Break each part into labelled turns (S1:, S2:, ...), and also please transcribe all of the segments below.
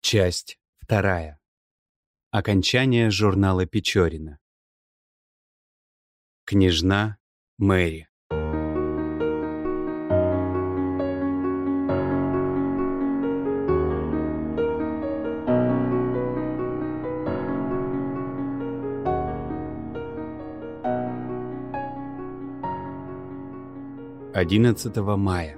S1: Часть 2. Окончание журнала Печорина. Княжна Мэри. «11 мая.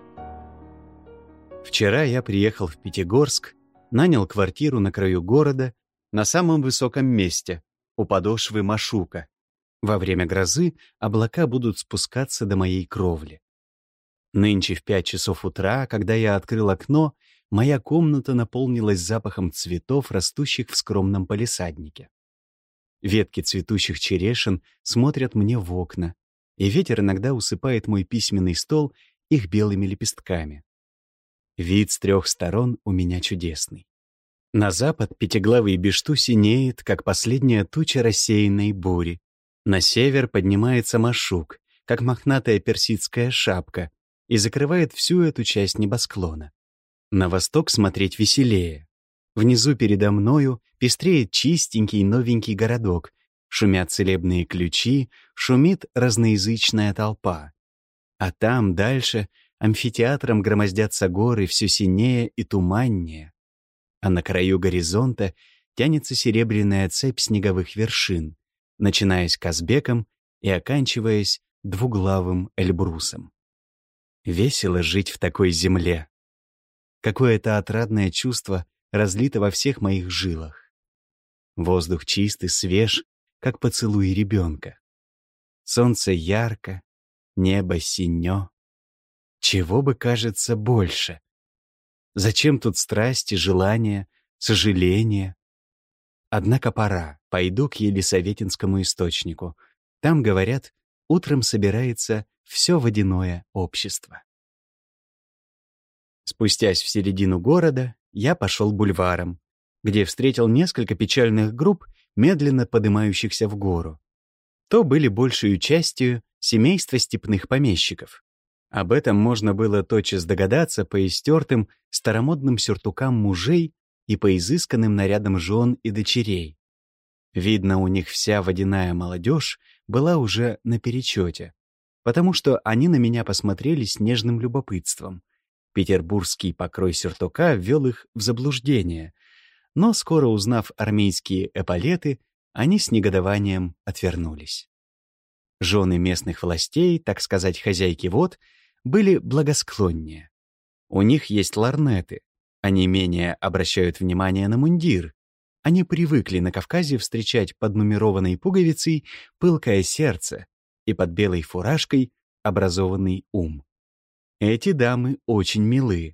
S1: Вчера я приехал в Пятигорск, нанял квартиру на краю города, на самом высоком месте, у подошвы Машука. Во время грозы облака будут спускаться до моей кровли. Нынче в 5 часов утра, когда я открыл окно, моя комната наполнилась запахом цветов, растущих в скромном палисаднике. Ветки цветущих черешин смотрят мне в окна, и ветер иногда усыпает мой письменный стол их белыми лепестками. Вид с 3 сторон у меня чудесный. На запад пятиглавый Бешту синеет, как последняя туча рассеянной бури. На север поднимается Машук, как мохнатая персидская шапка, и закрывает всю эту часть небосклона. На восток смотреть веселее. Внизу передо мною пестреет чистенький новенький городок, шумят целебные ключи, шумит разноязычная толпа. А там, дальше, амфитеатром громоздятся горы все синее и туманнее. А на краю горизонта тянется серебряная цепь снеговых вершин, начинаясь Казбеком и оканчиваясь двуглавым Эльбрусом. Весело жить в такой земле. Какое-то отрадное чувство разлито во всех моих жилах. Воздух чистый, свеж, как поцелуй ребенка. Солнце ярко, небо синё. Чего бы, кажется, больше? Зачем тут страсти, желания, сожаления? Однако пора, пойду к Елисаветинскому источнику. Там, говорят, утром собирается все водяное общество. Спустясь в середину города, я пошел бульваром, где встретил несколько печальных групп, медленно поднимающихся в гору. То были большей частью семейства степных помещиков. Об этом можно было тотчас догадаться по истертым старомодным сюртукам мужей и по изысканным нарядам жен и дочерей. Видно, у них вся водяная молодежь была уже наперечете, потому что они на меня посмотрели с нежным любопытством. Петербургский покрой сюртука ввел их в заблуждение, но, скоро узнав армейские эполеты, они с негодованием отвернулись. Жены местных властей, так сказать, хозяйки вод, были благосклоннее. У них есть лорнеты, они менее обращают внимание на мундир. Они привыкли на Кавказе встречать под нумерованной пуговицей пылкое сердце и под белой фуражкой образованный ум. Эти дамы очень милы.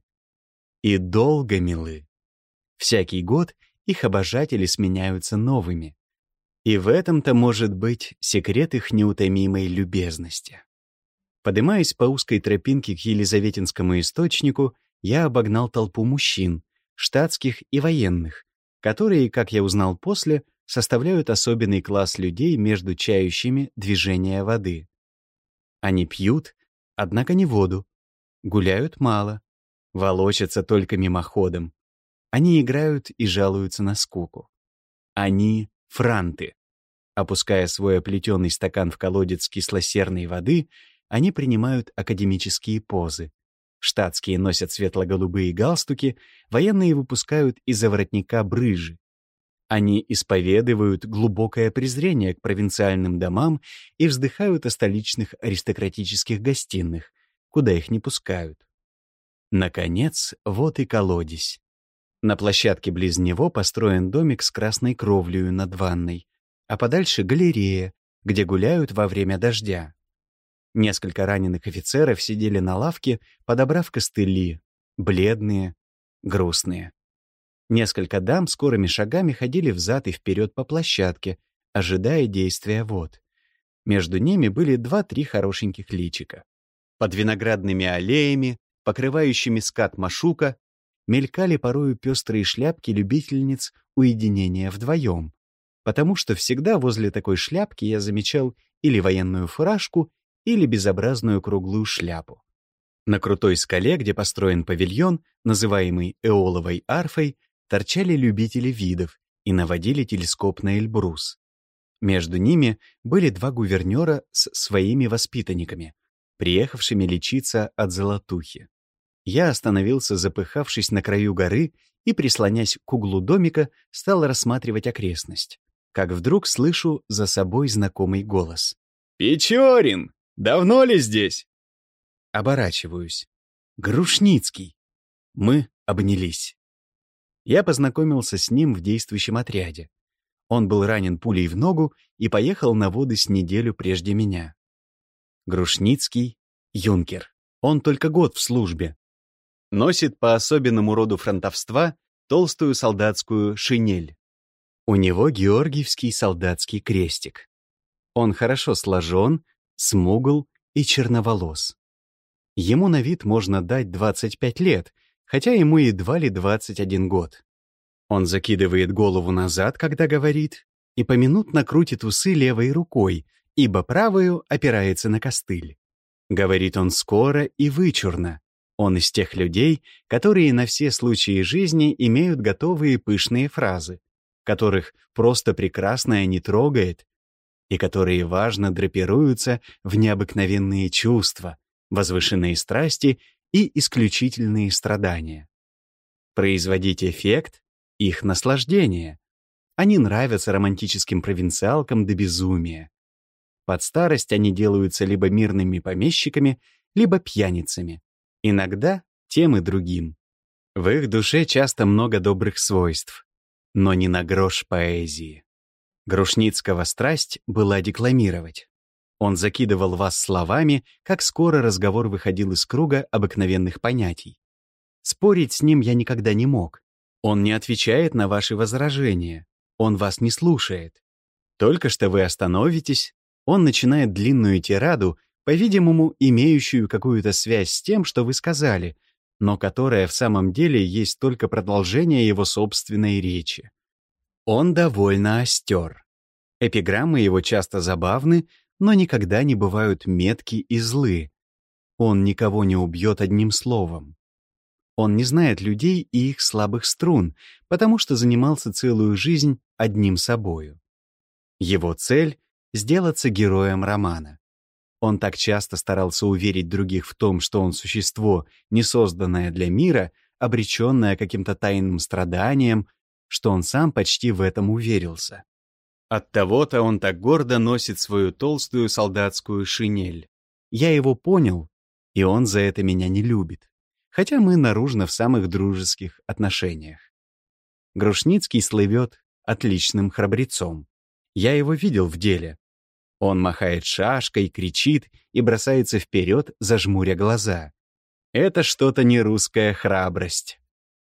S1: И долго милы. Всякий год их обожатели сменяются новыми. И в этом-то может быть секрет их неутомимой любезности. Подымаясь по узкой тропинке к Елизаветинскому источнику, я обогнал толпу мужчин, штатских и военных, которые, как я узнал после, составляют особенный класс людей между чающими движения воды. Они пьют, однако не воду, гуляют мало, волочатся только мимоходом. Они играют и жалуются на скуку. Они — франты. Опуская свой оплетенный стакан в колодец кислосерной воды, они принимают академические позы. Штатские носят светло-голубые галстуки, военные выпускают из-за воротника брыжи. Они исповедуют глубокое презрение к провинциальным домам и вздыхают о столичных аристократических гостиных, куда их не пускают. Наконец, вот и колодец. На площадке близ него построен домик с красной кровлею над ванной, а подальше галерея, где гуляют во время дождя. Несколько раненых офицеров сидели на лавке, подобрав костыли, бледные, грустные. Несколько дам скорыми шагами ходили взад и вперед по площадке, ожидая действия вод. Между ними были 2-3 хорошеньких личика. Под виноградными аллеями, покрывающими скат Машука, мелькали порою пестрые шляпки любительниц уединения вдвоем, потому что всегда возле такой шляпки я замечал или военную фуражку, или безобразную круглую шляпу. На крутой скале, где построен павильон, называемый Эоловой арфой, торчали любители видов и наводили телескоп на Эльбрус. Между ними были два гувернера с своими воспитанниками, приехавшими лечиться от золотухи. Я остановился, запыхавшись на краю горы, и, прислонясь к углу домика, стал рассматривать окрестность. Как вдруг слышу за собой знакомый голос. «Печорин! Давно ли здесь?» Оборачиваюсь. Грушницкий. Мы обнялись. Я познакомился с ним в действующем отряде. Он был ранен пулей в ногу и поехал на воды с неделю прежде меня. Грушницкий — юнкер. Он только год в службе. Носит по особенному роду фронтовства толстую солдатскую шинель. У него георгиевский солдатский крестик. Он хорошо сложен, смугл и черноволос. Ему на вид можно дать 25 лет, хотя ему едва ли 21 год. Он закидывает голову назад, когда говорит, и поминутно крутит усы левой рукой, ибо правою опирается на костыль. Говорит он скоро и вычурно. Он из тех людей, которые на все случаи жизни имеют готовые пышные фразы, которых просто прекрасное не трогает, и которые важно драпируются в необыкновенные чувства, возвышенные страсти и исключительные страдания. Производить эффект — их наслаждение. Они нравятся романтическим провинциалкам до безумия. Под старость они делаются либо мирными помещиками, либо пьяницами. Иногда тем и другим. В их душе часто много добрых свойств, но не на грош поэзии. Грушницкого страсть была декламировать. Он закидывал вас словами, как скоро разговор выходил из круга обыкновенных понятий. Спорить с ним я никогда не мог. Он не отвечает на ваши возражения. Он вас не слушает. Только что вы остановитесь, он начинает длинную тираду, по-видимому, имеющую какую-то связь с тем, что вы сказали, но которая в самом деле есть только продолжение его собственной речи. Он довольно остер. Эпиграммы его часто забавны, но никогда не бывают метки и злы. Он никого не убьет одним словом. Он не знает людей и их слабых струн, потому что занимался целую жизнь одним собою. Его цель — сделаться героем романа. Он так часто старался уверить других в том, что он существо, не созданное для мира, обреченное каким-то тайным страданием, что он сам почти в этом уверился. Оттого-то он так гордо носит свою толстую солдатскую шинель. Я его понял, и он за это меня не любит, хотя мы наружно в самых дружеских отношениях. Грушницкий слывет отличным храбрецом. Я его видел в деле. Он махает шашкой, кричит и бросается вперед, зажмуря глаза. Это что-то не русская храбрость.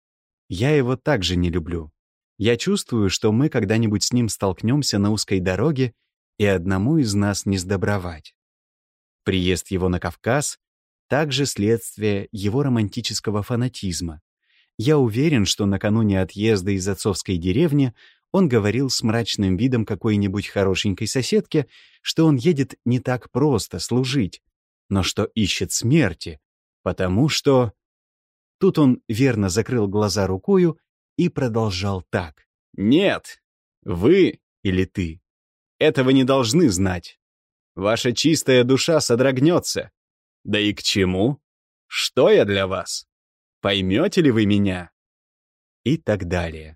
S1: Я его также не люблю. Я чувствую, что мы когда-нибудь с ним столкнемся на узкой дороге, и одному из нас не сдобровать. Приезд его на Кавказ — также следствие его романтического фанатизма. Я уверен, что накануне отъезда из отцовской деревни он говорил с мрачным видом какой-нибудь хорошенькой соседке, что он едет не так просто служить, но что ищет смерти, потому что... Тут он верно закрыл глаза рукою и продолжал так. «Нет, вы или ты этого не должны знать. Ваша чистая душа содрогнется. Да и к чему? Что я для вас? Поймете ли вы меня?» И так далее.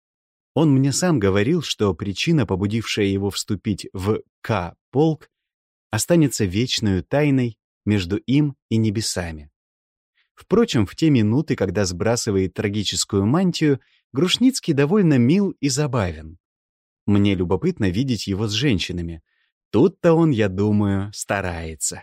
S1: Он мне сам говорил, что причина, побудившая его вступить в К-полк, останется вечною тайной между им и небесами. Впрочем, в те минуты, когда сбрасывает трагическую мантию, Грушницкий довольно мил и забавен. Мне любопытно видеть его с женщинами. Тут-то он, я думаю, старается.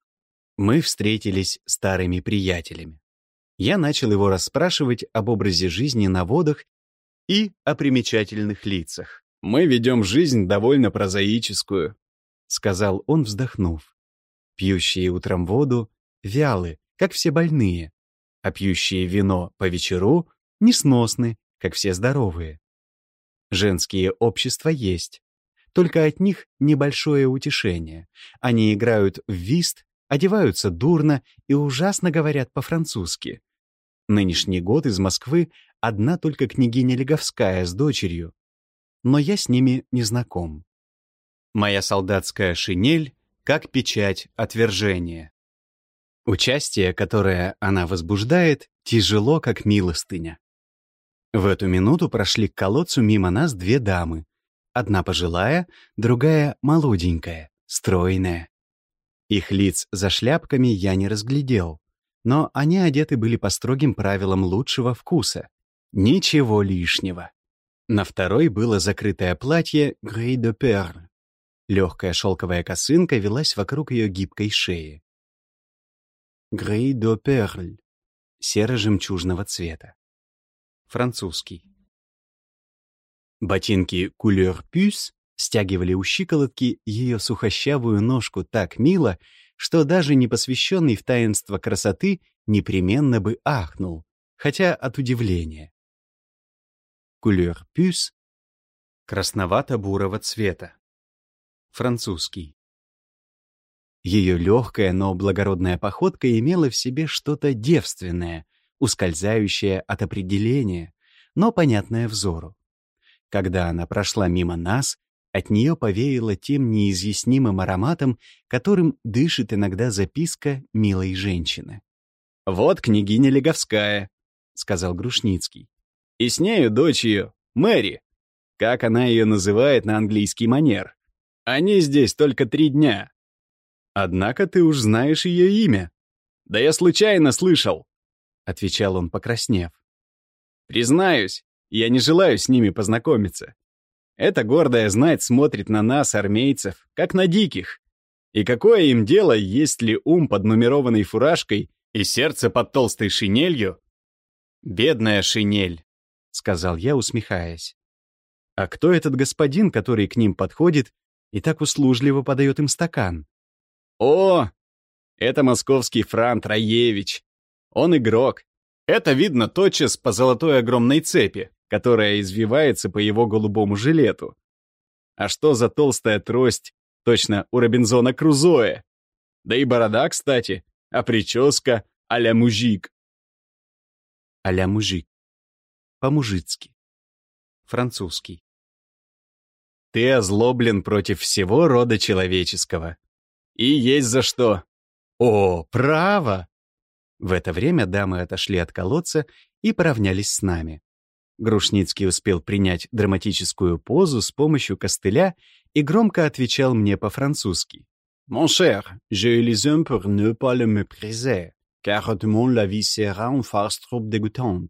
S1: Мы встретились старыми приятелями. Я начал его расспрашивать об образе жизни на водах и о примечательных лицах. «Мы ведем жизнь довольно прозаическую», — сказал он, вздохнув. «Пьющие утром воду вялы, как все больные, а пьющие вино по вечеру несносны, как все здоровые. Женские общества есть, только от них небольшое утешение. Они играют в вист, одеваются дурно и ужасно говорят по-французски. Нынешний год из Москвы одна только княгиня Леговская с дочерью, но я с ними не знаком. Моя солдатская шинель как печать отвержения. Участие, которое она возбуждает, тяжело, как милостыня. В эту минуту прошли к колодцу мимо нас две дамы. Одна пожилая, другая молоденькая, стройная. Их лиц за шляпками я не разглядел, но они одеты были по строгим правилам лучшего вкуса. Ничего лишнего. На второй было закрытое платье «Gris de Perle». Легкая шелковая косынка велась вокруг ее гибкой шеи. «Gris de Perle» — серо-жемчужного цвета. Французский. Ботинки «Couleur puce» стягивали у щиколотки ее сухощавую ножку так мило, что даже непосвященный в таинство красоты непременно бы ахнул, хотя от удивления. «Couleur puce» — красновато-бурого цвета. Французский. Ее легкая, но благородная походка имела в себе что-то девственное, ускользающее от определения, но понятное взору. Когда она прошла мимо нас, от нее повеяло тем неизъяснимым ароматом, которым дышит иногда записка милой женщины. «Вот княгиня Леговская», — сказал Грушницкий. «И с нею дочь ее, Мэри, как она ее называет на английский манер. Они здесь только 3 дня. Однако ты уж знаешь ее имя». «Да я случайно слышал», — отвечал он, покраснев. «Признаюсь, я не желаю с ними познакомиться. Эта гордая знать смотрит на нас, армейцев, как на диких. И какое им дело, есть ли ум под нумерованной фуражкой и сердце под толстой шинелью?» «Бедная шинель», — сказал я, усмехаясь. «А кто этот господин, который к ним подходит и так услужливо подает им стакан?» «О, это московский франт Раевич. Он игрок. Это видно тотчас по золотой огромной цепи, которая извивается по его голубому жилету. А что за толстая трость, точно у Робинзона Крузоэ? Да и борода, кстати, а прическа а-ля мужик». «А-ля мужик». По-мужицки. Французский. «Ты озлоблен против всего рода человеческого. И есть за что. О, право!» В это время дамы отошли от колодца и поравнялись с нами. Грушницкий успел принять драматическую позу с помощью костыля и громко отвечал мне по-французски. «Mon cher, je les aime pour ne pas le mépriser, car autrement la vie sera en farce trop dégoûtante».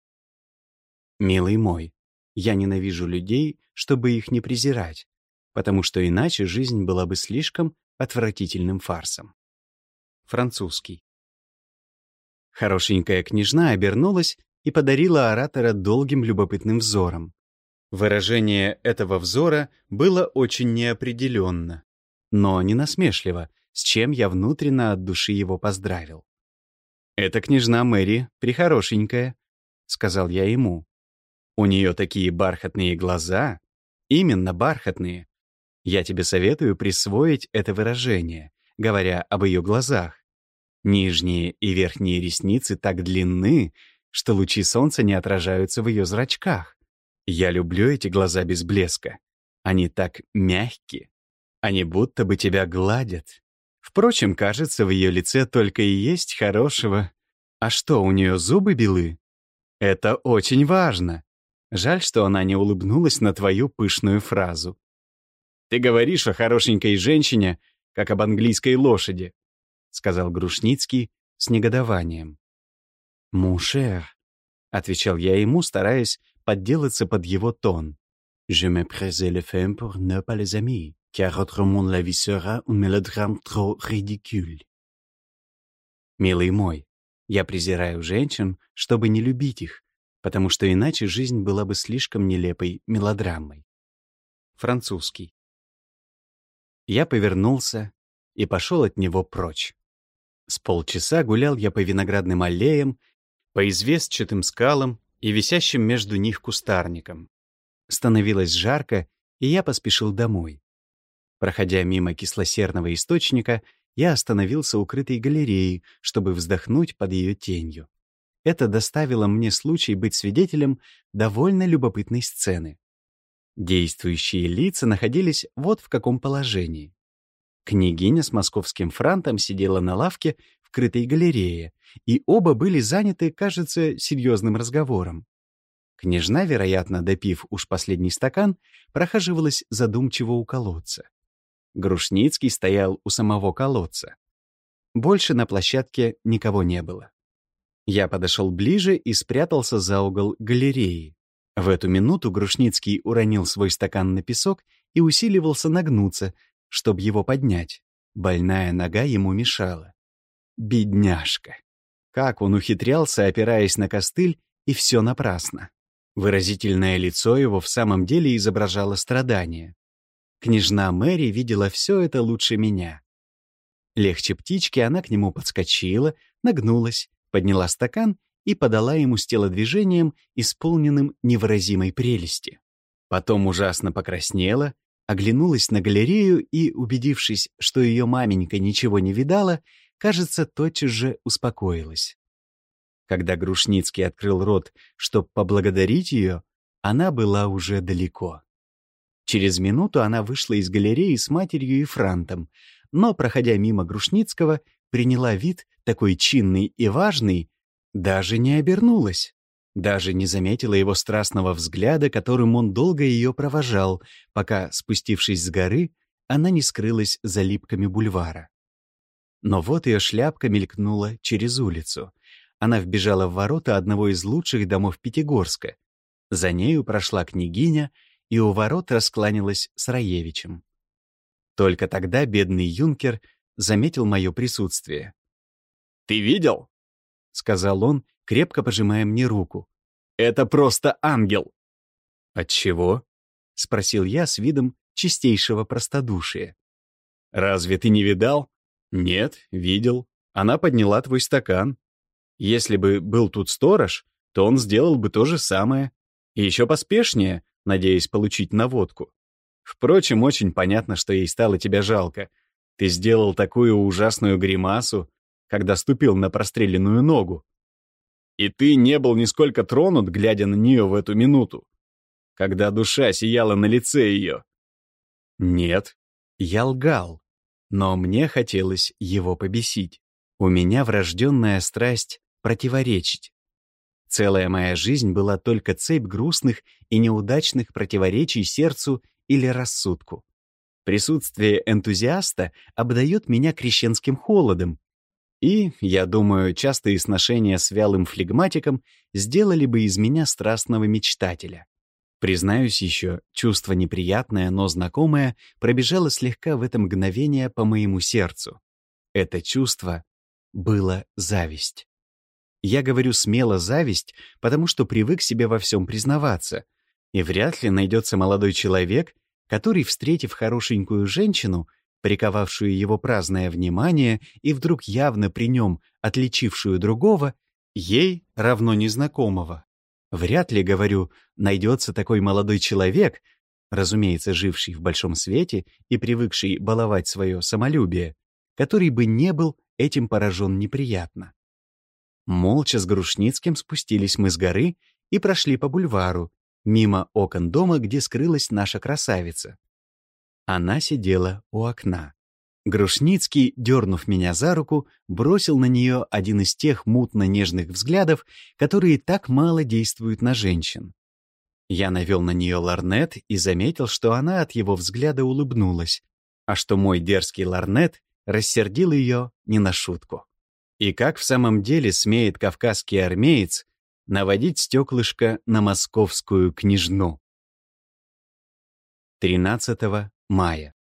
S1: «Милый мой, я ненавижу людей, чтобы их не презирать, потому что иначе жизнь была бы слишком отвратительным фарсом». Французский. Хорошенькая княжна обернулась и подарила оратора долгим любопытным взором. Выражение этого взора было очень неопределенно, но не насмешливо, с чем я внутренно от души его поздравил. «Эта княжна Мэри прихорошенькая», — сказал я ему. «У нее такие бархатные глаза, именно бархатные. Я тебе советую присвоить это выражение, говоря об ее глазах. Нижние и верхние ресницы так длинны, что лучи солнца не отражаются в ее зрачках. Я люблю эти глаза без блеска. Они так мягкие. Они будто бы тебя гладят. Впрочем, кажется, в ее лице только и есть хорошего. А что, у нее зубы белы? Это очень важно. Жаль, что она не улыбнулась на твою пышную фразу. Ты говоришь о хорошенькой женщине, как об английской лошади», — сказал Грушницкий с негодованием. «Mon cher», — отвечал я ему, стараясь подделаться под его тон. «Je méprise les femmes pour ne pas les aimer, car autrement la vie sera un mélodrame trop ridicule». «Милый мой, я презираю женщин, чтобы не любить их, потому что иначе жизнь была бы слишком нелепой мелодрамой». Французский. Я повернулся и пошел от него прочь. С полчаса гулял я по виноградным аллеям, по известчатым скалам и висящим между них кустарникам. Становилось жарко, и я поспешил домой. Проходя мимо кислосерного источника, я остановился у крытой галереи, чтобы вздохнуть под ее тенью. Это доставило мне случай быть свидетелем довольно любопытной сцены. Действующие лица находились вот в каком положении. Княгиня с московским франтом сидела на лавке в крытой галерее, и оба были заняты, кажется, серьезным разговором. Княжна, вероятно, допив уж последний стакан, прохаживалась задумчиво у колодца. Грушницкий стоял у самого колодца. Больше на площадке никого не было. Я подошел ближе и спрятался за угол галереи. В эту минуту Грушницкий уронил свой стакан на песок и усиливался нагнуться, чтобы его поднять. Больная нога ему мешала. Бедняжка! Как он ухитрялся, опираясь на костыль, и все напрасно. Выразительное лицо его в самом деле изображало страдание. Княжна Мэри видела все это лучше меня. Легче птички она к нему подскочила, нагнулась, подняла стакан и подала ему с телодвижением, исполненным невыразимой прелести. Потом ужасно покраснела, оглянулась на галерею и, убедившись, что ее маменька ничего не видала, кажется, тотчас же успокоилась. Когда Грушницкий открыл рот, чтобы поблагодарить ее, она была уже далеко. Через минуту она вышла из галереи с матерью и франтом, но, проходя мимо Грушницкого, приняла вид такой чинный и важный, даже не обернулась, даже не заметила его страстного взгляда, которым он долго ее провожал, пока, спустившись с горы, она не скрылась за липками бульвара. Но вот ее шляпка мелькнула через улицу. Она вбежала в ворота одного из лучших домов Пятигорска. За нею прошла княгиня, и у ворот раскланялась с Раевичем. Только тогда бедный юнкер заметил мое присутствие. «Ты видел?» — сказал он, крепко пожимая мне руку. «Это просто ангел!» «Отчего?» — спросил я с видом чистейшего простодушия. «Разве ты не видал?» «Нет, видел. Она подняла твой стакан. Если бы был тут сторож, то он сделал бы то же самое. И еще поспешнее, надеясь получить наводку. Впрочем, очень понятно, что ей стало тебя жалко. Ты сделал такую ужасную гримасу, когда ступил на простреленную ногу. И ты не был нисколько тронут, глядя на нее в эту минуту, когда душа сияла на лице ее». Нет, я лгал, но мне хотелось его побесить. У меня врожденная страсть противоречить. Целая моя жизнь была только цепь грустных и неудачных противоречий сердцу или рассудку. Присутствие энтузиаста обдает меня крещенским холодом, и, я думаю, частые сношения с вялым флегматиком сделали бы из меня страстного мечтателя. Признаюсь еще, чувство неприятное, но знакомое пробежало слегка в это мгновение по моему сердцу. Это чувство было зависть. Я говорю смело зависть, потому что привык себе во всем признаваться, и вряд ли найдется молодой человек, который, встретив хорошенькую женщину, приковавшую его праздное внимание и вдруг явно при нем отличившую другого, ей равно незнакомого. Вряд ли, говорю, найдется такой молодой человек, разумеется, живший в большом свете и привыкший баловать свое самолюбие, который бы не был этим поражен неприятно. Молча с Грушницким спустились мы с горы и прошли по бульвару, мимо окон дома, где скрылась наша красавица. Она сидела у окна. Грушницкий, дернув меня за руку, бросил на нее один из тех мутно-нежных взглядов, которые так мало действуют на женщин. Я навел на нее лорнет и заметил, что она от его взгляда улыбнулась, а что мой дерзкий лорнет рассердил ее не на шутку. И как в самом деле смеет кавказский армеец наводить стеклышко на московскую княжну? 13 мая.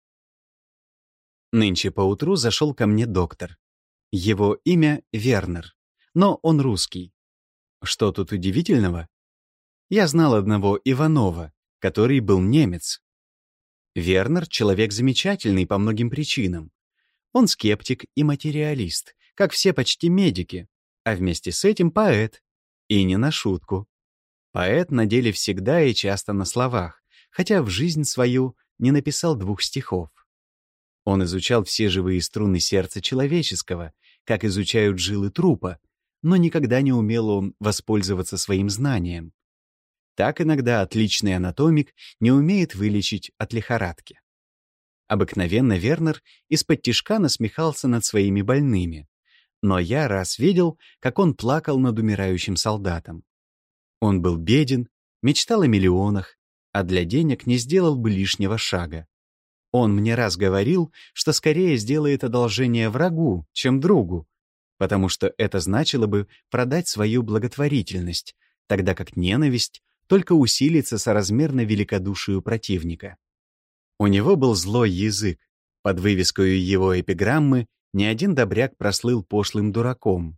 S1: Нынче поутру зашел ко мне доктор. Его имя Вернер, но он русский. Что тут удивительного? Я знал одного Иванова, который был немец. Вернер — человек замечательный по многим причинам. Он скептик и материалист, как все почти медики, а вместе с этим поэт. И не на шутку. Поэт на деле всегда и часто на словах, хотя в жизнь свою не написал 2 стихов. Он изучал все живые струны сердца человеческого, как изучают жилы трупа, но никогда не умел он воспользоваться своим знанием. Так иногда отличный анатомик не умеет вылечить от лихорадки. Обыкновенно Вернер исподтишка насмехался над своими больными, но я раз видел, как он плакал над умирающим солдатом. Он был беден, мечтал о миллионах, а для денег не сделал бы лишнего шага. Он мне раз говорил, что скорее сделает одолжение врагу, чем другу, потому что это значило бы продать свою благотворительность, тогда как ненависть только усилится соразмерно великодушию противника. У него был злой язык. Под вывеской его эпиграммы ни один добряк прослыл пошлым дураком.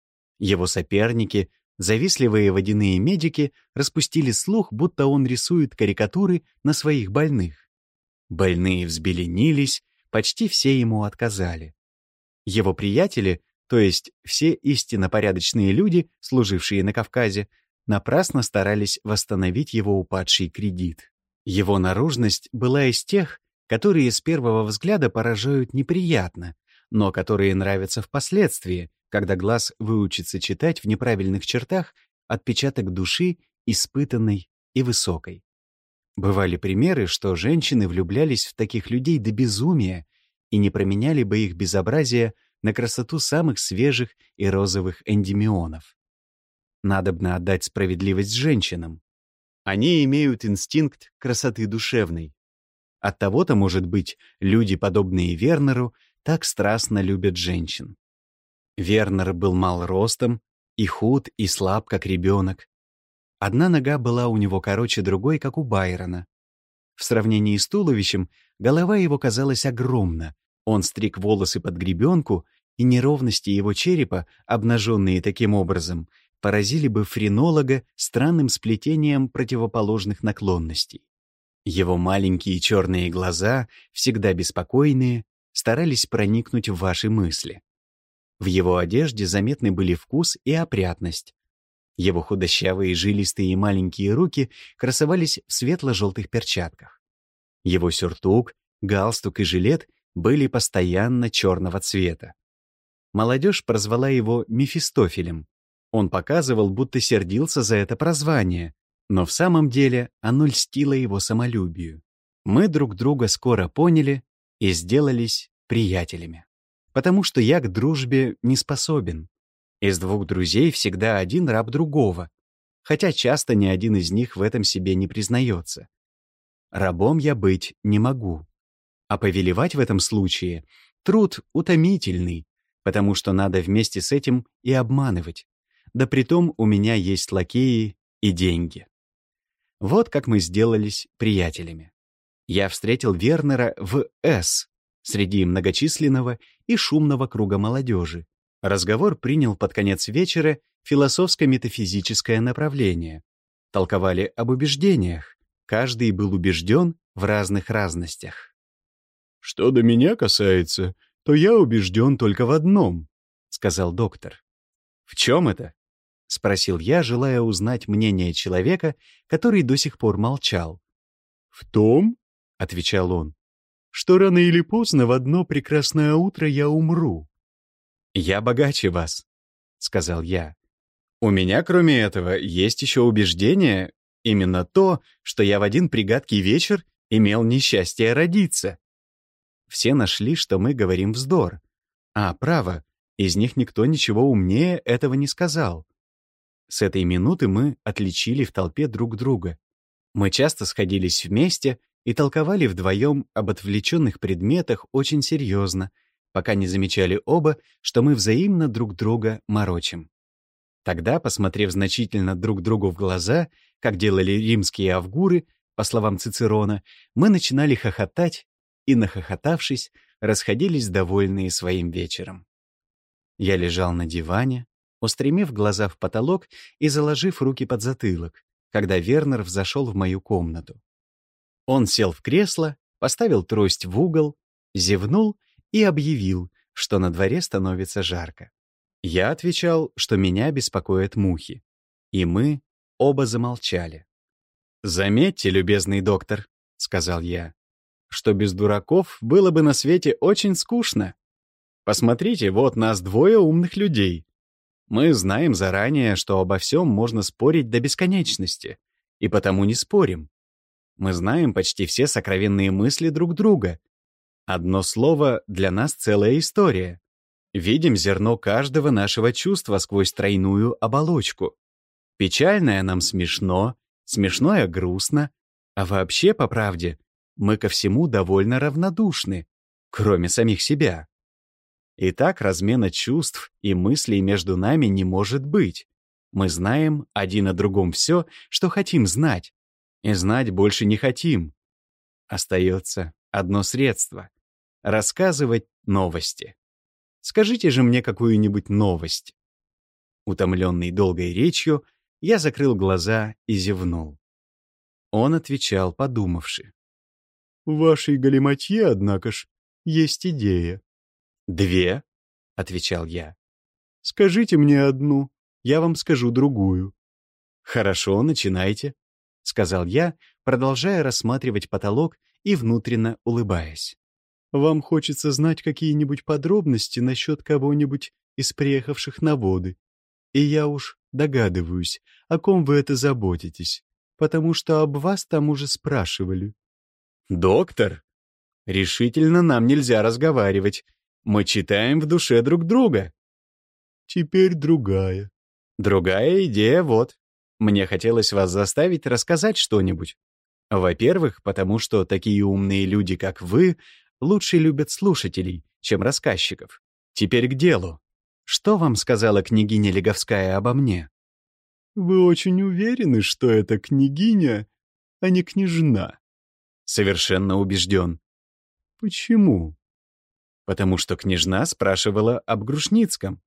S1: Его соперники, завистливые водяные медики, распустили слух, будто он рисует карикатуры на своих больных. Больные взбеленились, почти все ему отказали. Его приятели, то есть все истинно порядочные люди, служившие на Кавказе, напрасно старались восстановить его упадший кредит. Его наружность была из тех, которые с первого взгляда поражают неприятно, но которые нравятся впоследствии, когда глаз выучится читать в неправильных чертах отпечаток души, испытанной и высокой. Бывали примеры, что женщины влюблялись в таких людей до безумия и не променяли бы их безобразие на красоту самых свежих и розовых эндимионов. Надобно отдать справедливость женщинам. Они имеют инстинкт красоты душевной. Оттого-то, может быть, люди, подобные Вернеру, так страстно любят женщин. Вернер был мал ростом, и худ, и слаб, как ребенок. Одна нога была у него короче другой, как у Байрона. В сравнении с туловищем голова его казалась огромна. Он стриг волосы под гребенку, и неровности его черепа, обнаженные таким образом, поразили бы френолога странным сплетением противоположных наклонностей. Его маленькие черные глаза, всегда беспокойные, старались проникнуть в ваши мысли. В его одежде заметны были вкус и опрятность. Его худощавые, жилистые и маленькие руки красовались в светло-желтых перчатках. Его сюртук, галстук и жилет были постоянно черного цвета. Молодежь прозвала его Мефистофелем. Он показывал, будто сердился за это прозвание, но в самом деле оно льстило его самолюбию. Мы друг друга скоро поняли и сделались приятелями. Потому что я к дружбе не способен. Из двух друзей всегда один раб другого, хотя часто ни один из них в этом себе не признается. Рабом я быть не могу. А повелевать в этом случае труд утомительный, потому что надо вместе с этим и обманывать. Да притом у меня есть лакеи и деньги. Вот как мы сделались приятелями. Я встретил Вернера в С, среди многочисленного и шумного круга молодежи. Разговор принял под конец вечера философско-метафизическое направление. Толковали об убеждениях. Каждый был убежден в разных разностях. «Что до меня касается, то я убежден только в одном», — сказал доктор. «В чем это?» — спросил я, желая узнать мнение человека, который до сих пор молчал. «В том, — отвечал он, — что рано или поздно в одно прекрасное утро я умру». «Я богаче вас», — сказал я. «У меня, кроме этого, есть еще убеждение, именно то, что я в один пригадкий вечер имел несчастье родиться». Все нашли, что мы говорим вздор. А, право, из них никто ничего умнее этого не сказал. С этой минуты мы отличили в толпе друг друга. Мы часто сходились вместе и толковали вдвоем об отвлеченных предметах очень серьезно, пока не замечали оба, что мы взаимно друг друга морочим. Тогда, посмотрев значительно друг другу в глаза, как делали римские авгуры, по словам Цицерона, мы начинали хохотать и, нахохотавшись, расходились довольные своим вечером. Я лежал на диване, устремив глаза в потолок и заложив руки под затылок, когда Вернер взошел в мою комнату. Он сел в кресло, поставил трость в угол, зевнул и объявил, что на дворе становится жарко. Я отвечал, что меня беспокоят мухи. И мы оба замолчали. «Заметьте, любезный доктор», — сказал я, «что без дураков было бы на свете очень скучно. Посмотрите, вот нас двое умных людей. Мы знаем заранее, что обо всем можно спорить до бесконечности, и потому не спорим. Мы знаем почти все сокровенные мысли друг друга. Одно слово для нас целая история. Видим зерно каждого нашего чувства сквозь тройную оболочку. Печальное нам смешно, смешное грустно, а вообще, по правде, мы ко всему довольно равнодушны, кроме самих себя. Итак, размена чувств и мыслей между нами не может быть. Мы знаем один о другом все, что хотим знать, и знать больше не хотим. Остается одно средство — рассказывать новости. Скажите же мне какую-нибудь новость. Утомленный долгой речью, я закрыл глаза и зевнул. Он отвечал, подумавши. «В вашей галиматье, однако ж, есть идея». «Две?» — отвечал я. «Скажите мне одну, я вам скажу другую». «Хорошо, начинайте», — сказал я, продолжая рассматривать потолок и внутренно улыбаясь. «Вам хочется знать какие-нибудь подробности насчет кого-нибудь из приехавших на воды. И я уж догадываюсь, о ком вы это заботитесь, потому что об вас там уже спрашивали». «Доктор, решительно нам нельзя разговаривать. Мы читаем в душе друг друга». «Теперь другая». «Другая идея вот. Мне хотелось вас заставить рассказать что-нибудь. Во-первых, потому что такие умные люди, как вы, лучше любят слушателей, чем рассказчиков. Теперь к делу. Что вам сказала княгиня Леговская обо мне?» «Вы очень уверены, что это княгиня, а не княжна?» «Совершенно убежден». «Почему?» «Потому что княжна спрашивала об Грушницком».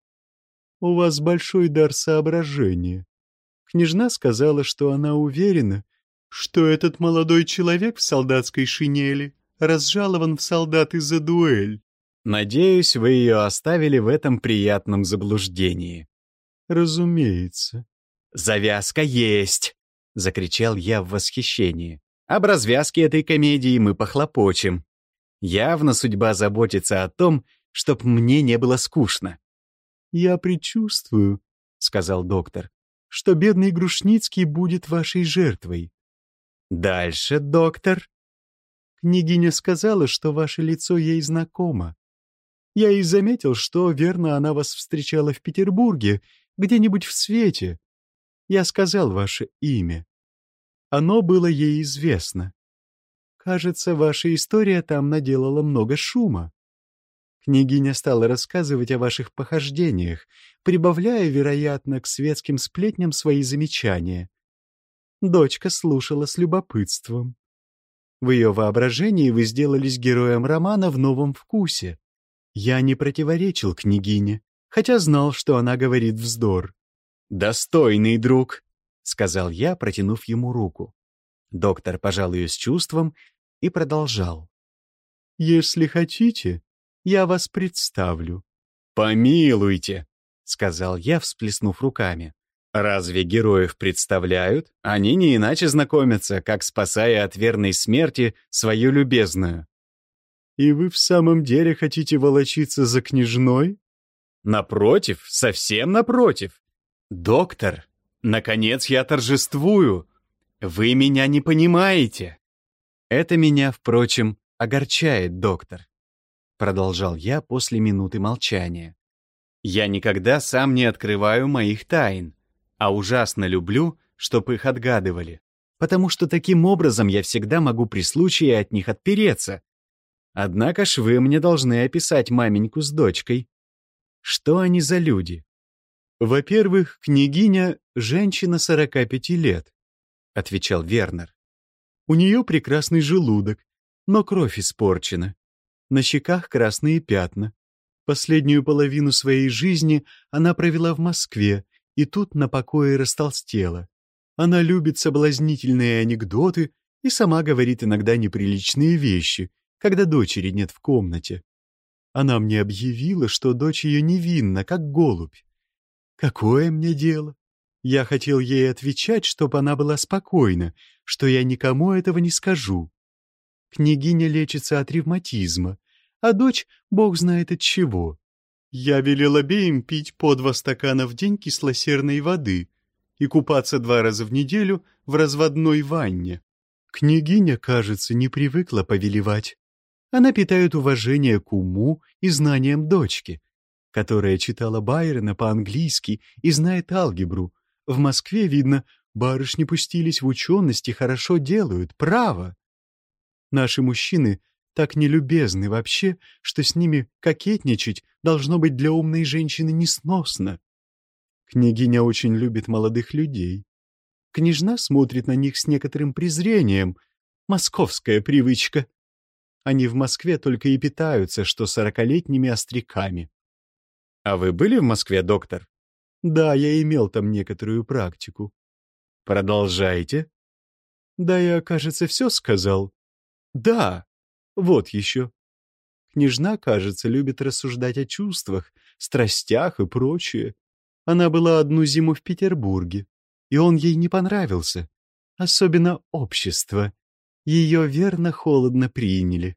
S1: «У вас большой дар соображения. Княжна сказала, что она уверена, что этот молодой человек в солдатской шинели разжалован в солдаты за дуэль». «Надеюсь, вы ее оставили в этом приятном заблуждении». «Разумеется». «Завязка есть!» — закричал я в восхищении. «Об развязке этой комедии мы похлопочем. Явно судьба заботится о том, чтоб мне не было скучно». «Я предчувствую», — сказал доктор, «что бедный Грушницкий будет вашей жертвой». «Дальше, доктор». «Княгиня сказала, что ваше лицо ей знакомо. Я и заметил, что, верно, она вас встречала в Петербурге, где-нибудь в свете. Я сказал ваше имя. Оно было ей известно. Кажется, ваша история там наделала много шума. Княгиня стала рассказывать о ваших похождениях, прибавляя, вероятно, к светским сплетням свои замечания. Дочка слушала с любопытством. В ее воображении вы сделались героем романа в новом вкусе. Я не противоречил княгине, хотя знал, что она говорит вздор. «Достойный друг», — сказал я, протянув ему руку. Доктор пожал ее с чувством и продолжал. «Если хотите, я вас представлю». «Помилуйте», — сказал я, всплеснув руками. «Разве героев представляют? Они не иначе знакомятся, как спасая от верной смерти свою любезную». «И вы в самом деле хотите волочиться за княжной?» «Напротив, совсем напротив. Доктор, наконец я торжествую. Вы меня не понимаете». «Это меня, впрочем, огорчает, доктор», — продолжал я после минуты молчания. «Я никогда сам не открываю моих тайн, а ужасно люблю, чтоб их отгадывали, потому что таким образом я всегда могу при случае от них отпереться. Однако ж вы мне должны описать маменьку с дочкой. Что они за люди?» «Во-первых, княгиня — женщина 45 лет», — отвечал Вернер. «У нее прекрасный желудок, но кровь испорчена. На щеках красные пятна. Последнюю половину своей жизни она провела в Москве и тут на покое растолстела. Она любит соблазнительные анекдоты и сама говорит иногда неприличные вещи, когда дочери нет в комнате. Она мне объявила, что дочь ее невинна, как голубь. Какое мне дело? Я хотел ей отвечать, чтобы она была спокойна, что я никому этого не скажу. Княгиня лечится от ревматизма, а дочь бог знает от чего. Я велел обеим пить по 2 стакана в день кислосерной воды и купаться 2 раза в неделю в разводной ванне. Княгиня, кажется, не привыкла повелевать. Она питает уважение к уму и знаниям дочки, которая читала Байрона по-английски и знает алгебру. В Москве, видно, барышни пустились в ученость и хорошо делают, право. Наши мужчины так нелюбезны вообще, что с ними кокетничать должно быть для умной женщины несносно. Княгиня очень любит молодых людей. Княжна смотрит на них с некоторым презрением. Московская привычка. Они в Москве только и питаются, что 40-летними остряками. А вы были в Москве, доктор? Да, я имел там некоторую практику. Продолжайте. Да, я, кажется, все сказал. Да, вот еще. Княжна, кажется, любит рассуждать о чувствах, страстях и прочее. Она была одну зиму в Петербурге, и он ей не понравился. Особенно общество. Ее верно холодно приняли.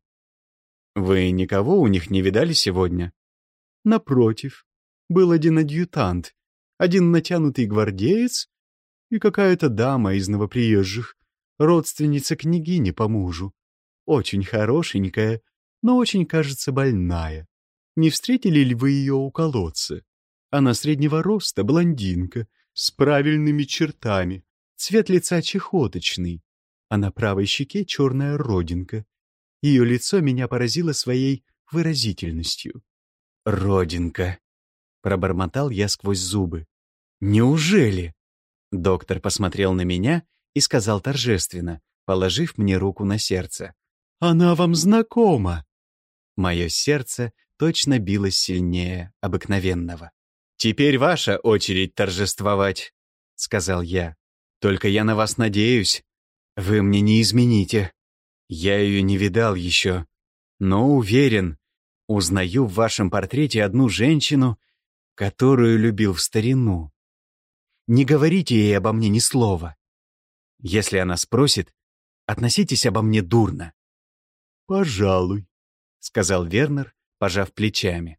S1: Вы никого у них не видали сегодня? Напротив, был один адъютант, один натянутый гвардеец и какая-то дама из новоприезжих, родственница княгини по мужу. Очень хорошенькая, но очень, кажется, больная. Не встретили ли вы ее у колодца? Она среднего роста, блондинка, с правильными чертами, цвет лица чехоточный, а на правой щеке черная родинка. Ее лицо меня поразило своей выразительностью. «Родинка», — пробормотал я сквозь зубы. «Неужели?» Доктор посмотрел на меня и сказал торжественно, положив мне руку на сердце. «Она вам знакома!» Мое сердце точно билось сильнее обыкновенного. «Теперь ваша очередь торжествовать», — сказал я. «Только я на вас надеюсь. Вы мне не измените. Я ее не видал еще, но уверен, узнаю в вашем портрете одну женщину, которую любил в старину. Не говорите ей обо мне ни слова. Если она спросит, относитесь обо мне дурно». «Пожалуй», — сказал Вернер, пожав плечами.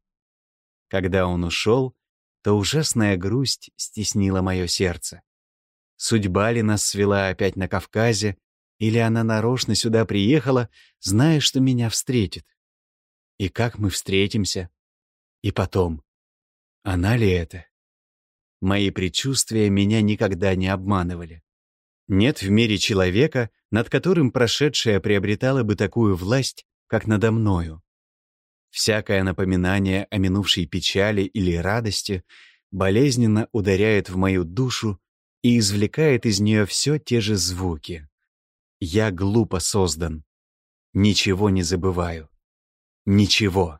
S1: Когда он ушел, то ужасная грусть стеснила мое сердце. Судьба ли нас свела опять на Кавказе, или она нарочно сюда приехала, зная, что меня встретит? И как мы встретимся? И потом, она ли это? Мои предчувствия меня никогда не обманывали. Нет в мире человека, над которым прошедшее приобретало бы такую власть, как надо мною. Всякое напоминание о минувшей печали или радости болезненно ударяет в мою душу и извлекает из нее все те же звуки. Я глупо создан. Ничего не забываю. Ничего.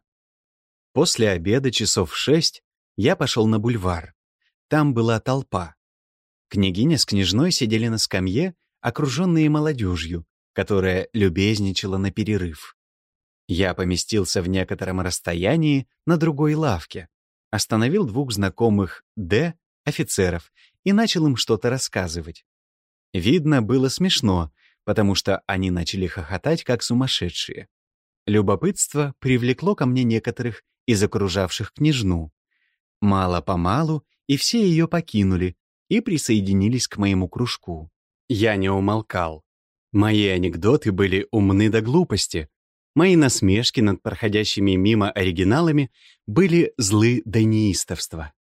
S1: После обеда часов в 6 я пошел на бульвар. Там была толпа. Княгиня с княжной сидели на скамье, окруженные молодежью, которая любезничала на перерыв. Я поместился в некотором расстоянии на другой лавке, остановил 2 знакомых Д. офицеров и начал им что-то рассказывать. Видно, было смешно, потому что они начали хохотать, как сумасшедшие. Любопытство привлекло ко мне некоторых из окружавших княжну. Мало-помалу и все ее покинули и присоединились к моему кружку. Я не умолкал. Мои анекдоты были умны до глупости. Мои насмешки над проходящими мимо оригиналами были злы до неистовства.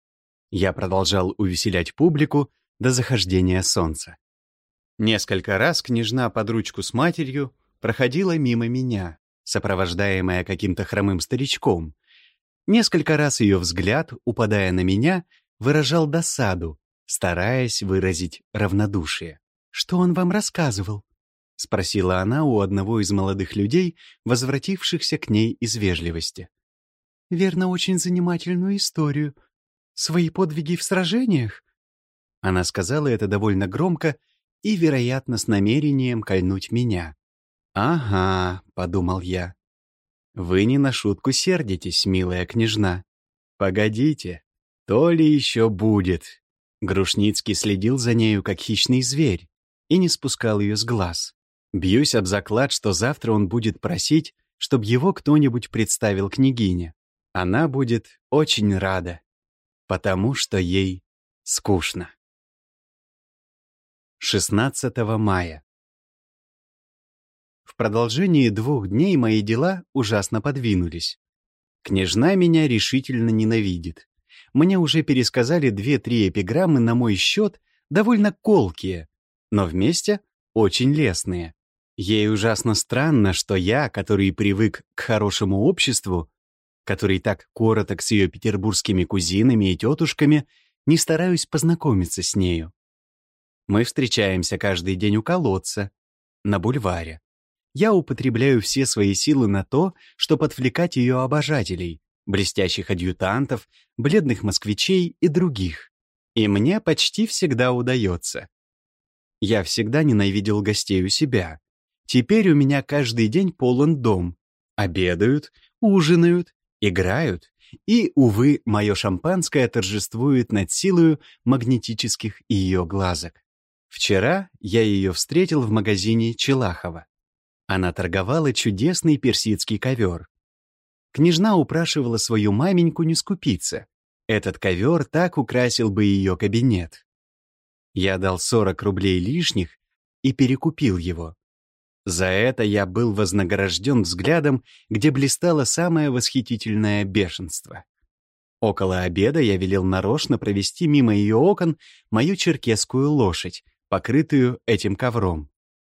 S1: Я продолжал увеселять публику до захождения солнца. Несколько раз княжна под ручку с матерью проходила мимо меня, сопровождаемая каким-то хромым старичком. Несколько раз ее взгляд, упадая на меня, выражал досаду, стараясь выразить равнодушие. «Что он вам рассказывал?» — спросила она у одного из молодых людей, возвратившихся к ней из вежливости. «Верно, очень занимательную историю. Свои подвиги в сражениях?» Она сказала это довольно громко и, вероятно, с намерением кольнуть меня. «Ага», — подумал я. «Вы не на шутку сердитесь, милая княжна. Погодите, то ли еще будет». Грушницкий следил за нею, как хищный зверь, и не спускал ее с глаз. Бьюсь об заклад, что завтра он будет просить, чтобы его кто-нибудь представил княгине. Она будет очень рада, потому что ей скучно. 16 мая. В продолжении 2 дней мои дела ужасно подвинулись. Княжна меня решительно ненавидит. Мне уже пересказали 2-3 эпиграммы на мой счет, довольно колкие, но вместе очень лестные. Ей ужасно странно, что я, который привык к хорошему обществу, который так короток с ее петербургскими кузинами и тетушками, не стараюсь познакомиться с нею. Мы встречаемся каждый день у колодца, на бульваре. Я употребляю все свои силы на то, чтобы отвлекать ее обожателей, блестящих адъютантов, бледных москвичей и других. И мне почти всегда удается. Я всегда ненавидел гостей у себя. Теперь у меня каждый день полон дом. Обедают, ужинают, играют, и, увы, мое шампанское торжествует над силою магнетических ее глазок. Вчера я ее встретил в магазине Челахова. Она торговала чудесный персидский ковер. Княжна упрашивала свою маменьку не скупиться. Этот ковер так украсил бы ее кабинет. Я дал 40 рублей лишних и перекупил его. За это я был вознагражден взглядом, где блистало самое восхитительное бешенство. Около обеда я велел нарочно провести мимо ее окон мою черкесскую лошадь, покрытую этим ковром.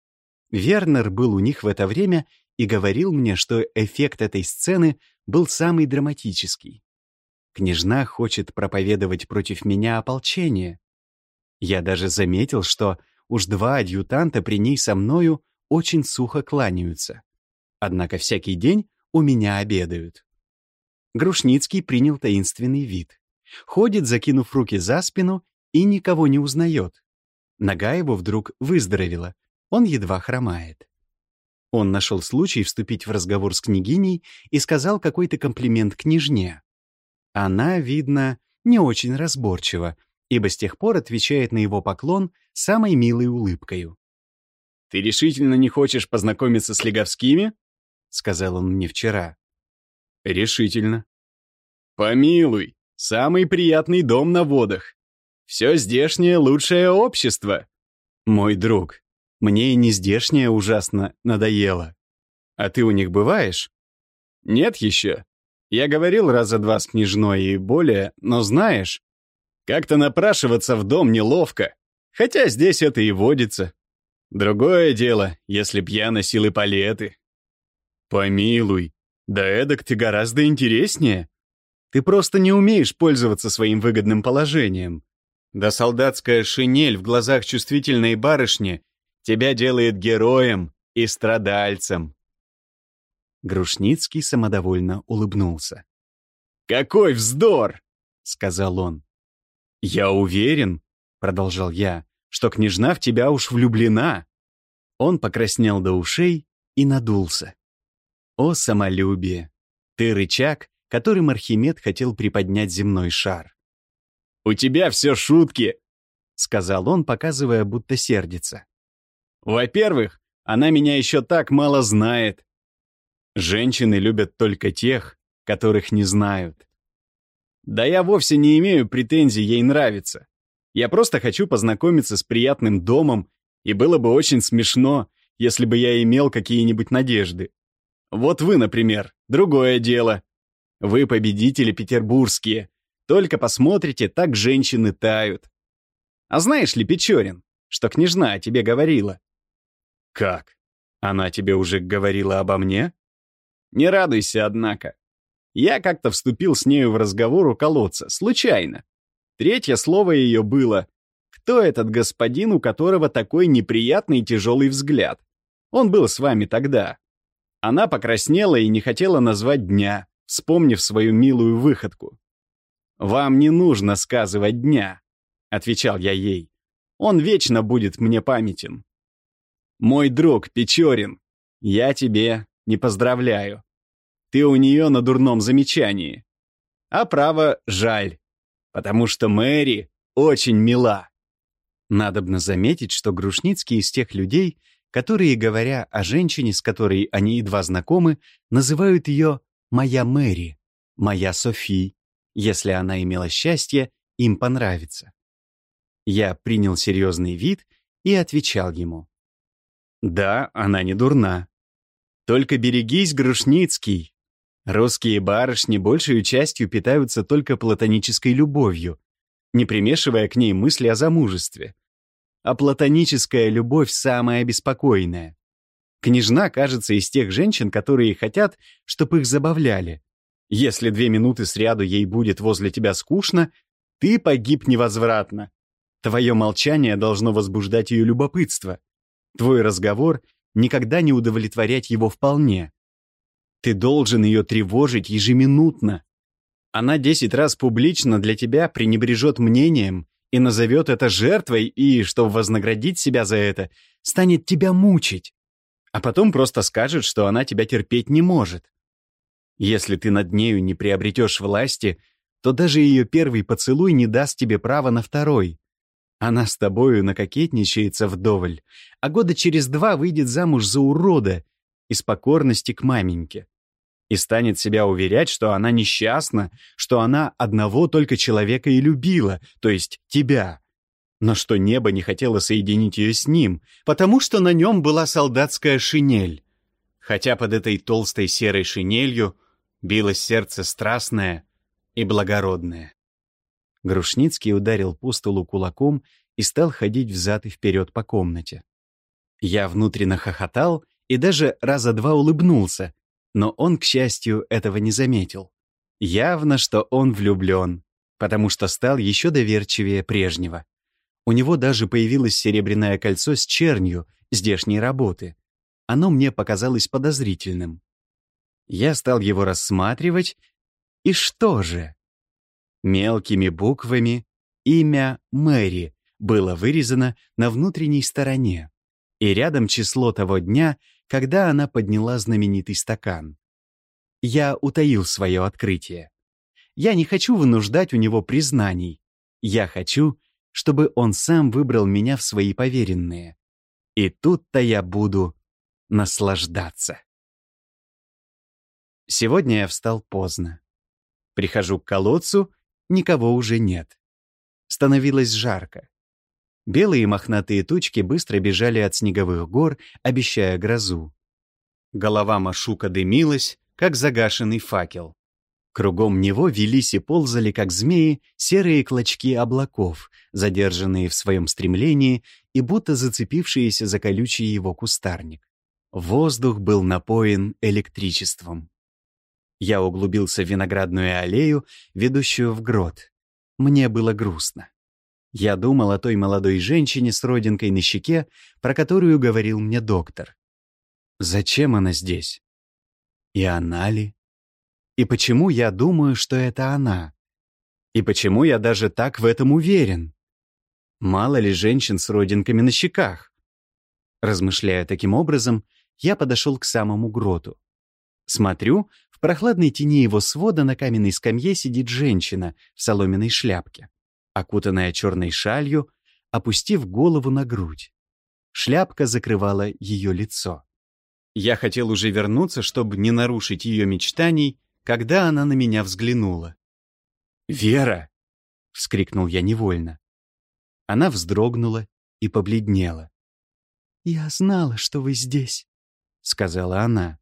S1: Вернер был у них в это время и говорил мне, что эффект этой сцены был самый драматический. Княжна хочет проповедовать против меня ополчение. Я даже заметил, что уж 2 адъютанта при ней со мною очень сухо кланяются. Однако всякий день у меня обедают. Грушницкий принял таинственный вид. Ходит, закинув руки за спину, и никого не узнает. Нога его вдруг выздоровела. Он едва хромает. Он нашел случай вступить в разговор с княгиней и сказал какой-то комплимент княжне. Она, видно, не очень разборчива, ибо с тех пор отвечает на его поклон самой милой улыбкою. «Ты решительно не хочешь познакомиться с Леговскими?» — сказал он мне вчера. «Решительно». «Помилуй, самый приятный дом на водах. Все здешнее лучшее общество». «Мой друг, мне и не здешнее ужасно надоело. А ты у них бываешь?» «Нет еще. Я говорил раза 2 с княжной и более, но знаешь, как-то напрашиваться в дом неловко, хотя здесь это и водится. Другое дело, если б я носил эполеты». «Помилуй, да эдак ты гораздо интереснее. Ты просто не умеешь пользоваться своим выгодным положением. Да солдатская шинель в глазах чувствительной барышни тебя делает героем и страдальцем». Грушницкий самодовольно улыбнулся. «Какой вздор!» — сказал он. «Я уверен, — продолжал я, — что княжна в тебя уж влюблена». Он покраснел до ушей и надулся. «О, самолюбие! Ты рычаг, которым Архимед хотел приподнять земной шар». «У тебя все шутки!» — сказал он, показывая, будто сердится. «Во-первых, она меня еще так мало знает. Женщины любят только тех, которых не знают. Да я вовсе не имею претензий ей нравиться. Я просто хочу познакомиться с приятным домом, и было бы очень смешно, если бы я имел какие-нибудь надежды. Вот вы, например, другое дело. Вы победители петербургские. Только посмотрите, так женщины тают. А знаешь ли, Печорин, что княжна о тебе говорила?» «Как? Она тебе уже говорила обо мне?» «Не радуйся, однако. Я как-то вступил с нею в разговор у колодца, случайно. 3 слово ее было: кто этот господин, у которого такой неприятный и тяжелый взгляд? Он был с вами тогда». Она покраснела и не хотела назвать дня, вспомнив свою милую выходку. «Вам не нужно сказывать дня», — отвечал я ей. «Он вечно будет мне памятен». «Мой друг Печорин, я тебе не поздравляю. Ты у нее на дурном замечании. А право, жаль, потому что Мэри очень мила». Надобно заметить, что Грушницкий из тех людей, которые, говоря о женщине, с которой они едва знакомы, называют ее «моя Мэри». моя Софи, если она имела счастье им понравиться. Я принял серьезный вид и отвечал ему. Да, она не дурна. Только берегись, Грушницкий. Русские барышни большей частью питаются только платонической любовью, не примешивая к ней мысли о замужестве. А платоническая любовь самая беспокойная. Княжна, кажется, из тех женщин, которые хотят, чтобы их забавляли. Если 2 минуты сряду ей будет возле тебя скучно, ты погиб невозвратно. Твое молчание должно возбуждать ее любопытство. Твой разговор никогда не удовлетворять его вполне. Ты должен ее тревожить ежеминутно. Она 10 раз публично для тебя пренебрежет мнением и назовет это жертвой и, чтобы вознаградить себя за это, станет тебя мучить. А потом просто скажет, что она тебя терпеть не может. Если ты над нею не приобретешь власти, то даже ее первый поцелуй не даст тебе права на второй. Она с тобою накокетничается вдоволь, а года через 2 выйдет замуж за урода из покорности к маменьке. И станет себя уверять, что она несчастна, что она одного только человека и любила, то есть тебя. Но что небо не хотело соединить ее с ним, потому что на нем была солдатская шинель. Хотя под этой толстой серой шинелью билось сердце страстное и благородное. Грушницкий ударил по столу кулаком и стал ходить взад и вперед по комнате. Я внутренне хохотал и даже раза 2 улыбнулся, но он, к счастью, этого не заметил. Явно, что он влюблен, потому что стал еще доверчивее прежнего. У него даже появилось серебряное кольцо с чернью здешней работы. Оно мне показалось подозрительным. Я стал его рассматривать, и что же? Мелкими буквами имя Мэри было вырезано на внутренней стороне, и рядом число того дня, когда она подняла знаменитый стакан. Я утаил свое открытие. Я не хочу вынуждать у него признаний. Я хочу, чтобы он сам выбрал меня в свои поверенные. И тут-то я буду наслаждаться. Сегодня я встал поздно. Прихожу к колодцу, никого уже нет. Становилось жарко. Белые мохнатые тучки быстро бежали от снеговых гор, обещая грозу. Голова Машука дымилась, как загашенный факел. Кругом него вились и ползали, как змеи, серые клочки облаков, задержанные в своем стремлении и будто зацепившиеся за колючий его кустарник. Воздух был напоен электричеством. Я углубился в виноградную аллею, ведущую в грот. Мне было грустно. Я думал о той молодой женщине с родинкой на щеке, про которую говорил мне доктор. Зачем она здесь? И она ли? И почему я думаю, что это она? И почему я даже так в этом уверен? Мало ли женщин с родинками на щеках? Размышляя таким образом, я подошел к самому гроту. Смотрю, в прохладной тени его свода на каменной скамье сидит женщина в соломенной шляпке, окутанная черной шалью, опустив голову на грудь. Шляпка закрывала ее лицо. Я хотел уже вернуться, чтобы не нарушить ее мечтаний, когда она на меня взглянула. «Вера!» — вскрикнул я невольно. Она вздрогнула и побледнела. «Я знала, что вы здесь», — сказала она.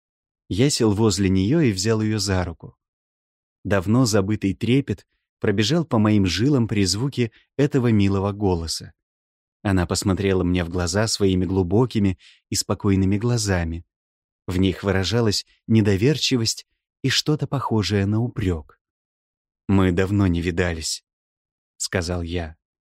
S1: Я сел возле нее и взял ее за руку. Давно забытый трепет пробежал по моим жилам при звуке этого милого голоса. Она посмотрела мне в глаза своими глубокими и спокойными глазами. В них выражалась недоверчивость и что-то похожее на упрек. «Мы давно не видались», — сказал я.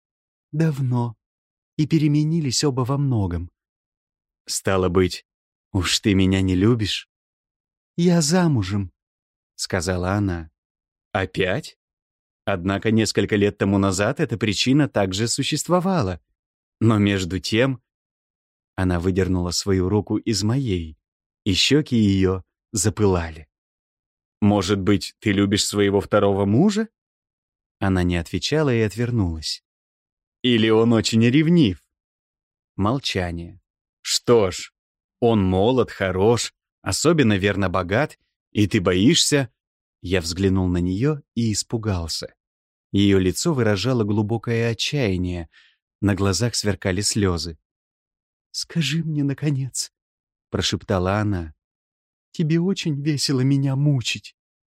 S1: «Давно. И переменились оба во многом». «Стало быть, уж ты меня не любишь?» «Я замужем», — сказала она. «Опять? Однако несколько лет тому назад эта причина также существовала. Но между тем...» Она выдернула свою руку из моей, и щеки ее запылали. «Может быть, ты любишь своего второго мужа?» Она не отвечала и отвернулась. «Или он очень ревнив?» Молчание. «Что ж, он молод, хорош, особенно верно богат, и ты боишься...» Я взглянул на нее и испугался. Ее лицо выражало глубокое отчаяние, на глазах сверкали слезы. «Скажи мне, наконец», — прошептала она, — «тебе очень весело меня мучить.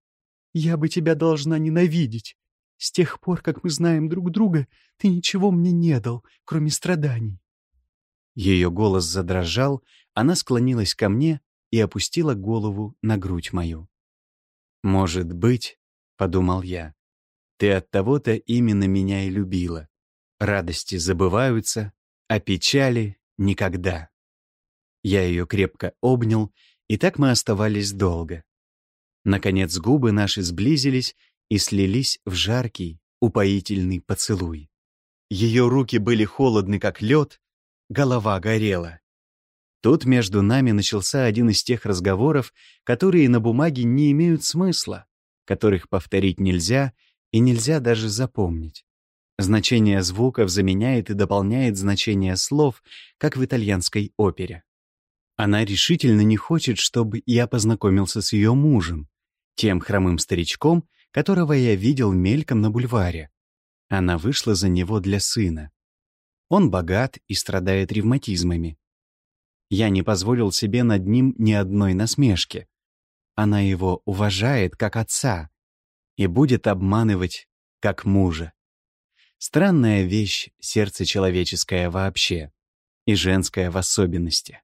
S1: Я бы тебя должна ненавидеть. С тех пор, как мы знаем друг друга, ты ничего мне не дал, кроме страданий». Ее голос задрожал, она склонилась ко мне и опустила голову на грудь мою. «Может быть, — подумал я, — ты оттого-то именно меня и любила. Радости забываются, а печали — никогда». Я ее крепко обнял, и так мы оставались долго. Наконец губы наши сблизились и слились в жаркий, упоительный поцелуй. Ее руки были холодны, как лед, голова горела. Тут между нами начался один из тех разговоров, которые на бумаге не имеют смысла, которых повторить нельзя и нельзя даже запомнить. Значение звуков заменяет и дополняет значение слов, как в итальянской опере. Она решительно не хочет, чтобы я познакомился с ее мужем, тем хромым старичком, которого я видел мельком на бульваре. Она вышла за него для сына. Он богат и страдает ревматизмами. Я не позволил себе над ним ни одной насмешки. Она его уважает как отца и будет обманывать как мужа. Странная вещь сердце человеческое вообще и женское в особенности.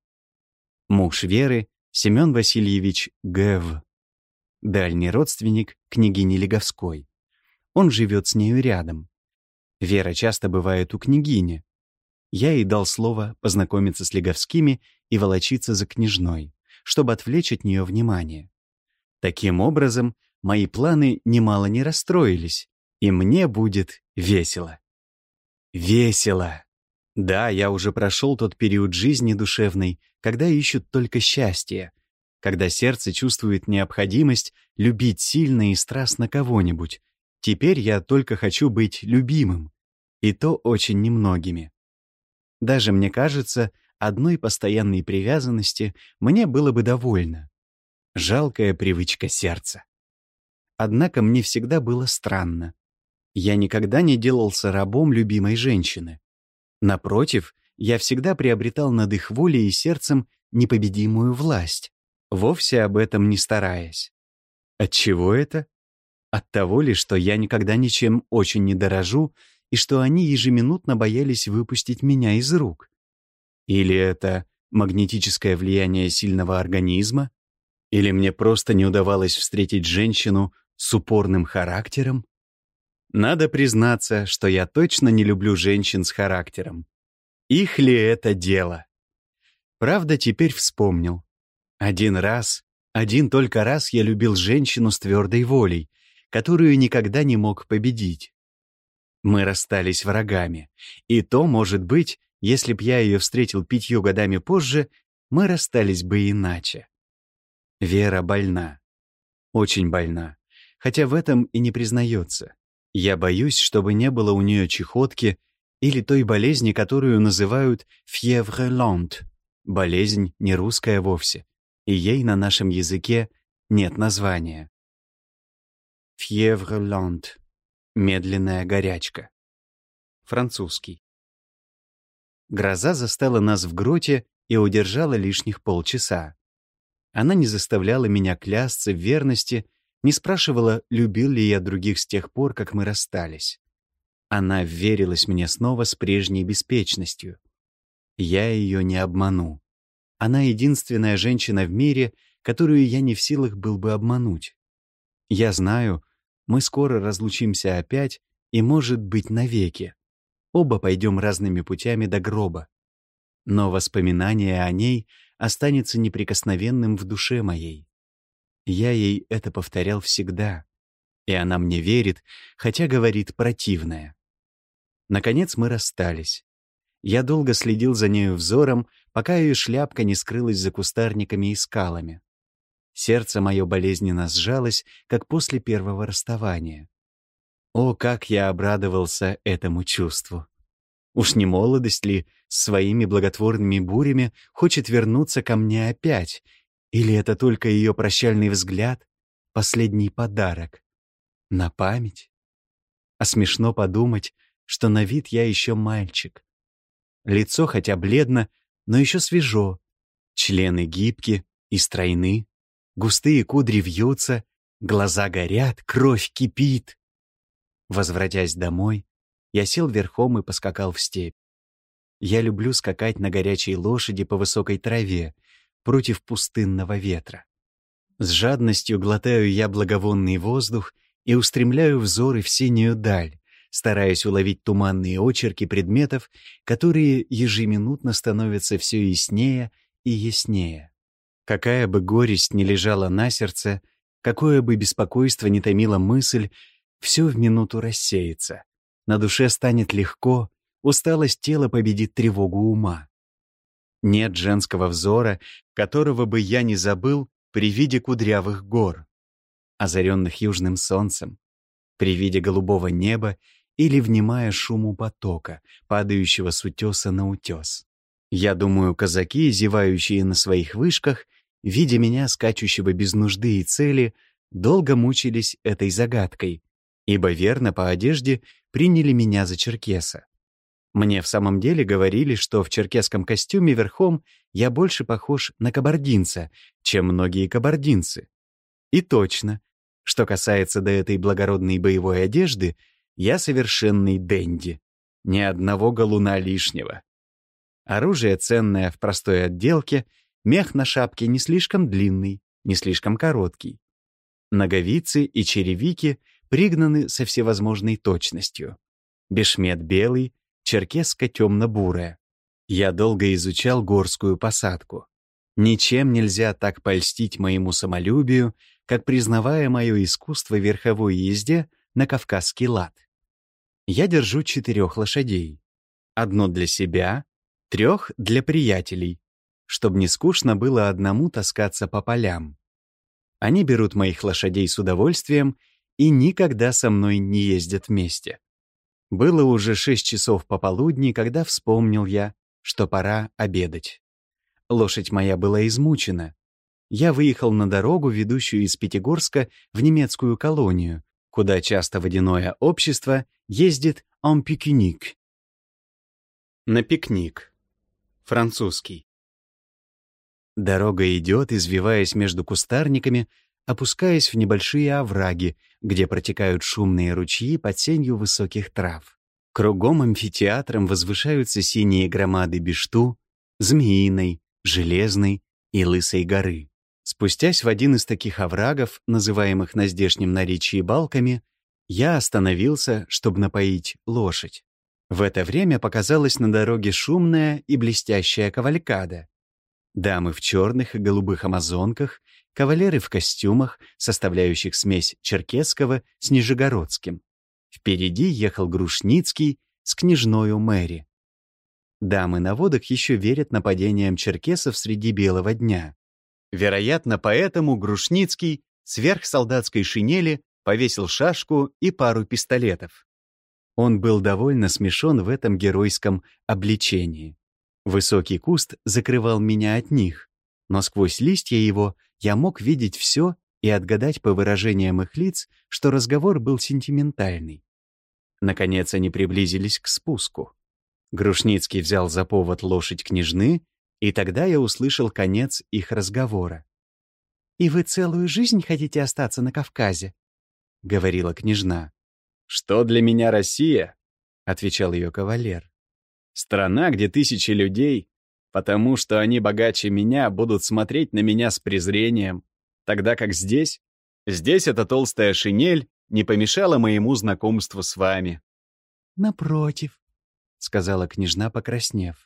S1: Муж Веры — Семен Васильевич Г.В., дальний родственник княгини Леговской. Он живет с нею рядом. Вера часто бывает у княгини. Я ей дал слово познакомиться с Леговскими и волочиться за княжной, чтобы отвлечь от нее внимание. Таким образом, мои планы немало не расстроились, и мне будет весело. Весело! Да, я уже прошел тот период жизни душевной, когда ищут только счастье, когда сердце чувствует необходимость любить сильно и страстно кого-нибудь. Теперь я только хочу быть любимым, и то очень немногими. Даже, мне кажется, одной постоянной привязанности мне было бы довольно. Жалкая привычка сердца. Однако мне всегда было странно. Я никогда не делался рабом любимой женщины. Напротив, я всегда приобретал над их волей и сердцем непобедимую власть, вовсе об этом не стараясь. Отчего это? От того ли, что я никогда ничем очень не дорожу, и что они ежеминутно боялись выпустить меня из рук? Или это магнетическое влияние сильного организма? Или мне просто не удавалось встретить женщину с упорным характером? Надо признаться, что я точно не люблю женщин с характером. Их ли это дело? Правда, теперь вспомнил. Один только раз я любил женщину с твердой волей, которую никогда не мог победить. Мы расстались врагами, и то, может быть, если б я ее встретил 5 годами позже, мы расстались бы иначе. Вера больна. Очень больна, хотя в этом и не признается. Я боюсь, чтобы не было у нее чехотки или той болезни, которую называют «fièvre lente», болезнь не русская вовсе, и ей на нашем языке нет названия. «Fièvre lente» — медленная горячка. Французский. Гроза застала нас в гроте и удержала лишних полчаса. Она не заставляла меня клясться в верности, не спрашивала, любил ли я других с тех пор, как мы расстались. Она вверилась мне снова с прежней беспечностью. Я ее не обману. Она единственная женщина в мире, которую я не в силах был бы обмануть. Я знаю, мы скоро разлучимся опять и, может быть, навеки. Оба пойдем разными путями до гроба. Но воспоминание о ней останется неприкосновенным в душе моей. Я ей это повторял всегда, и она мне верит, хотя говорит противное. Наконец мы расстались. Я долго следил за нею взором, пока ее шляпка не скрылась за кустарниками и скалами. Сердце мое болезненно сжалось, как после первого расставания. О, как я обрадовался этому чувству! Уж не молодость ли с своими благотворными бурями хочет вернуться ко мне опять? Или это только ее прощальный взгляд? последний подарок. На память. А смешно подумать, что на вид я еще мальчик. Лицо хотя бледно, но еще свежо. Члены гибки и стройны. Густые кудри вьются, глаза горят, кровь кипит. Возвратясь домой, я сел верхом и поскакал в степь. Я люблю скакать на горячей лошади по высокой траве против пустынного ветра. С жадностью глотаю я благовонный воздух и устремляю взоры в синюю даль, стараясь уловить туманные очерки предметов, которые ежеминутно становятся все яснее и яснее. Какая бы горесть ни лежала на сердце, какое бы беспокойство ни томила мысль, все в минуту рассеется. На душе станет легко, усталость тела победит тревогу ума. Нет женского взора, которого бы я не забыл при виде кудрявых гор, озаренных южным солнцем, при виде голубого неба или внимая шуму потока, падающего с утеса на утес. Я думаю, казаки, зевающие на своих вышках, видя меня, скачущего без нужды и цели, долго мучились этой загадкой, ибо верно по одежде приняли меня за черкеса. Мне в самом деле говорили, что в черкесском костюме верхом я больше похож на кабардинца, чем многие кабардинцы. И точно, что касается до этой благородной боевой одежды, я совершенный денди. Ни одного галуна лишнего. Оружие ценное в простой отделке, мех на шапке не слишком длинный, не слишком короткий. Ноговицы и черевики пригнаны со всевозможной точностью. Бешмет белый, черкеска темно-бурая. Я долго изучал горскую посадку. Ничем нельзя так польстить моему самолюбию, как признавая мое искусство в верховой езде на кавказский лад. Я держу 4 лошадей. 1 для себя, 3 для приятелей, чтобы не скучно было одному таскаться по полям. Они берут моих лошадей с удовольствием и никогда со мной не ездят вместе. Было уже 6 часов пополудни, когда вспомнил я, что пора обедать. Лошадь моя была измучена. Я выехал на дорогу, ведущую из Пятигорска в немецкую колонию, куда часто водяное общество ездит en pique-nique. На пикник. Французский. Дорога идет, извиваясь между кустарниками, опускаясь в небольшие овраги, где протекают шумные ручьи под сенью высоких трав. Кругом амфитеатром возвышаются синие громады Бишту, Змеиной, Железной и Лысой горы. Спустясь в один из таких оврагов, называемых на здешнем наречии балками, я остановился, чтобы напоить лошадь. В это время показалась на дороге шумная и блестящая кавалькада. Дамы в черных и голубых амазонках, кавалеры в костюмах, составляющих смесь черкесского с нижегородским. Впереди ехал Грушницкий с княжною Мэри. Дамы на водах еще верят нападениям черкесов среди белого дня. Вероятно, поэтому Грушницкий сверх солдатской шинели повесил шашку и пару пистолетов. Он был довольно смешон в этом геройском обличении. Высокий куст закрывал меня от них, но сквозь листья его я мог видеть все и отгадать по выражениям их лиц, что разговор был сентиментальный. Наконец они приблизились к спуску. Грушницкий взял за повод лошадь княжны, и тогда я услышал конец их разговора. «И вы целую жизнь хотите остаться на Кавказе?» — говорила княжна. «Что для меня Россия?» — отвечал ее кавалер. «Страна, где тысячи людей, потому что они богаче меня, будут смотреть на меня с презрением, тогда как здесь эта толстая шинель не помешала моему знакомству с вами». «Напротив», — сказала княжна, покраснев.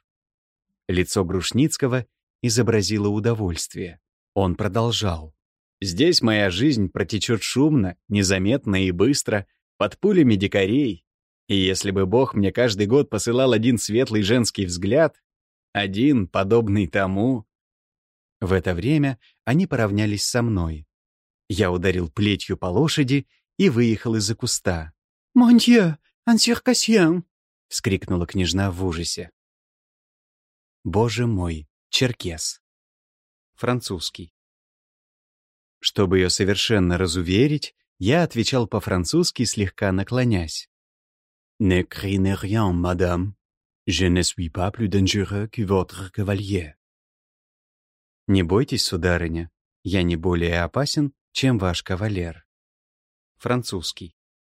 S1: Лицо Грушницкого изобразило удовольствие. Он продолжал. «Здесь моя жизнь протечет шумно, незаметно и быстро, под пулями дикарей. И если бы Бог мне каждый год посылал один светлый женский взгляд, один, подобный тому...» В это время они поравнялись со мной. Я ударил плетью по лошади и выехал из-за куста. «Mon Dieu, un circassien!» — вскрикнула княжна в ужасе. «Боже мой, черкес». Французский. Чтобы ее совершенно разуверить, я отвечал по-французски, слегка наклонясь. «Ne craignez rien, madame. Je ne suis pas plus dangereux que votre cavalier». «Не бойтесь, сударыня, я не более опасен, чем ваш кавалер». Французский.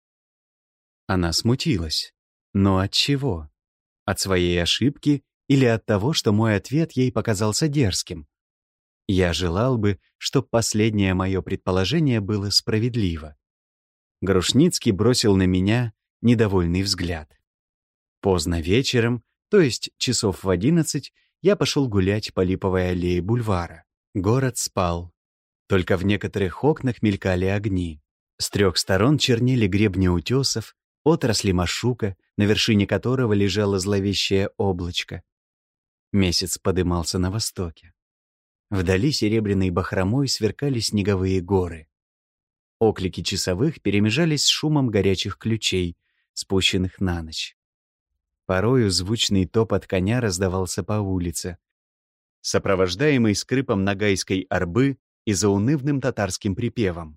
S1: Она смутилась. Но от чего? От своей ошибки или от того, что мой ответ ей показался дерзким? Я желал бы, чтобы последнее мое предположение было справедливо. Грушницкий бросил на меня недовольный взгляд. Поздно вечером, то есть часов в 11, я пошел гулять по Липовой аллее бульвара. Город спал. Только в некоторых окнах мелькали огни. С 3 сторон чернели гребни утесов, отрасли машука, на вершине которого лежало зловещее облачко. Месяц подымался на востоке. Вдали серебряной бахромой сверкали снеговые горы. Оклики часовых перемежались с шумом горячих ключей, спущенных на ночь. Порою звучный топот коня раздавался по улице, сопровождаемый скрипом нагайской арбы и заунывным татарским припевом.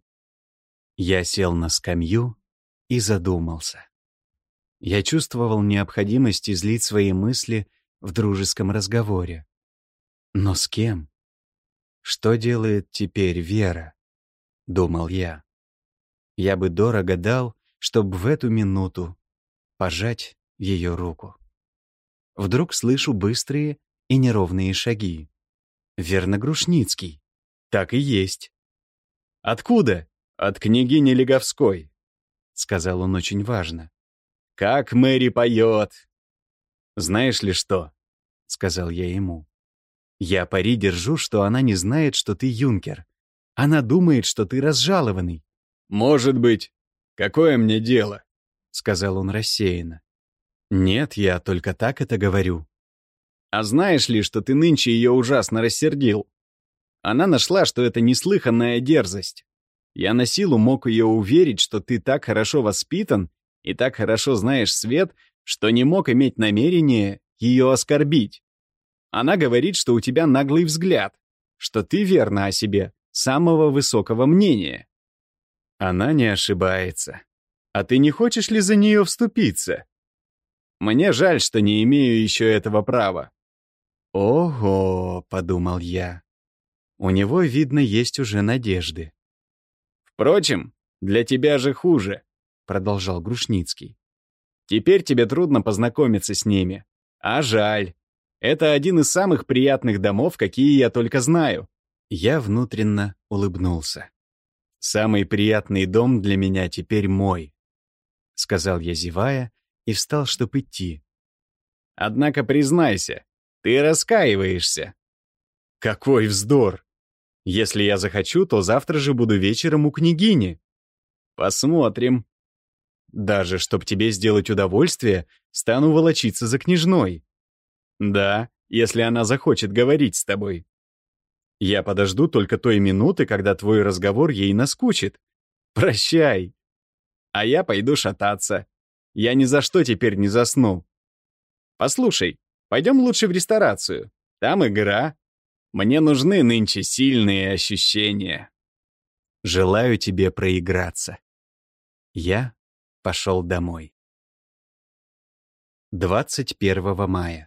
S1: Я сел на скамью и задумался. Я чувствовал необходимость излить свои мысли в дружеском разговоре. Но с кем? Что делает теперь Вера? Думал я. Я бы дорого дал, чтобы в эту минуту пожать ее руку. Вдруг слышу быстрые и неровные шаги. Верно, Грушницкий. Так и есть. «Откуда?» «От княгини Леговской», — сказал он очень важно. «Как Мэри поет!» «Знаешь ли что?» — сказал я ему. «Я пари держу, что она не знает, что ты юнкер. Она думает, что ты разжалованный». «Может быть. Какое мне дело?» — сказал он рассеянно. «Нет, я только так это говорю». «А знаешь ли, что ты нынче ее ужасно рассердил? Она нашла, что это неслыханная дерзость. Я на силу мог ее уверить, что ты так хорошо воспитан и так хорошо знаешь свет, что не мог иметь намерения ее оскорбить. Она говорит, что у тебя наглый взгляд, что ты верна о себе, самого высокого мнения». «Она не ошибается. А ты не хочешь ли за нее вступиться?» «Мне жаль, что не имею еще этого права». «Ого», — подумал я. У него, видно, есть уже надежды. «Впрочем, для тебя же хуже», — продолжал Грушницкий. «Теперь тебе трудно познакомиться с ними. А жаль. Это один из самых приятных домов, какие я только знаю». Я внутренно улыбнулся. «Самый приятный дом для меня теперь мой», — сказал я, зевая, и встал, чтоб идти. «Однако признайся, ты раскаиваешься». «Какой вздор! Если я захочу, то завтра же буду вечером у княгини». «Посмотрим». «Даже чтоб тебе сделать удовольствие, стану волочиться за княжной». «Да, если она захочет говорить с тобой». «Я подожду только той минуты, когда твой разговор ей наскучит. Прощай». «А я пойду шататься. Я ни за что теперь не засну». «Послушай, пойдем лучше в ресторацию. Там игра. Мне нужны нынче сильные ощущения». «Желаю тебе проиграться». Я пошел домой. 21 мая.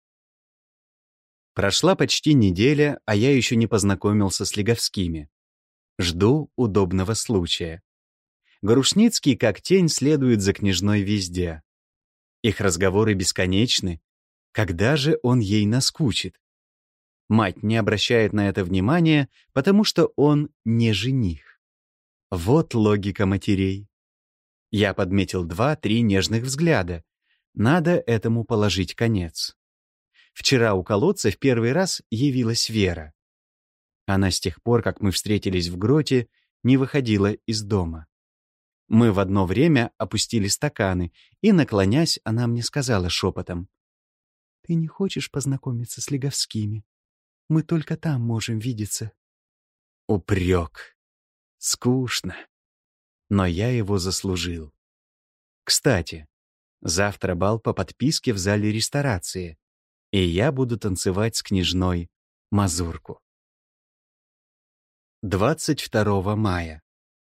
S1: Прошла почти неделя, а я еще не познакомился с Леговскими. Жду удобного случая. Грушницкий, как тень, следует за княжной везде. Их разговоры бесконечны. Когда же он ей наскучит? Мать не обращает на это внимания, потому что он не жених. Вот логика матерей. Я подметил 2-3 нежных взгляда. Надо этому положить конец. Вчера у колодца в первый раз явилась Вера. Она с тех пор, как мы встретились в гроте, не выходила из дома. Мы в одно время опустили стаканы, и, наклонясь, она мне сказала шепотом: «Ты не хочешь познакомиться с Леговскими? Мы только там можем видеться». Упрек. Скучно. Но я его заслужил. Кстати, завтра бал по подписке в зале ресторации, и я буду танцевать с княжной мазурку. 22 мая.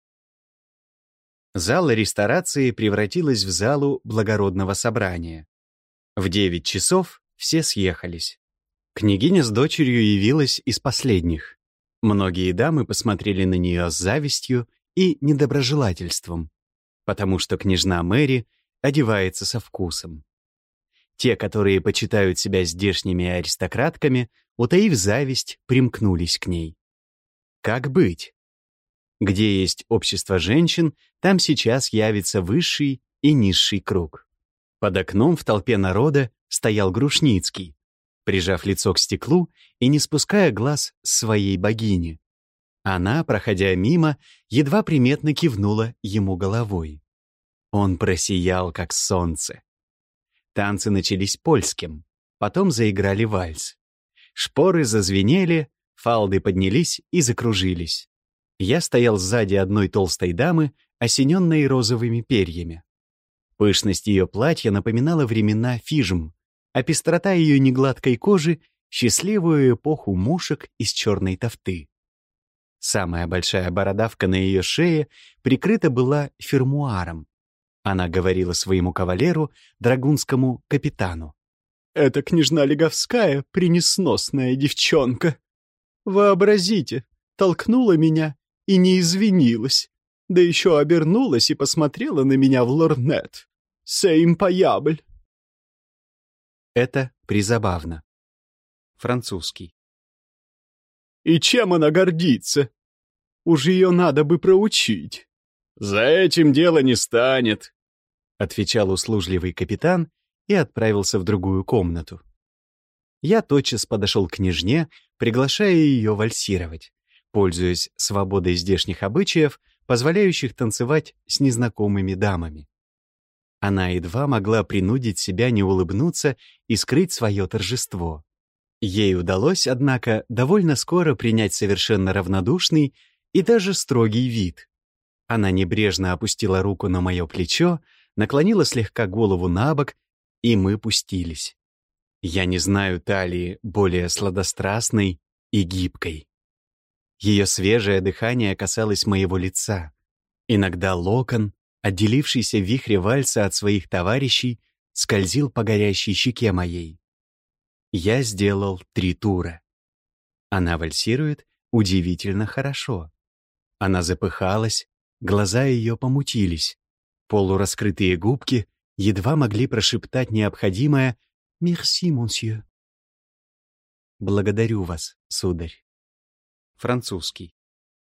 S1: Зала ресторации превратилась в залу благородного собрания. В 9 часов все съехались. Княгиня с дочерью явилась из последних. Многие дамы посмотрели на нее с завистью и недоброжелательством, потому что княжна Мэри одевается со вкусом. Те, которые почитают себя здешними аристократками, утаив зависть, примкнулись к ней. Как быть? Где есть общество женщин, там сейчас явится высший и низший круг. Под окном в толпе народа стоял Грушницкий, прижав лицо к стеклу и не спуская глаз с своей богини. Она, проходя мимо, едва приметно кивнула ему головой. Он просиял, как солнце. Танцы начались польским, потом заиграли вальс. Шпоры зазвенели, фалды поднялись и закружились. Я стоял сзади одной толстой дамы, осененной розовыми перьями. Пышность ее платья напоминала времена фижм, а пестрота ее негладкой кожи — счастливую эпоху мушек из черной тафты. Самая большая бородавка на ее шее прикрыта была фермуаром. Она говорила своему кавалеру, драгунскому капитану: «Это княжна Леговская, пренесносная девчонка. Вообразите, толкнула меня и не извинилась, да еще обернулась и посмотрела на меня в лорнет. Сэ импаябль». Это призабавно. Французский. «И чем она гордится? Уж ее надо бы проучить». «За этим дело не станет», — отвечал услужливый капитан и отправился в другую комнату. Я тотчас подошел к княжне, приглашая ее вальсировать, пользуясь свободой здешних обычаев, позволяющих танцевать с незнакомыми дамами. Она едва могла принудить себя не улыбнуться и скрыть свое торжество. Ей удалось, однако, довольно скоро принять совершенно равнодушный и даже строгий вид. Она небрежно опустила руку на мое плечо, наклонила слегка голову на бок, и мы пустились. Я не знаю талии более сладострастной и гибкой. Ее свежее дыхание касалось моего лица. Иногда локон, отделившийся в вихре вальса от своих товарищей, скользил по горящей щеке моей. Я сделал 3 тура. Она вальсирует удивительно хорошо. Она запыхалась, глаза ее помутились. Полураскрытые губки едва могли прошептать необходимое «Мерси, монсье». «Благодарю вас, сударь». Французский.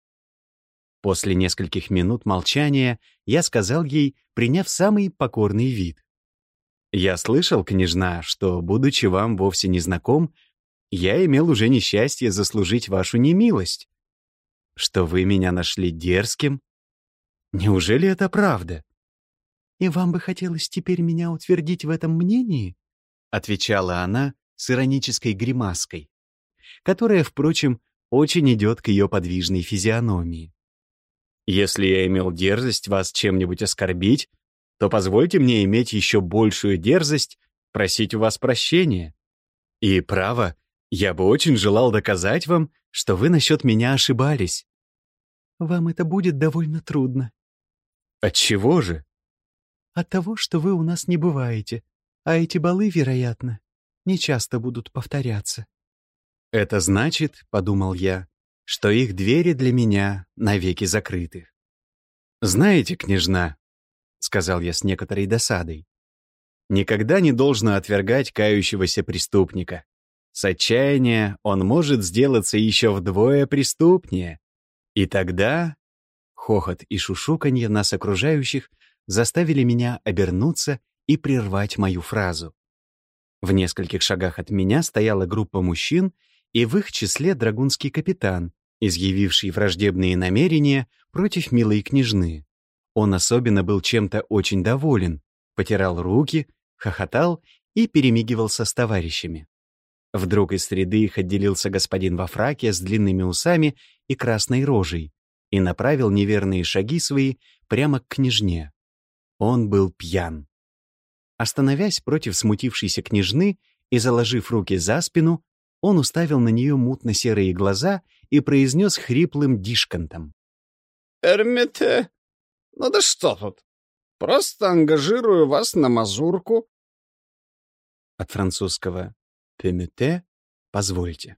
S1: После нескольких минут молчания я сказал ей, приняв самый покорный вид: «Я слышал, княжна, что, будучи вам вовсе не знаком, я имел уже несчастье заслужить вашу немилость. Что вы меня нашли дерзким? Неужели это правда?» «И вам бы хотелось теперь меня утвердить в этом мнении?» — отвечала она с иронической гримаской, которая, впрочем, очень идет к ее подвижной физиономии. «Если я имел дерзость вас чем-нибудь оскорбить, то позвольте мне иметь еще большую дерзость просить у вас прощения. И, право, я бы очень желал доказать вам, что вы насчет меня ошибались». «Вам это будет довольно трудно». «Отчего же?» «От того, что вы у нас не бываете, а эти балы, вероятно, не часто будут повторяться». «Это значит, — подумал я, — что их двери для меня навеки закрыты». «Знаете, княжна, — сказал я с некоторой досадой, — никогда не должно отвергать кающегося преступника. С отчаяния он может сделаться еще вдвое преступнее. И тогда...» Хохот и шушуканье нас окружающих заставили меня обернуться и прервать мою фразу. В нескольких шагах от меня стояла группа мужчин, и в их числе драгунский капитан, изъявивший враждебные намерения против милой княжны. Он особенно был чем-то очень доволен, потирал руки, хохотал и перемигивался с товарищами. Вдруг из среды их отделился господин во фраке с длинными усами и красной рожей и направил неверные шаги свои прямо к княжне. Он был пьян. Остановясь против смутившейся княжны и заложив руки за спину, он уставил на нее мутно-серые глаза и произнес хриплым дишкантом.
S2: «Эрмите? Ну да что тут? Просто ангажирую вас на мазурку».
S1: От французского «пермете» — «позвольте».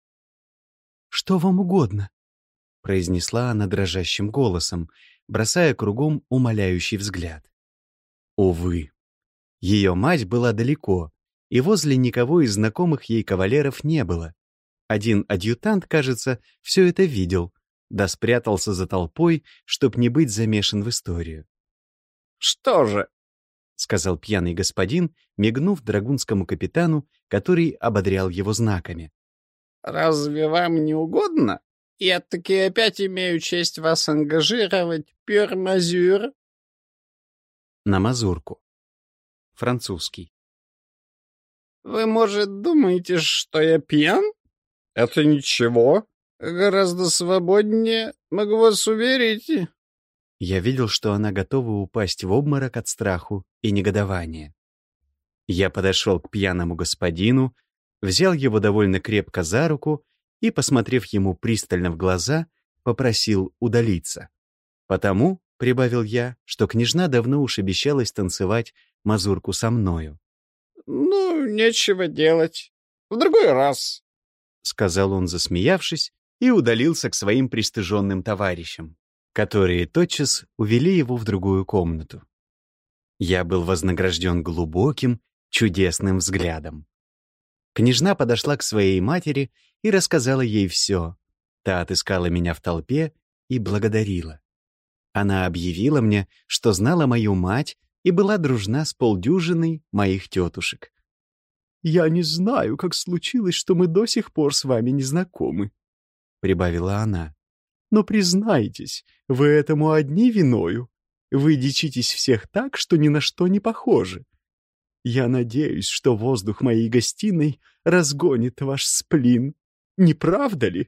S1: «Что вам угодно?» — произнесла она дрожащим голосом, бросая кругом умоляющий взгляд. Увы, ее мать была далеко, и возле никого из знакомых ей кавалеров не было. Один адъютант, кажется, все это видел, да спрятался за толпой, чтоб не быть замешан в историю.
S2: «Что же?»
S1: — сказал пьяный господин, мигнув драгунскому капитану, который ободрял его знаками.
S2: «Разве вам не угодно? Я таки опять имею честь вас ангажировать, пюр-мазюр».
S1: На мазурку. Французский.
S2: «Вы, может, думаете, что я пьян? Это ничего. Гораздо свободнее, могу вас уверить».
S1: Я видел, что она готова упасть в обморок от страху и негодования. Я подошел к пьяному господину, взял его довольно крепко за руку и, посмотрев ему пристально в глаза, попросил удалиться. Потому, — прибавил я, — что княжна давно уж обещалась танцевать мазурку со мною.
S2: «Ну, нечего делать. В другой раз»,
S1: — сказал он, засмеявшись, и удалился к своим пристыженным товарищам, которые тотчас увели его в другую комнату. Я был вознагражден глубоким, чудесным взглядом. Княжна подошла к своей матери и рассказала ей все. Та отыскала меня в толпе и благодарила. Она объявила мне, что знала мою мать и была дружна с полдюжиной моих тетушек. «Я не знаю, как случилось, что мы до сих пор с вами не знакомы», — прибавила она. «Но признайтесь, вы этому одни виною. Вы дичитесь всех так, что ни на что не похожи. Я надеюсь, что воздух моей гостиной разгонит ваш сплин. Не правда ли?»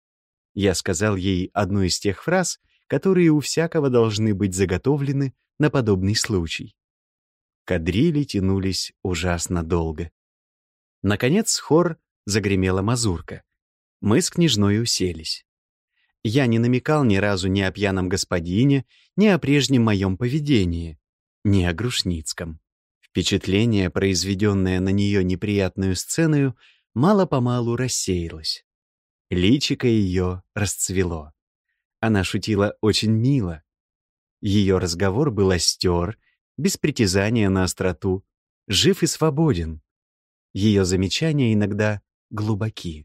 S1: Я сказал ей одну из тех фраз, которые у всякого должны быть заготовлены на подобный случай. Кадрили тянулись ужасно долго. Наконец хор загремела мазурка. Мы с княжной уселись. Я не намекал ни разу ни о пьяном господине, ни о прежнем моем поведении, ни о Грушницком. Впечатление, произведенное на нее неприятную сцену, мало-помалу рассеялось. Личико ее расцвело. Она шутила очень мило. Ее разговор был остер, без притязания на остроту, жив и свободен. Ее замечания иногда глубоки.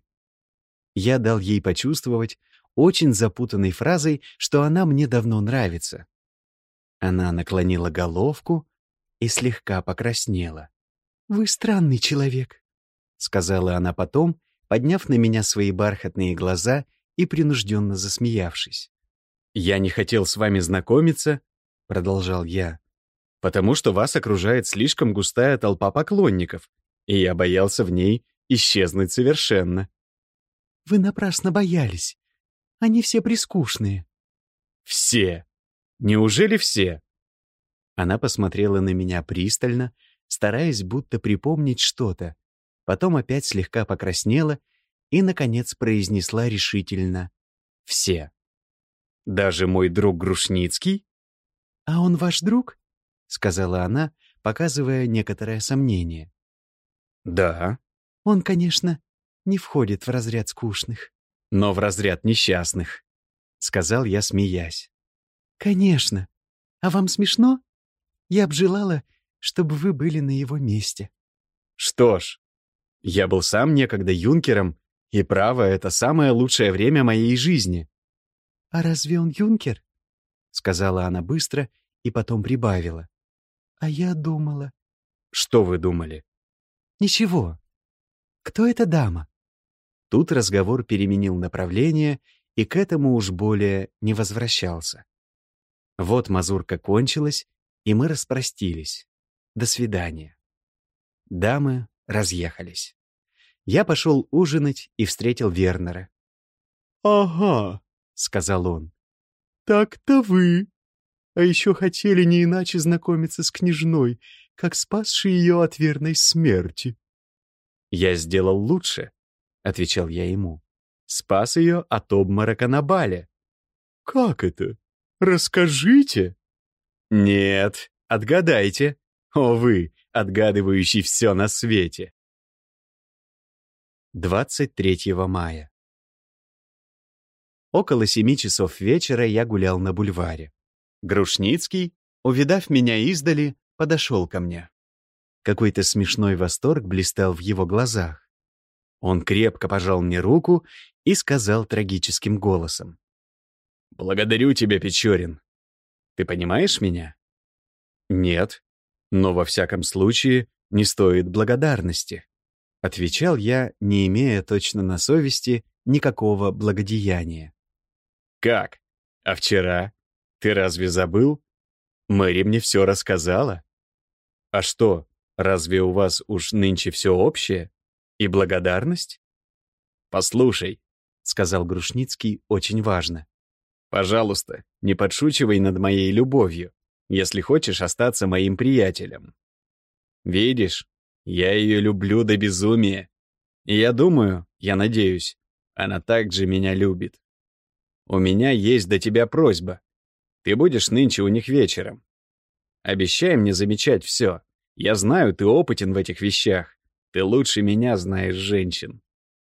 S1: Я дал ей почувствовать очень запутанной фразой, что она мне давно нравится. Она наклонила головку и слегка покраснела. «Вы странный человек», — сказала она потом, подняв на меня свои бархатные глаза и принужденно засмеявшись. «Я не хотел с вами знакомиться», — продолжал я, «потому что вас окружает слишком густая толпа поклонников, и я боялся в ней исчезнуть совершенно». «Вы напрасно боялись. Они все прискучные». «Все? Неужели все?» Она посмотрела на меня пристально, стараясь будто припомнить что-то, потом опять слегка покраснела и, наконец, произнесла решительно «все». «Даже мой друг Грушницкий?» «А он ваш друг?» — сказала она, показывая некоторое сомнение. «Да». «Он, конечно, не входит в разряд скучных». «Но в разряд несчастных», — сказал я, смеясь. «Конечно. А вам смешно? Я б желала, чтобы вы были на его месте». «Что ж, я был сам некогда юнкером, и, право, это самое лучшее время моей жизни». «А разве он юнкер?» — сказала она быстро и потом прибавила. «А я думала...» «Что вы думали?» «Ничего. Кто эта дама?» Тут разговор переменил направление и к этому уж более не возвращался. Вот мазурка кончилась, и мы распростились. До свидания. Дамы разъехались. Я пошел ужинать и встретил Вернера. «Ага», — сказал он, — «так-то вы. А еще хотели не иначе знакомиться с княжной, как спасшей ее от верной смерти». «Я сделал лучше», — отвечал я ему. Спас ее от обморока на бале. Как это? Расскажите. Нет, отгадайте. О вы, отгадывающий все на свете. 23 мая. Около 7 часов вечера я гулял на бульваре. Грушницкий, увидав меня издали, подошел ко мне. Какой-то смешной восторг блистал в его глазах. Он крепко пожал мне руку и сказал трагическим голосом: «Благодарю тебя, Печорин. Ты понимаешь меня?» «Нет, но во всяком случае не стоит благодарности», — отвечал я, не имея точно на совести никакого благодеяния. «Как? А вчера? Ты разве забыл? Мэри мне все рассказала. А что, разве у вас уж нынче все общее? И благодарность?» «Послушай», — сказал Грушницкий очень важно, «пожалуйста, не подшучивай над моей любовью, если хочешь остаться моим приятелем. Видишь, я ее люблю до безумия. И я думаю, я надеюсь, она также меня любит. У меня есть до тебя просьба. Ты будешь нынче у них вечером. Обещай мне замечать все. Я знаю, ты опытен в этих вещах. Ты лучше меня знаешь женщин».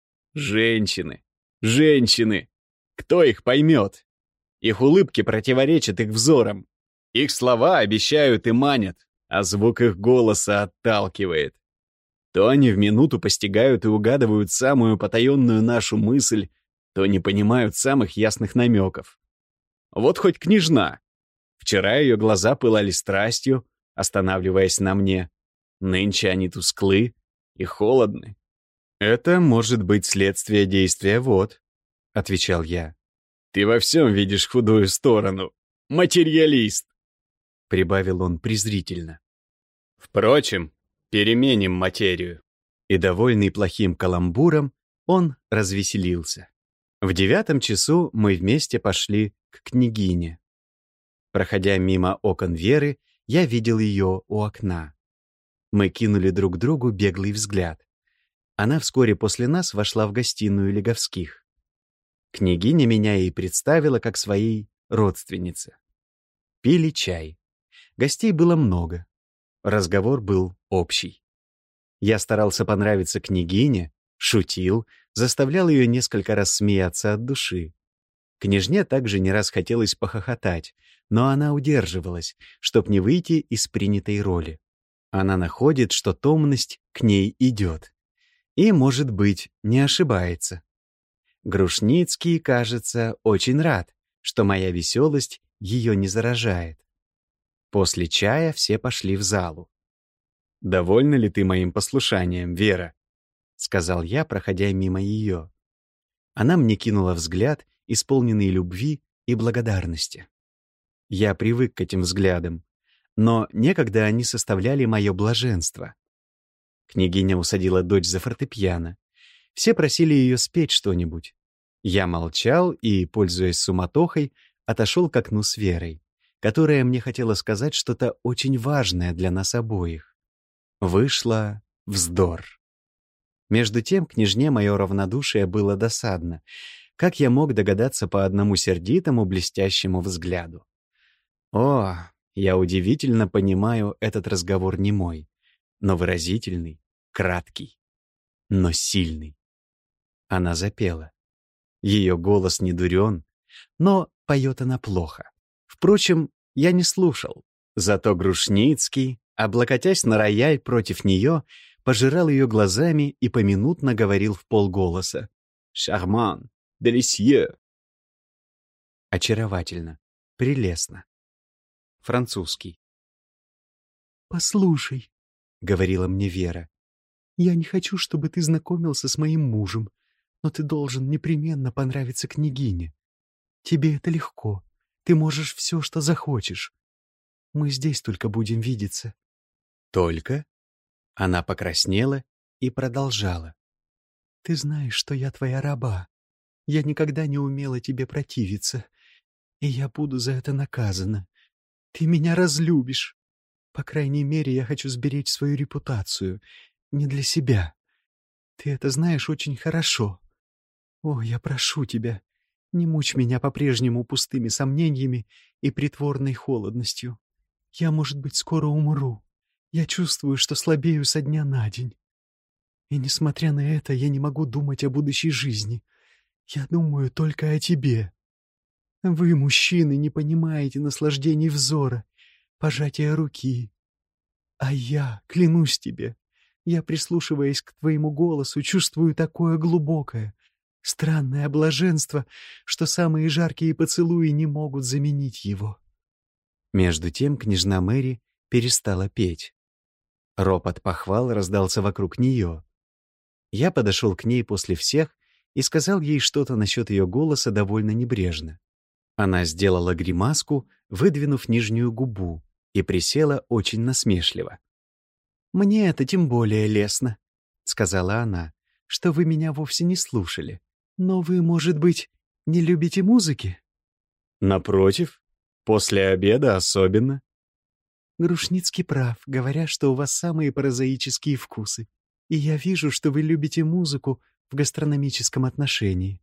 S1: Женщины. Женщины. Кто их поймет? Их улыбки противоречат их взорам. Их слова обещают и манят, а звук их голоса отталкивает. То они в минуту постигают и угадывают самую потаенную нашу мысль, то не понимают самых ясных намеков. Вот хоть княжна. Вчера ее глаза пылали страстью, останавливаясь на мне. Нынче они тусклы и холодны. «Это может быть следствие действия вод», — отвечал я. «Ты во всем видишь худую сторону. Материалист», — прибавил он презрительно. «Впрочем, переменим материю». И, довольный плохим каламбуром, он развеселился. В 9 часу мы вместе пошли к княгине. Проходя мимо окон Веры, я видел ее у окна. Мы кинули друг другу беглый взгляд. Она вскоре после нас вошла в гостиную Леговских. Княгиня меня ей представила как своей родственнице. Пили чай. Гостей было много. Разговор был общий. Я старался понравиться княгине, шутил, заставлял ее несколько раз смеяться от души. Княжне также не раз хотелось похохотать, но она удерживалась, чтоб не выйти из принятой роли. Она находит, что томность к ней идет. И, может быть, не ошибается. Грушницкий, кажется, очень рад, что моя веселость ее не заражает. После чая все пошли в залу. «Довольна ли ты моим послушанием, Вера?» — сказал я, проходя мимо ее. Она мне кинула взгляд, исполненный любви и благодарности. Я привык к этим взглядам, но некогда они составляли мое блаженство. Княгиня усадила дочь за фортепиано. Все просили ее спеть что-нибудь. Я молчал и, пользуясь суматохой, отошел к окну с Верой, которая мне хотела сказать что-то очень важное для нас обоих. Вышло вздор. Между тем княжне мое равнодушие было досадно. Как я мог догадаться по одному сердитому блестящему взгляду? О, я удивительно понимаю этот разговор не мой, но выразительный, краткий, но сильный. Она запела. Ее голос не дурен, но поет она плохо. Впрочем, я не слушал. Зато Грушницкий, облокотясь на рояль против нее, пожирал ее глазами и поминутно говорил вполголоса: «Шарман! Делисье!» Очаровательно, прелестно. Французский.
S3: «Послушай», — говорила мне Вера, — «я не хочу, чтобы ты знакомился с моим мужем, но ты должен непременно понравиться княгине. Тебе это легко, ты можешь все, что захочешь. Мы здесь только будем видеться».
S1: «Только?» Она покраснела и продолжала.
S3: «Ты знаешь, что я твоя раба. Я никогда не умела тебе противиться, и я буду за это наказана. Ты меня разлюбишь. По крайней мере, я хочу сберечь свою репутацию. Не для себя. Ты это знаешь очень хорошо. О, я прошу тебя, не мучь меня по-прежнему пустыми сомнениями и притворной холодностью. Я, может быть, скоро умру. Я чувствую, что слабею со дня на день. И, несмотря на это, я не могу думать о будущей жизни. Я думаю только о тебе. Вы, мужчины, не понимаете наслаждений взора, пожатия руки. А я, клянусь тебе, я, прислушиваясь к твоему голосу, чувствую такое глубокое, странное блаженство, что самые жаркие поцелуи не могут заменить его.
S1: Между тем княжна Мэри перестала петь. Ропот похвал раздался вокруг нее. Я подошел к ней после всех и сказал ей что-то насчет ее голоса довольно небрежно. Она сделала гримаску, выдвинув нижнюю губу, и присела очень насмешливо.
S3: «Мне это тем более лестно», — сказала она, — «что вы меня вовсе не слушали. Но вы, может быть, не любите музыки?»
S1: «Напротив, после обеда особенно».
S3: Грушницкий прав, говоря, что у вас самые прозаические вкусы. И я вижу, что вы любите музыку в гастрономическом отношении.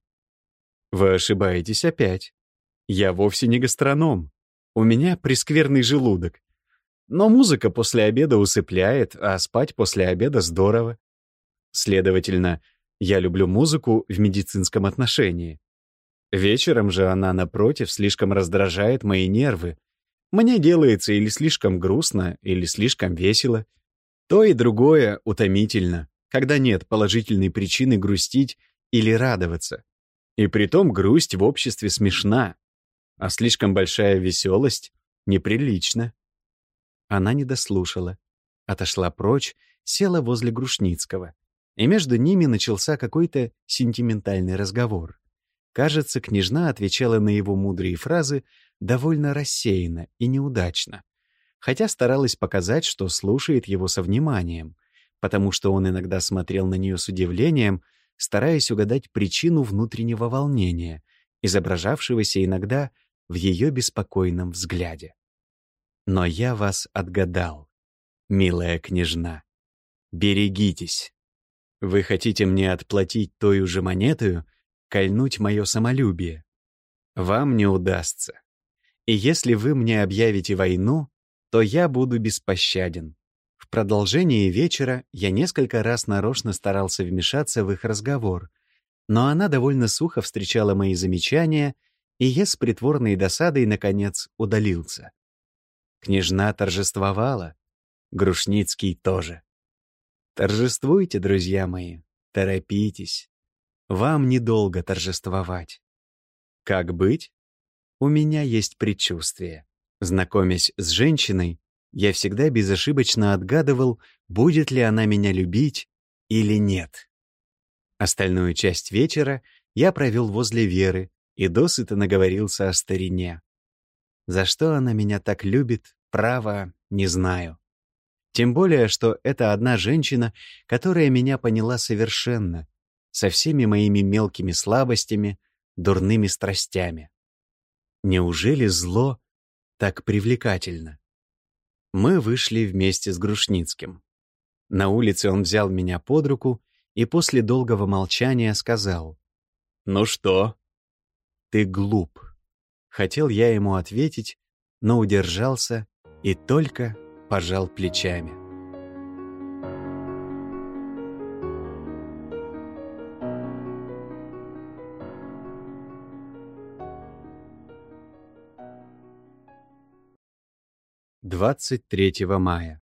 S1: Вы ошибаетесь опять. Я вовсе не гастроном. У меня прескверный желудок. Но музыка после обеда усыпляет, а спать после обеда здорово. Следовательно, я люблю музыку в медицинском отношении. Вечером же она, напротив, слишком раздражает мои нервы. Мне делается или слишком грустно, или слишком весело. То и другое утомительно, когда нет положительной причины грустить или радоваться. И притом грусть в обществе смешна, а слишком большая веселость неприлична. Она не дослушала, отошла прочь, села возле Грушницкого, и между ними начался какой-то сентиментальный разговор. Кажется, княжна отвечала на его мудрые фразы довольно рассеянно и неудачно, хотя старалась показать, что слушает его со вниманием, потому что он иногда смотрел на нее с удивлением, стараясь угадать причину внутреннего волнения, изображавшегося иногда в ее беспокойном взгляде. «Но я вас отгадал, милая княжна. Берегитесь. Вы хотите мне отплатить тою же монетою, кольнуть мое самолюбие. Вам не удастся. И если вы мне объявите войну, то я буду беспощаден». В продолжении вечера я несколько раз нарочно старался вмешаться в их разговор, но она довольно сухо встречала мои замечания, и я с притворной досадой, наконец, удалился. Княжна торжествовала, Грушницкий тоже. Торжествуйте, друзья мои, торопитесь. Вам недолго торжествовать. Как быть? У меня есть предчувствие. Знакомясь с женщиной, я всегда безошибочно отгадывал, будет ли она меня любить или нет. Остальную часть вечера я провел возле Веры и досыта наговорился о старине. За что она меня так любит, право, не знаю. Тем более, что это одна женщина, которая меня поняла совершенно, со всеми моими мелкими слабостями, дурными страстями. Неужели зло так привлекательно? Мы вышли вместе с Грушницким. На улице он взял меня под руку и после долгого молчания сказал: «Ну что?» «Ты глуп». Хотел я ему ответить, но удержался и только пожал плечами. Двадцать 23 мая.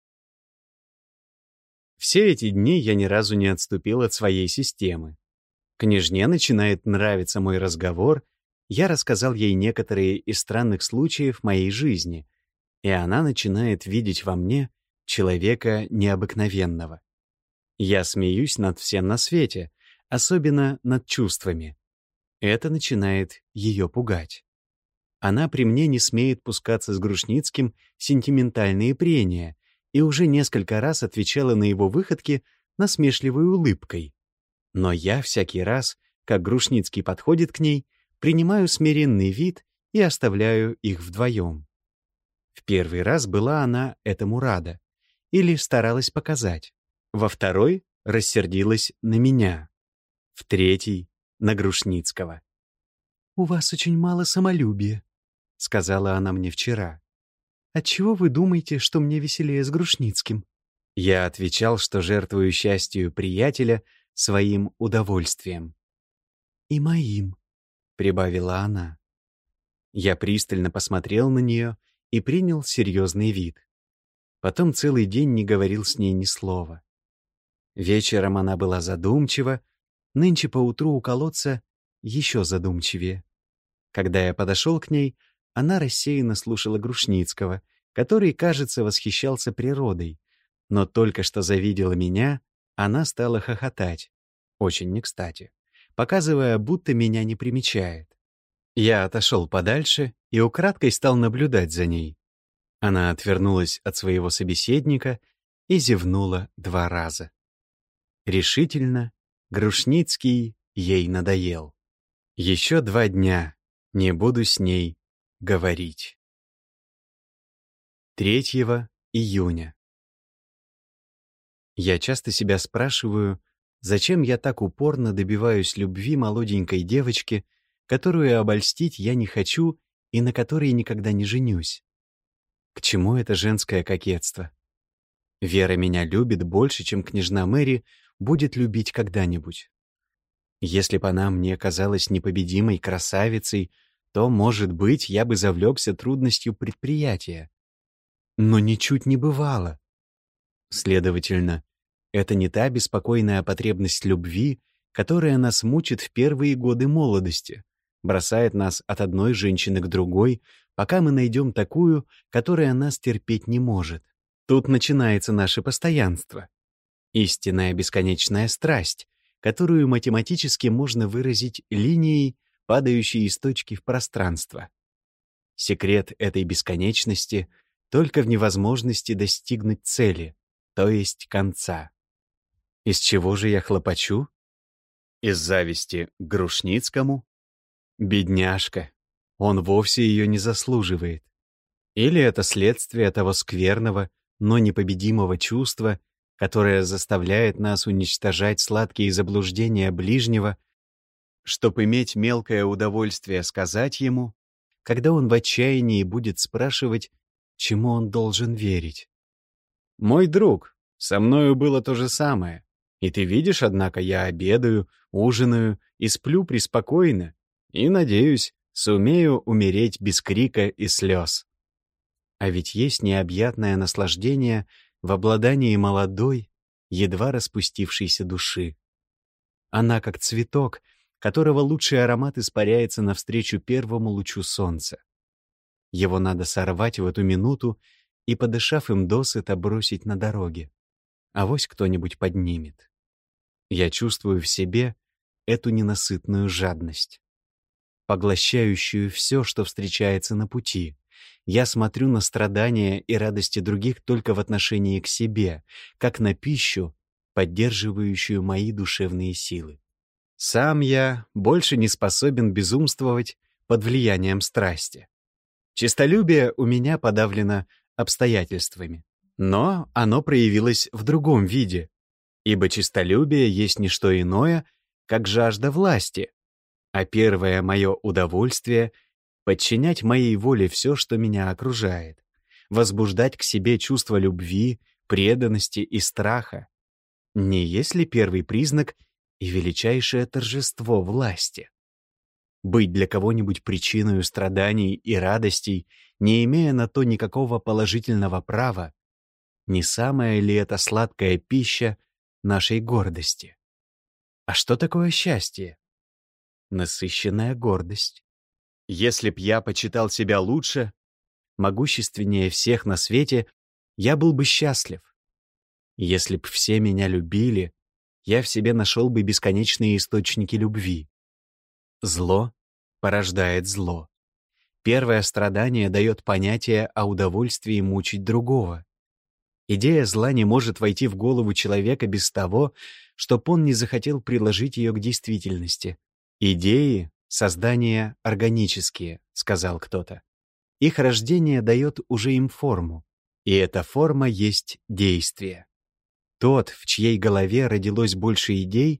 S1: Все эти дни я ни разу не отступил от своей системы. Княжне начинает нравиться мой разговор, я рассказал ей некоторые из странных случаев моей жизни, и она начинает видеть во мне человека необыкновенного. Я смеюсь над всем на свете, особенно над чувствами. Это начинает ее пугать. Она при мне не смеет пускаться с Грушницким в сентиментальные прения и уже несколько раз отвечала на его выходки насмешливой улыбкой. Но я всякий раз, как Грушницкий подходит к ней, принимаю смиренный вид и оставляю их вдвоем. В первый раз была она этому рада или старалась показать. Во второй рассердилась на меня. В третий — на Грушницкого.
S3: «У вас очень мало самолюбия», — сказала она мне вчера. «Отчего вы думаете, что мне веселее с Грушницким?»
S1: Я отвечал, что жертвую счастью приятеля своим удовольствием.
S3: «И моим», — прибавила она.
S1: Я пристально посмотрел на нее и принял серьезный вид. Потом целый день не говорил с ней ни слова. Вечером она была задумчива, нынче поутру у колодца еще задумчивее. Когда я подошел к ней, она рассеянно слушала Грушницкого, который, кажется, восхищался природой, но только что завидела меня, она стала хохотать, очень не кстати, показывая, будто меня не примечает. Я отошел подальше и украдкой стал наблюдать за ней. Она отвернулась от своего собеседника и зевнула 2 раза. Решительно, Грушницкий ей надоел. Еще 2 дня не буду с ней говорить. 3 июня. Я часто себя спрашиваю, зачем я так упорно добиваюсь любви молоденькой девочки, которую обольстить я не хочу и на которой никогда не женюсь. К чему это женское кокетство? Вера меня любит больше, чем княжна Мэри будет любить когда-нибудь. Если бы она мне казалась непобедимой красавицей, то, может быть, я бы завлекся трудностью предприятия. Но ничуть не бывало. Следовательно, это не та беспокойная потребность любви, которая нас мучит в первые годы молодости, бросает нас от одной женщины к другой, пока мы найдем такую, которая нас терпеть не может. Тут начинается наше постоянство. Истинная бесконечная страсть, которую математически можно выразить линией, падающей из точки в пространство. Секрет этой бесконечности только в невозможности достигнуть цели, то есть конца. Из чего же я хлопочу? Из зависти к Грушницкому? Бедняжка, он вовсе ее не заслуживает. Или это следствие того скверного, но непобедимого чувства, которое заставляет нас уничтожать сладкие заблуждения ближнего, чтобы иметь мелкое удовольствие сказать ему, когда он в отчаянии будет спрашивать, чему он должен верить. «Мой друг, со мною было то же самое, и ты видишь, однако, я обедаю, ужинаю и сплю преспокойно, и, надеюсь, сумею умереть без крика и слез». А ведь есть необъятное наслаждение в обладании молодой, едва распустившейся души. Она как цветок, которого лучший аромат испаряется навстречу первому лучу солнца. Его надо сорвать в эту минуту и, подышав им досыта, бросить на дороге. Авось кто-нибудь поднимет. Я чувствую в себе эту ненасытную жадность, поглощающую все, что встречается на пути. Я смотрю на страдания и радости других только в отношении к себе, как на пищу, поддерживающую мои душевные силы. Сам я больше не способен безумствовать под влиянием страсти. Честолюбие у меня подавлено обстоятельствами, но оно проявилось в другом виде, ибо честолюбие есть не что иное, как жажда власти, а первое мое удовольствие — подчинять моей воле все, что меня окружает, возбуждать к себе чувство любви, преданности и страха. Не есть ли первый признак и величайшее торжество власти? Быть для кого-нибудь причиной страданий и радостей, не имея на то никакого положительного права, не самая ли это сладкая пища нашей гордости? А что такое счастье? Насыщенная гордость. Если б я почитал себя лучше, могущественнее всех на свете, я был бы счастлив. Если б все меня любили, я в себе нашел бы бесконечные источники любви. Зло порождает зло. Первое страдание дает понятие о удовольствии мучить другого. Идея зла не может войти в голову человека без того, чтоб он не захотел приложить ее к действительности. Идеи — создания органические, сказал кто-то. Их рождение дает уже им форму, и эта форма есть действие. Тот, в чьей голове родилось больше идей,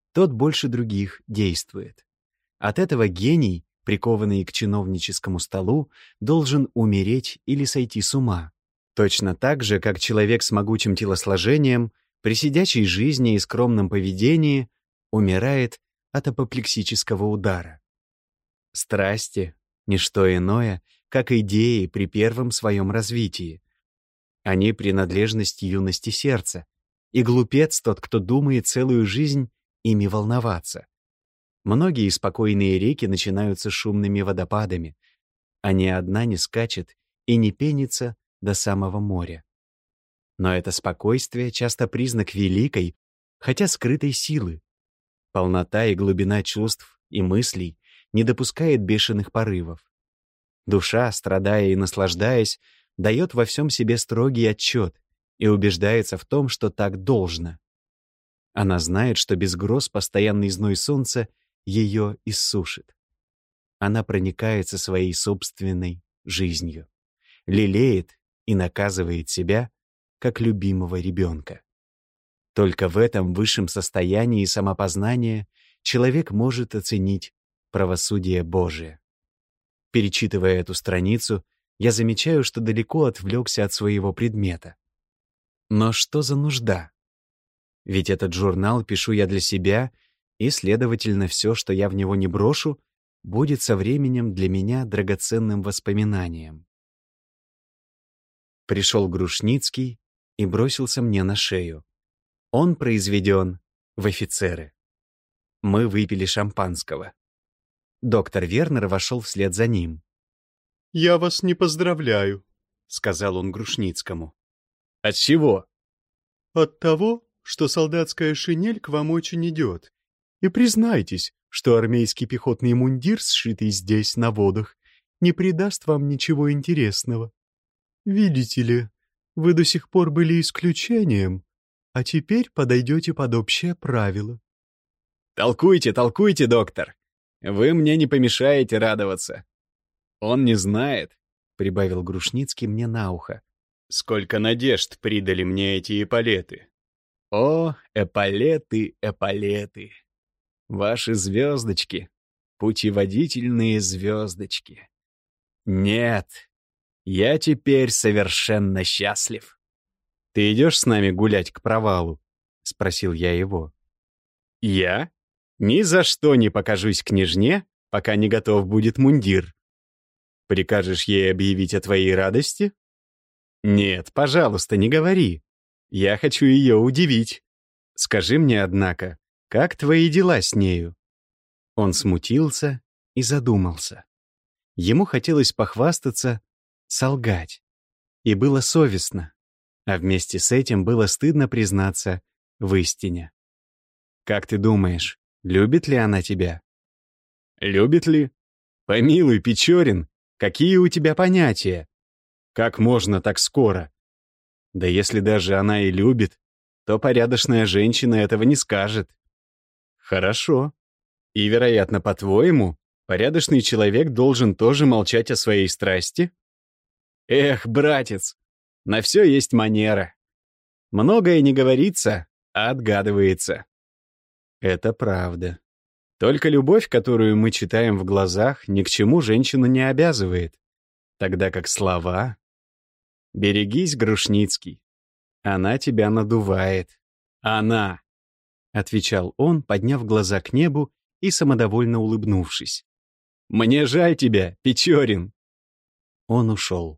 S1: тот больше других действует. От этого гений, прикованный к чиновническому столу, должен умереть или сойти с ума. Точно так же, как человек с могучим телосложением, при сидячей жизни и скромном поведении умирает от апоплексического удара. Страсти — ничто иное, как идеи при первом своем развитии. Они — принадлежность юности сердца, и глупец тот, кто думает целую жизнь ими волноваться. Многие спокойные реки начинаются шумными водопадами, а ни одна не скачет и не пенится до самого моря. Но это спокойствие часто признак великой, хотя скрытой силы. Полнота и глубина чувств и мыслей не допускает бешеных порывов. Душа, страдая и наслаждаясь, дает во всем себе строгий отчет и убеждается в том, что так должно. Она знает, что без гроз постоянный зной солнца ее иссушит. Она проникается своей собственной жизнью, лелеет и наказывает себя, как любимого ребенка. Только в этом высшем состоянии самопознания человек может оценить правосудие Божие. Перечитывая эту страницу, я замечаю, что далеко отвлекся от своего предмета. Но что за нужда? Ведь этот журнал пишу я для себя, и, следовательно, все, что я в него не брошу, будет со временем для меня драгоценным воспоминанием. Пришел Грушницкий и бросился мне на шею. Он произведен в офицеры. Мы выпили шампанского. Доктор Вернер вошел вслед за ним.
S3: «Я вас не поздравляю», — сказал он Грушницкому.
S1: «От чего?»
S3: «От того, что солдатская шинель к вам очень идет. И признайтесь, что армейский пехотный мундир, сшитый здесь, на водах, не придаст вам ничего интересного. Видите ли, вы до сих пор были исключением, а теперь подойдете под общее правило».
S1: «Толкуйте, толкуйте, доктор. Вы мне не помешаете радоваться. Он не знает», — прибавил Грушницкий мне на ухо, «сколько надежд придали мне эти эполеты. О, эполеты, эполеты! Ваши звездочки, путеводительные звездочки. Нет, я теперь совершенно счастлив». «Ты идешь с нами гулять к провалу?» — спросил я его. «Я? Ни за что не покажусь княжне, пока не готов будет мундир. Прикажешь ей объявить о твоей радости?» «Нет, пожалуйста, не говори. Я хочу ее удивить. Скажи мне, однако, как твои дела с нею?» Он смутился и задумался. Ему хотелось похвастаться, солгать. И было совестно. А вместе с этим было стыдно признаться в истине. «Как ты думаешь, любит ли она тебя?» «Любит ли? Помилуй, Печорин, какие у тебя понятия? Как можно так скоро? Да если даже она и любит, то порядочная женщина этого не скажет». «Хорошо. И, вероятно, по-твоему, порядочный человек должен тоже молчать о своей страсти?» «Эх, братец, на все есть манера. Многое не говорится, а отгадывается». «Это правда. Только любовь, которую мы читаем в глазах, ни к чему женщину не обязывает. Тогда как слова... Берегись, Грушницкий. Она тебя надувает. Она!» — отвечал он, подняв глаза к небу и самодовольно улыбнувшись. «Мне жаль тебя, Печорин!» Он ушел.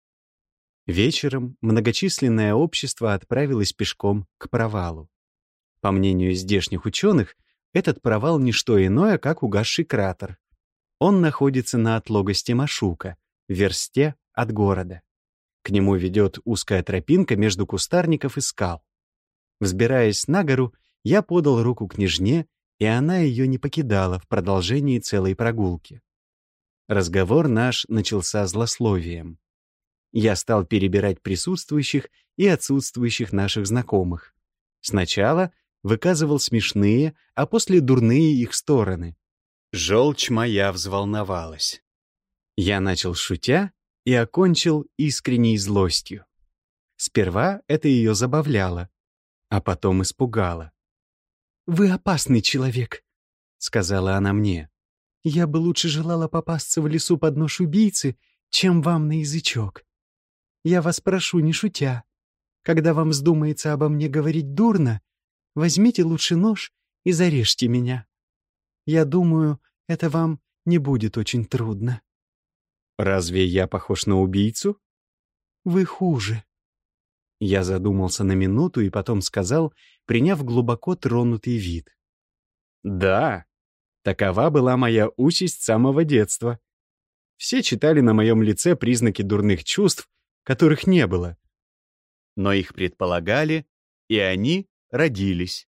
S1: Вечером многочисленное общество отправилось пешком к провалу. По мнению здешних ученых, этот провал — не что иное, как угасший кратер. Он находится на отлогости Машука, в версте от города. К нему ведет узкая тропинка между кустарников и скал. Взбираясь на гору, я подал руку княжне, и она ее не покидала в продолжении целой прогулки. Разговор наш начался злословием. Я стал перебирать присутствующих и отсутствующих наших знакомых. Сначала выказывал смешные, а после дурные их стороны. Желчь моя взволновалась. Я начал шутя и окончил искренней злостью. Сперва это ее забавляло, а потом испугало.
S3: «Вы опасный человек», — сказала она мне. «Я бы лучше желала попасться в лесу под нож убийцы, чем вам на язычок. Я вас прошу, не шутя. Когда вам вздумается обо мне говорить дурно, возьмите лучше нож и зарежьте меня. Я думаю, это вам не будет очень трудно».
S1: «Разве я похож на убийцу?»
S3: «Вы хуже».
S1: Я задумался на минуту и потом сказал, приняв глубоко тронутый вид. «Да, такова была моя участь с самого детства. Все читали на моем лице признаки дурных чувств, которых не было. Но их предполагали, и они родились.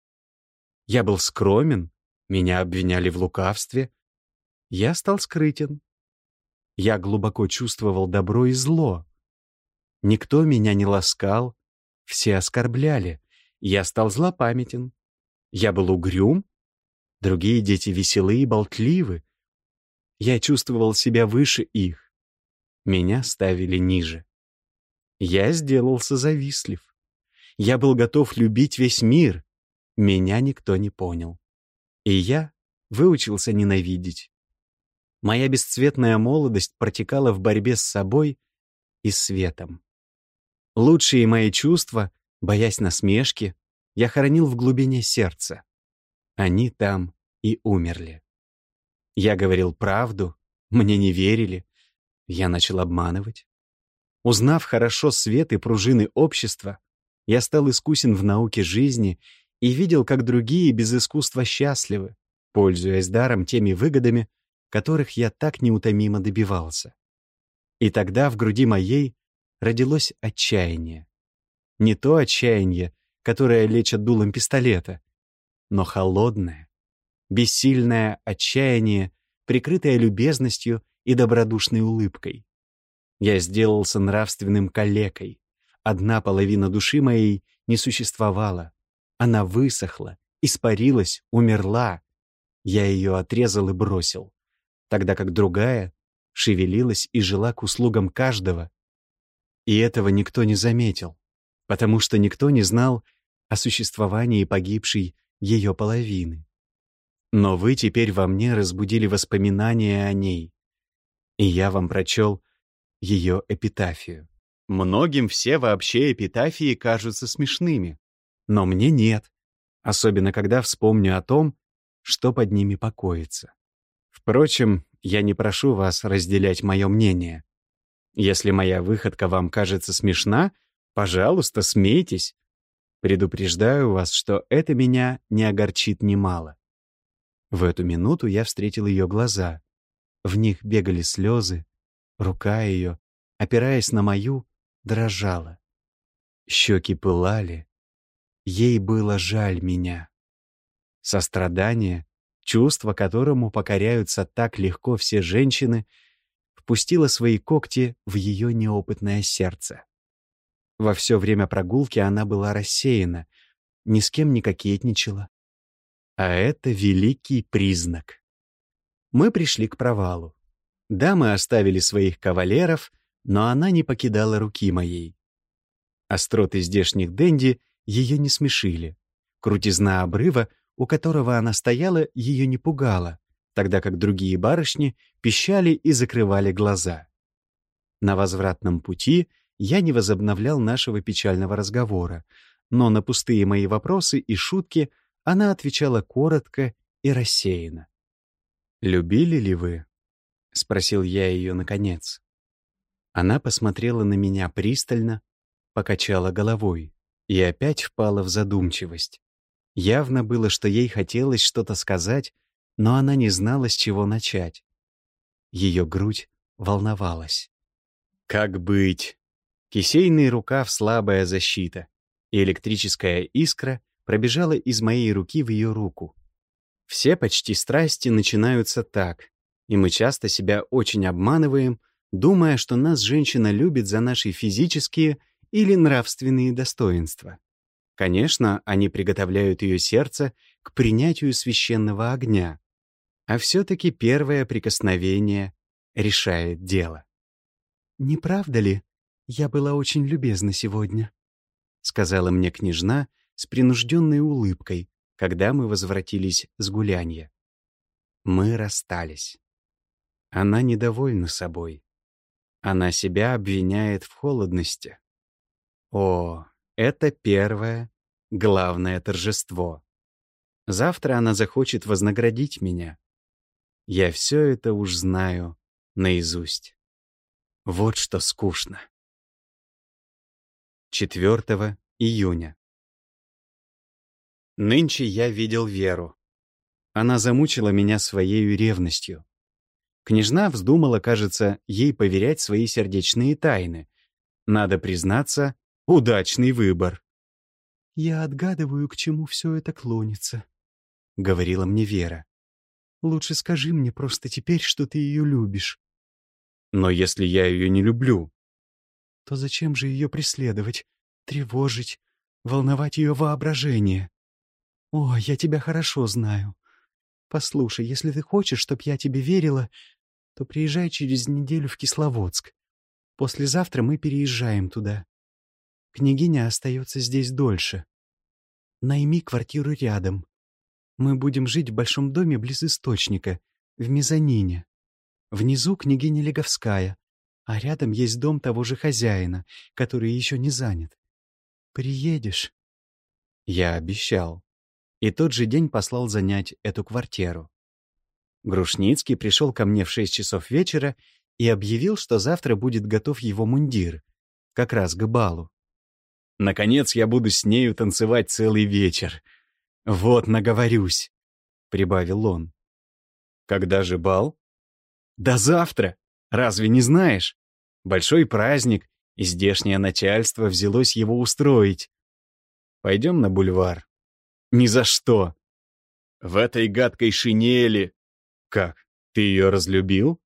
S1: Я был скромен, меня обвиняли в лукавстве. Я стал скрытен. Я глубоко чувствовал добро и зло. Никто меня не ласкал, все оскорбляли. Я стал злопамятен. Я был угрюм. Другие дети веселы и болтливы. Я чувствовал себя выше их. Меня ставили ниже. Я сделался завистлив. Я был готов любить весь мир. Меня никто не понял. И я выучился ненавидеть. Моя бесцветная молодость протекала в борьбе с собой и светом. Лучшие мои чувства, боясь насмешки, я хоронил в глубине сердца. Они там и умерли. Я говорил правду, мне не верили. Я начал обманывать. Узнав хорошо свет и пружины общества, я стал искусен в науке жизни и видел, как другие без искусства счастливы, пользуясь даром теми выгодами, которых я так неутомимо добивался. И тогда в груди моей родилось отчаяние. Не то отчаяние, которое лечат дулом пистолета, но холодное, бессильное отчаяние, прикрытое любезностью и добродушной улыбкой. Я сделался нравственным калекой. Одна половина души моей не существовала. Она высохла, испарилась, умерла. Я ее отрезал и бросил, тогда как другая шевелилась и жила к услугам каждого. И этого никто не заметил, потому что никто не знал о существовании погибшей ее половины. Но вы теперь во мне разбудили воспоминания о ней, и я вам прочел ее эпитафию. Многим все вообще эпитафии кажутся смешными, но мне нет, особенно когда вспомню о том, что под ними покоится. Впрочем, я не прошу вас разделять мое мнение. Если моя выходка вам кажется смешна, пожалуйста, смейтесь. Предупреждаю вас, что это меня не огорчит немало. В эту минуту я встретил ее глаза. В них бегали слезы. Рука ее, опираясь на мою, дрожала. Щеки пылали. Ей было жаль меня. Сострадание, чувство, которому покоряются так легко все женщины, впустило свои когти в ее неопытное сердце. Во все время прогулки она была рассеяна, ни с кем не кокетничала. А это великий признак. Мы пришли к провалу. Дамы оставили своих кавалеров, но она не покидала руки моей. Остроты здешних денди ее не смешили. Крутизна обрыва, у которого она стояла, ее не пугала, тогда как другие барышни пищали и закрывали глаза. На возвратном пути я не возобновлял нашего печального разговора, но на пустые мои вопросы и шутки она отвечала коротко и рассеянно. «Любили ли вы?» — спросил я ее наконец. Она посмотрела на меня пристально, покачала головой и опять впала в задумчивость. Явно было, что ей хотелось что-то сказать, но она не знала, с чего начать. Ее грудь волновалась. Как быть? Кисейный рукав — слабая защита, и электрическая искра пробежала из моей руки в ее руку. Все почти страсти начинаются так, и мы часто себя очень обманываем, думая, что нас женщина любит за наши физические или нравственные достоинства. Конечно, они приготовляют ее сердце к принятию священного огня, а все-таки первое прикосновение решает дело.
S3: «Не правда ли, я была очень любезна сегодня?» — сказала мне княжна с принужденной улыбкой,
S1: когда мы возвратились с гулянья. Мы расстались. Она недовольна собой. Она себя обвиняет в холодности. О, это первое, главное торжество. Завтра она захочет вознаградить меня. Я все это уж знаю наизусть. Вот что скучно. 4 июня. Нынче я видел Веру. Она замучила меня своей ревностью. Княжна вздумала, кажется, ей поверять свои сердечные тайны. Надо признаться, удачный выбор.
S3: «Я отгадываю, к чему все это клонится», — говорила мне Вера. «Лучше скажи мне просто теперь, что ты ее любишь».
S1: Но если я ее не люблю,
S3: то зачем же ее преследовать, тревожить, волновать ее воображение? О, я тебя хорошо знаю. Послушай, если ты хочешь, чтоб я тебе верила, то приезжай через неделю в Кисловодск. Послезавтра мы переезжаем туда. Княгиня остается здесь дольше. Найми квартиру рядом. Мы будем жить в большом доме близ источника, в мезонине. Внизу княгиня Леговская, а рядом есть дом того же хозяина, который еще не занят. Приедешь?»
S1: я обещал. И тот же день послал занять эту квартиру. Грушницкий пришел ко мне в 6 часов вечера и объявил, что завтра будет готов его мундир, как раз к балу. Наконец я буду с нею танцевать целый вечер. Вот наговорюсь, — прибавил он. Когда же бал? Да завтра! Разве не знаешь? Большой праздник, и здешнее начальство взялось его устроить. Пойдем на бульвар. Ни за что. В этой гадкой шинели. Как, ты ее разлюбил?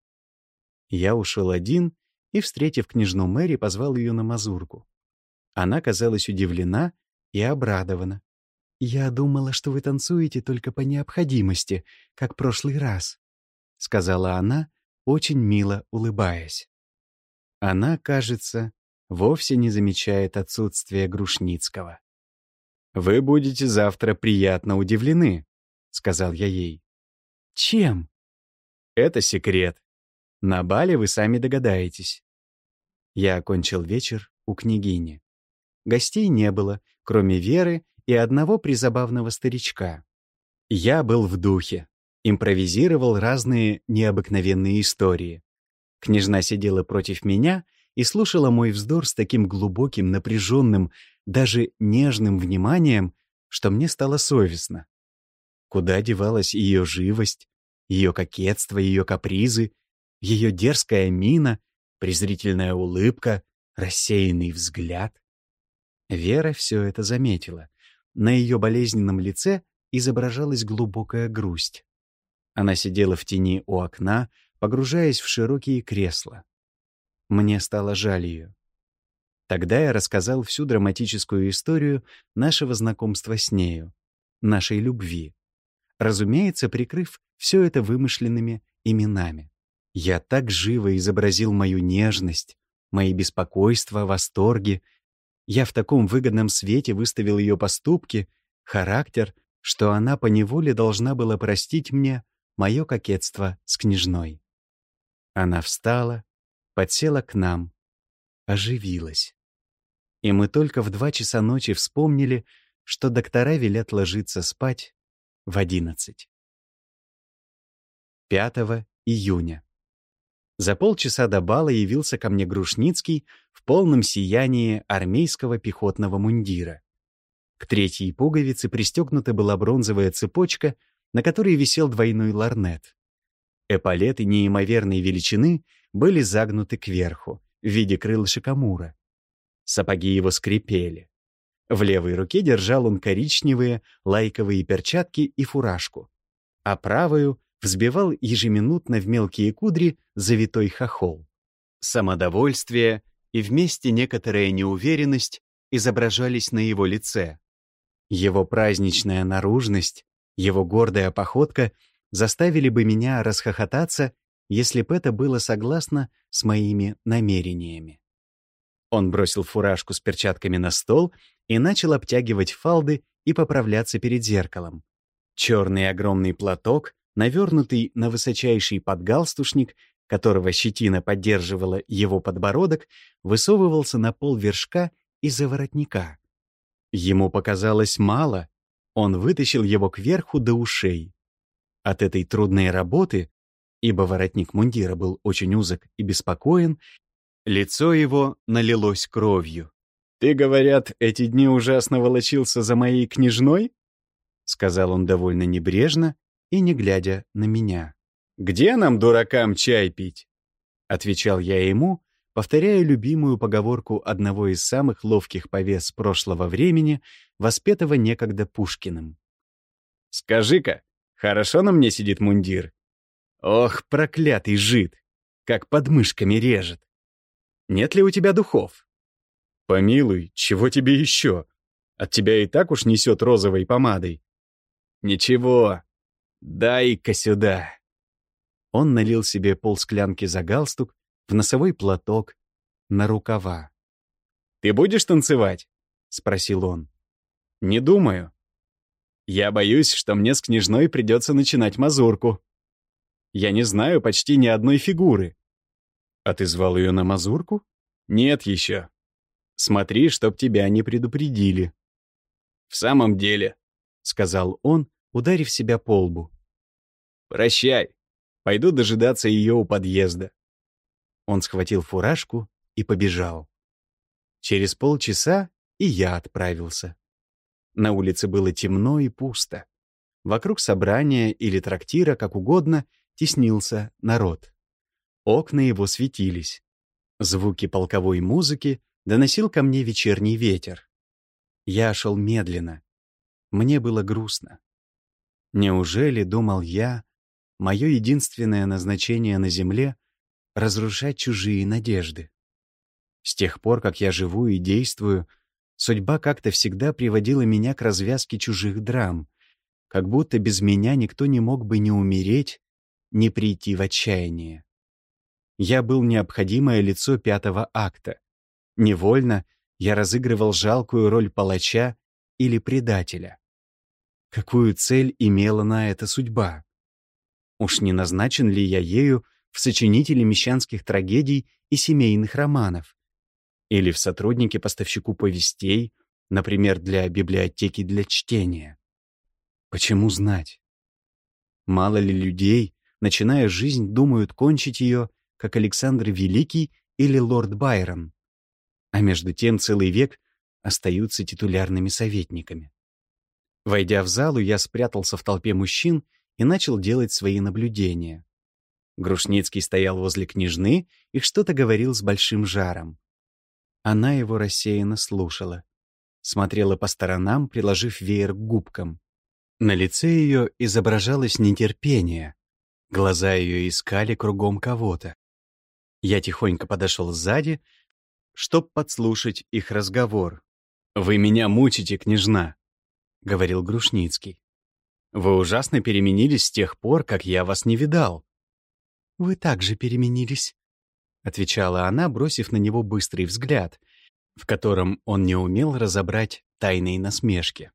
S1: Я ушел один и, встретив княжну Мэри, позвал ее на мазурку. Она казалась удивлена и обрадована.
S3: «Я думала, что вы танцуете только по необходимости, как прошлый раз», — сказала она, очень мило улыбаясь.
S1: Она, кажется, вовсе не замечает отсутствия Грушницкого. «Вы будете завтра приятно удивлены», — сказал я ей. «Чем?» «Это секрет. На бале вы сами догадаетесь». Я окончил вечер у княгини. Гостей не было, кроме Веры и одного призабавного старичка. Я был в духе, импровизировал разные необыкновенные истории. Княжна сидела против меня и слушала мой вздор с таким глубоким, напряженным, даже нежным вниманием, что мне стало совестно. Куда девалась ее живость, ее кокетство, ее капризы, ее дерзкая мина, презрительная улыбка, рассеянный взгляд? Вера все это заметила. На ее болезненном лице изображалась глубокая грусть. Она сидела в тени у окна, погружаясь в широкие кресла. Мне стало жаль ее. Тогда я рассказал всю драматическую историю нашего знакомства с нею, нашей любви, разумеется, прикрыв все это вымышленными именами. Я так живо изобразил мою нежность, мои беспокойства, восторги. Я в таком выгодном свете выставил ее поступки, характер, что она поневоле должна была простить мне мое кокетство с княжной. Она встала, подсела к нам, оживилась. И мы только в 2 часа ночи вспомнили, что доктора велят ложиться спать в 11. 5 июня. За полчаса до бала явился ко мне Грушницкий в полном сиянии армейского пехотного мундира. К 3-й пуговице пристегнута была бронзовая цепочка, на которой висел двойной лорнет. Эполеты неимоверной величины были загнуты кверху, в виде крылышек амура. Сапоги его скрипели. В левой руке держал он коричневые лайковые перчатки и фуражку, а правую взбивал ежеминутно в мелкие кудри завитой хохол. Самодовольствие и вместе некоторая неуверенность изображались на его лице. Его праздничная наружность, его гордая походка заставили бы меня расхохотаться, если бы это было согласно с моими намерениями. Он бросил фуражку с перчатками на стол и начал обтягивать фалды и поправляться перед зеркалом. Черный огромный платок, навернутый на высочайший подгалстушник, которого щетина поддерживала его подбородок, высовывался на пол вершка из-за воротника. Ему показалось мало, он вытащил его кверху до ушей. От этой трудной работы, ибо воротник мундира был очень узок и беспокоен, лицо его налилось кровью. «Ты, говорят, эти дни ужасно волочился за моей княжной?» — сказал он довольно небрежно и не глядя на меня. «Где нам, дуракам, чай пить?» — отвечал я ему, повторяя любимую поговорку одного из самых ловких повес прошлого времени, воспетого некогда Пушкиным. «Скажи-ка, хорошо на мне сидит мундир? Ох, проклятый жид, как под мышками режет! Нет ли у тебя духов? Помилуй, чего тебе еще? От тебя и так уж несет розовой помадой. Ничего, дай-ка сюда». Он налил себе полсклянки за галстук, в носовой платок, на рукава. «Ты будешь танцевать?» — спросил он. «Не думаю. Я боюсь, что мне с княжной придется начинать мазурку. Я не знаю почти ни одной фигуры». «А ты звал ее на мазурку?» «Нет еще. Смотри, чтоб тебя не предупредили». «В самом деле», — сказал он, ударив себя по лбу. «Прощай. Пойду дожидаться ее у подъезда». Он схватил фуражку и побежал. Через полчаса и я отправился. На улице было темно и пусто. Вокруг собрания или трактира, как угодно, теснился народ. Окна его светились. Звуки полковой музыки доносил ко мне вечерний ветер. Я шел медленно. Мне было грустно. Неужели, думал я, мое единственное назначение на земле — разрушать чужие надежды? С тех пор, как я живу и действую, судьба как-то всегда приводила меня к развязке чужих драм, как будто без меня никто не мог бы ни умереть, ни прийти в отчаяние. Я был необходимое лицо пятого акта. Невольно я разыгрывал жалкую роль палача или предателя. Какую цель имела на это судьба? Уж не назначен ли я ею в сочинителе мещанских трагедий и семейных романов? Или в сотруднике-поставщику повестей, например, для библиотеки для чтения? Почему знать? Мало ли людей, начиная жизнь, думают кончить ее, как Александр Великий или лорд Байрон, а между тем целый век остаются титулярными советниками. Войдя в залу, я спрятался в толпе мужчин и начал делать свои наблюдения. Грушницкий стоял возле княжны и что-то говорил с большим жаром. Она его рассеянно слушала, смотрела по сторонам, приложив веер к губкам. На лице ее изображалось нетерпение, глаза ее искали кругом кого-то. Я тихонько подошел сзади, чтоб подслушать их разговор. «Вы меня мучите, княжна», — говорил Грушницкий. «Вы ужасно переменились с тех пор, как я вас не видал». «Вы также переменились», — отвечала она, бросив на него быстрый взгляд, в котором он не умел разобрать тайной насмешки.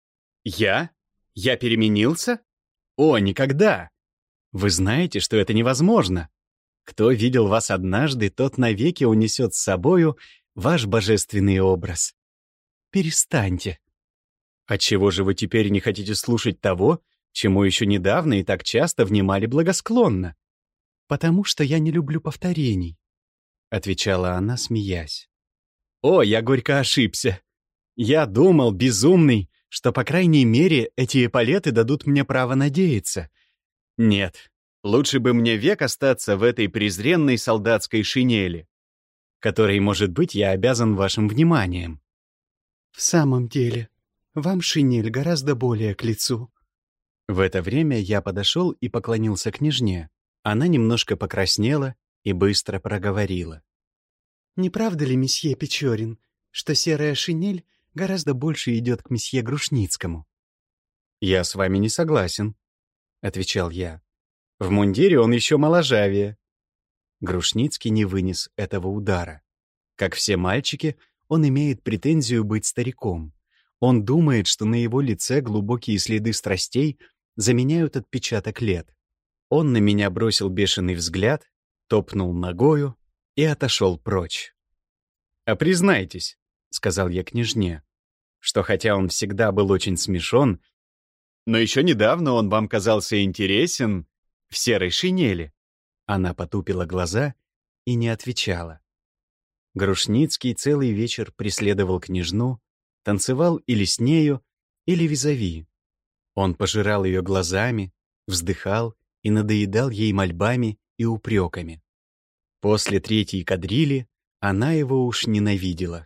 S1: «Я? Я переменился? О, никогда! Вы знаете, что это невозможно. Кто видел вас однажды, тот навеки унесет с собою ваш божественный образ. Перестаньте. Отчего же вы теперь не хотите слушать того, чему еще недавно и так часто внимали благосклонно? Потому что я не люблю повторений», — отвечала она, смеясь. «О, я горько ошибся. Я думал, безумный, что, по крайней мере, эти эполеты дадут мне право надеяться. Нет, лучше бы мне век остаться в этой презренной солдатской шинели, которой, может быть, я обязан вашим вниманием». «В самом деле, вам шинель гораздо более к лицу». В это время я подошел и поклонился княжне. Она немножко покраснела и быстро проговорила. «Не правда ли, месье Печорин, что серая шинель гораздо больше идет к месье Грушницкому?» «Я с вами не согласен», — отвечал я. «В мундире он еще моложавее». Грушницкий не вынес этого удара. Как все мальчики, он имеет претензию быть стариком. Он думает, что на его лице глубокие следы страстей заменяют отпечаток лет. Он на меня бросил бешеный взгляд, топнул ногою и отошел прочь. «А признайтесь», — сказал я княжне, что хотя он всегда был очень смешон, но еще недавно он вам казался интересен в серой шинели. Она потупила глаза и не отвечала. Грушницкий целый вечер преследовал княжну, танцевал или с нею, или визави. Он пожирал ее глазами, вздыхал и надоедал ей мольбами и упреками. После третьей кадрили она его уж ненавидела.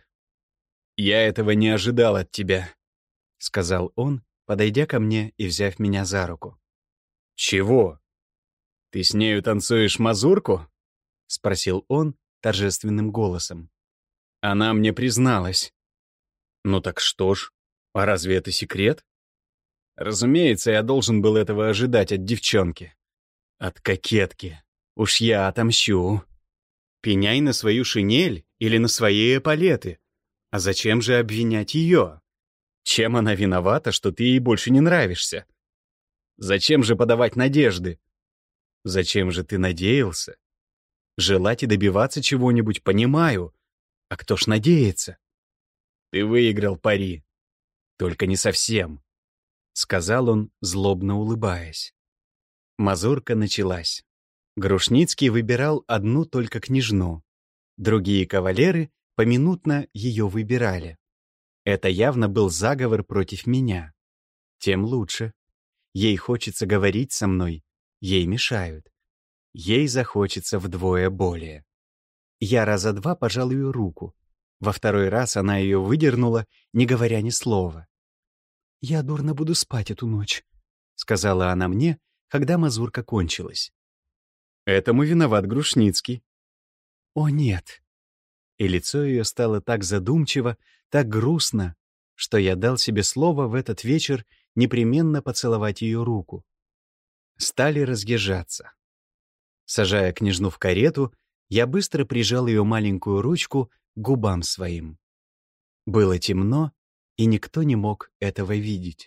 S1: «Я этого не ожидал от тебя», — сказал он, подойдя ко мне и взяв меня за руку. «Чего? Ты с нею танцуешь мазурку?» — спросил он торжественным голосом. Она мне призналась. «Ну так что ж, а разве это секрет?» Разумеется, я должен был этого ожидать от девчонки. От кокетки. Уж я отомщу. Пеняй на свою шинель или на свои эполеты. А зачем же обвинять ее? Чем она виновата, что ты ей больше не нравишься? Зачем же подавать надежды? Зачем же ты надеялся? Желать и добиваться чего-нибудь понимаю. А кто ж надеется? Ты выиграл пари. Только не совсем, — сказал он, злобно улыбаясь. Мазурка началась. Грушницкий выбирал одну только княжну. Другие кавалеры поминутно ее выбирали. Это явно был заговор против меня. Тем лучше. Ей хочется говорить со мной, ей мешают. Ей захочется вдвое более. Я раза два пожал ее руку. Во второй раз она ее выдернула, не говоря ни слова. «Я дурно буду спать эту ночь», — сказала она мне, когда мазурка кончилась. Этому виноват Грушницкий. «О, нет». И лицо ее стало так задумчиво, так грустно, что я дал себе слово в этот вечер непременно поцеловать ее руку. Стали разъезжаться. Сажая княжну в карету, я быстро прижал ее маленькую ручку к губам своим. Было темно, и никто не мог этого видеть.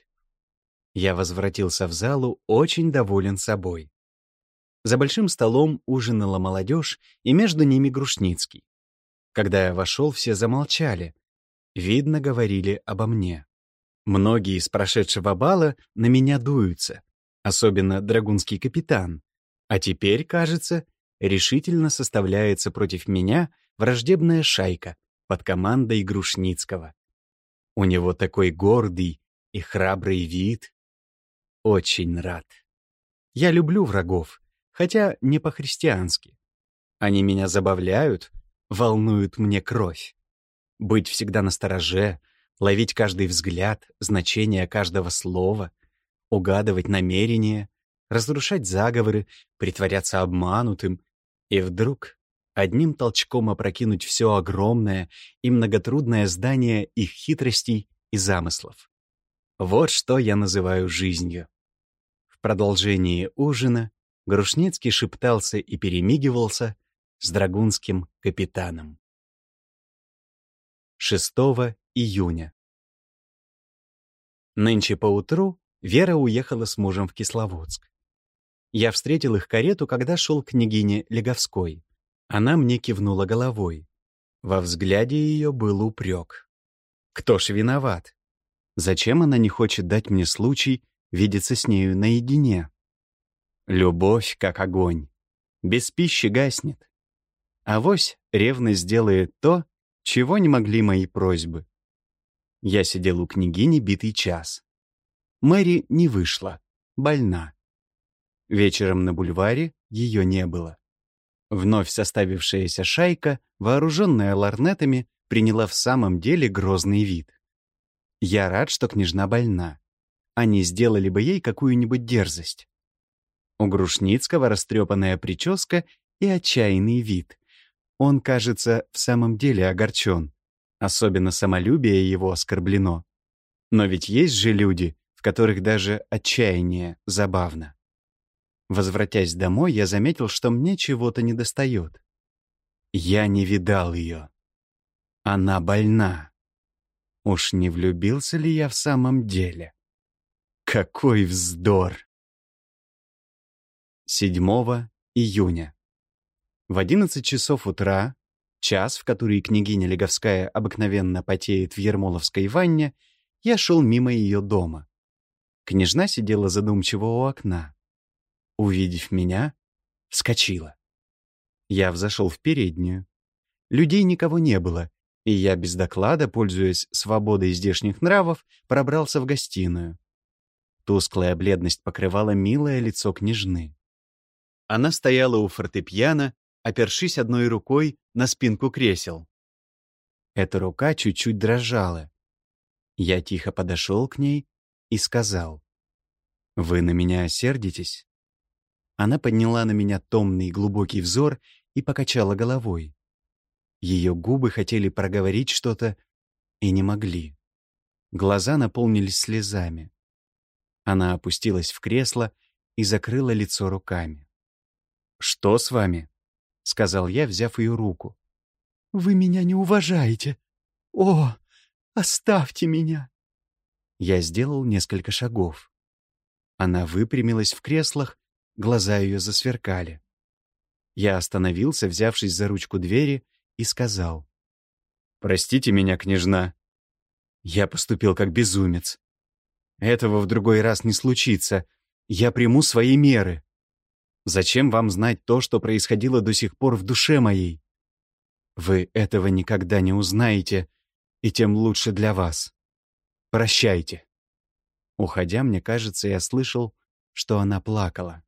S1: Я возвратился в залу очень доволен собой. За большим столом ужинала молодежь, и между ними Грушницкий. Когда я вошел, все замолчали. Видно, говорили обо мне. Многие из прошедшего бала на меня дуются, особенно драгунский капитан. А теперь, кажется, решительно составляется против меня враждебная шайка под командой Грушницкого. У него такой гордый и храбрый вид. Очень рад. Я люблю врагов, хотя не по-христиански. Они меня забавляют, волнуют мне кровь. Быть всегда настороже, ловить каждый взгляд, значение каждого слова, угадывать намерения, разрушать заговоры, притворяться обманутым и вдруг одним толчком опрокинуть все огромное и многотрудное здание их хитростей и замыслов. Вот что я называю жизнью. В продолжении ужина Грушницкий шептался и перемигивался с драгунским капитаном. 6 июня. Нынче поутру Вера уехала с мужем в Кисловодск. Я встретил их карету, когда шел к княгине Леговской. Она мне кивнула головой. Во взгляде ее был упрек. Кто ж виноват? Зачем она не хочет дать мне случай видеться с нею наедине? Любовь, как огонь. Без пищи гаснет. Авось ревность сделает то, чего не могли мои просьбы. Я сидел у княгини битый час. Мэри не вышла, больна. Вечером на бульваре ее не было. Вновь составившаяся шайка, вооруженная лорнетами, приняла в самом деле грозный вид. Я рад, что княжна больна. Они сделали бы ей какую-нибудь дерзость. У Грушницкого растрепанная прическа и отчаянный вид. Он, кажется, в самом деле огорчен. Особенно самолюбие его оскорблено. Но ведь есть же люди, в которых даже отчаяние забавно. Возвратясь домой, я заметил, что мне чего-то недостает. Я не видал ее. Она больна. Уж не влюбился ли я в самом деле? Какой вздор! 7 июня. В 11 часов утра, час, в который княгиня Леговская обыкновенно потеет в Ермоловской ванне, я шел мимо ее дома. Княжна сидела задумчиво у окна. Увидев меня, вскочила. Я взошел в переднюю. Людей никого не было, и я без доклада, пользуясь свободой здешних нравов, пробрался в гостиную. Тусклая бледность покрывала милое лицо княжны. Она стояла у фортепиано, опершись одной рукой на спинку кресел. Эта рука чуть-чуть дрожала. Я тихо подошел к ней и сказал: «Вы на меня сердитесь?» Она подняла на меня томный глубокий взор и покачала головой. Ее губы хотели проговорить что-то и не могли. Глаза наполнились слезами. Она опустилась в кресло и закрыла лицо руками. «Что с вами?» — сказал я, взяв ее руку.
S3: «Вы меня не уважаете. О, оставьте меня!»
S1: Я сделал несколько шагов. Она выпрямилась в креслах, глаза ее засверкали. Я остановился, взявшись за ручку двери, и сказал: «Простите меня, княжна. Я поступил как безумец. Этого в другой раз не случится. Я приму свои меры. Зачем вам знать то, что происходило до сих пор в душе моей? Вы этого никогда не узнаете, и тем лучше для вас. Прощайте». Уходя, мне кажется, я слышал, что она плакала.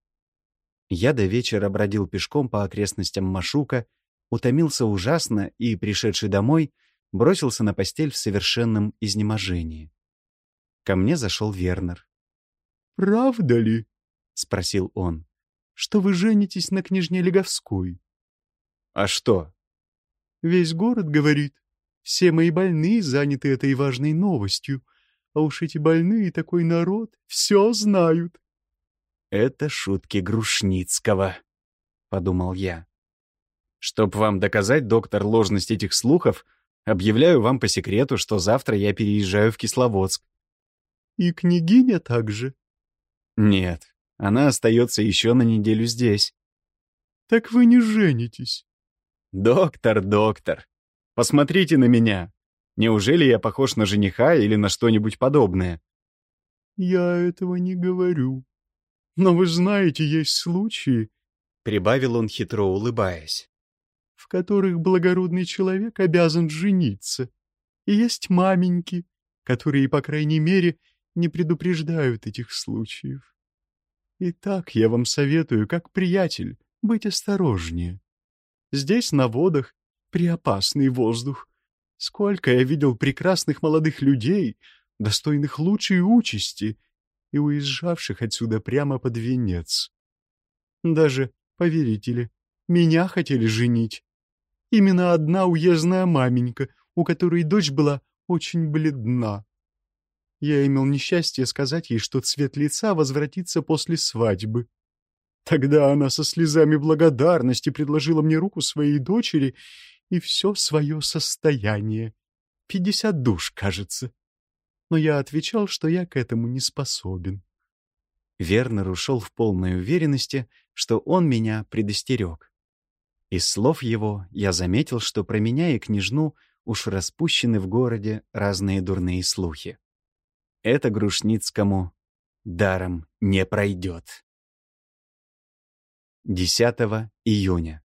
S1: Я до вечера бродил пешком по окрестностям Машука, утомился ужасно и, пришедший домой, бросился на постель в совершенном изнеможении. Ко мне зашел Вернер.
S3: «Правда ли, — спросил он, — что вы женитесь на княжне Леговской?»
S1: «А что?»
S3: «Весь город говорит. Все мои больные заняты этой важной новостью, а уж эти больные и такой народ все знают».
S1: «Это шутки Грушницкого», — подумал я. «Чтоб вам доказать, доктор, ложность этих слухов, объявляю вам по секрету, что завтра я переезжаю в Кисловодск».
S3: «И княгиня также?»
S1: «Нет, она остается еще на неделю здесь».
S3: «Так вы не женитесь?»
S1: Доктор, посмотрите на меня. Неужели я похож на жениха или на что-нибудь подобное?»
S3: «Я этого не говорю. Но вы знаете, есть случаи, —
S1: прибавил он, хитро улыбаясь,
S3: — в которых благородный человек обязан жениться. И есть маменьки, которые, по крайней мере, не предупреждают этих случаев. Итак, я вам советую, как приятель, быть осторожнее. Здесь, на водах, преопасный воздух. Сколько я видел прекрасных молодых людей, достойных лучшей участи, и уезжавших отсюда прямо под венец. Даже, поверите ли, меня хотели женить. Именно одна уездная маменька, у которой дочь была очень бледна. Я имел несчастье сказать ей, что цвет лица возвратится после свадьбы. Тогда она со слезами благодарности предложила мне руку своей дочери и все свое состояние. 50 душ, кажется. Но я отвечал, что я к этому не способен.
S1: Вернер ушел в полной уверенности, что он меня предостерег. Из слов его я заметил, что про меня и княжну уж распущены в городе разные дурные слухи. Это Грушницкому даром не пройдет. 10 июня.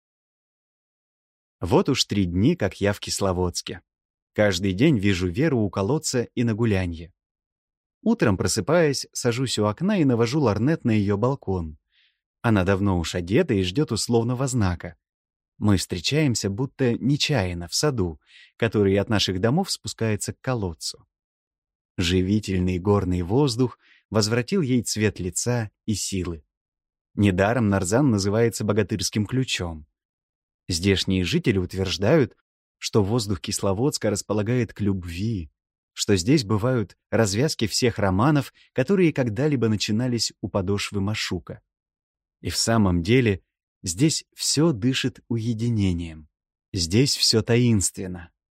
S1: Вот уж 3 дни, как я в Кисловодске. Каждый день вижу Веру у колодца и на гулянье. Утром, просыпаясь, сажусь у окна и навожу лорнет на ее балкон. Она давно уж одета и ждет условного знака. Мы встречаемся будто нечаянно в саду, который от наших домов спускается к колодцу. Живительный горный воздух возвратил ей цвет лица и силы. Недаром Нарзан называется богатырским ключом. Здешние жители утверждают, что воздух Кисловодска располагает к любви, что здесь бывают развязки всех романов, которые когда-либо начинались у подошвы Машука. И в самом деле здесь все дышит уединением. Здесь все таинственно.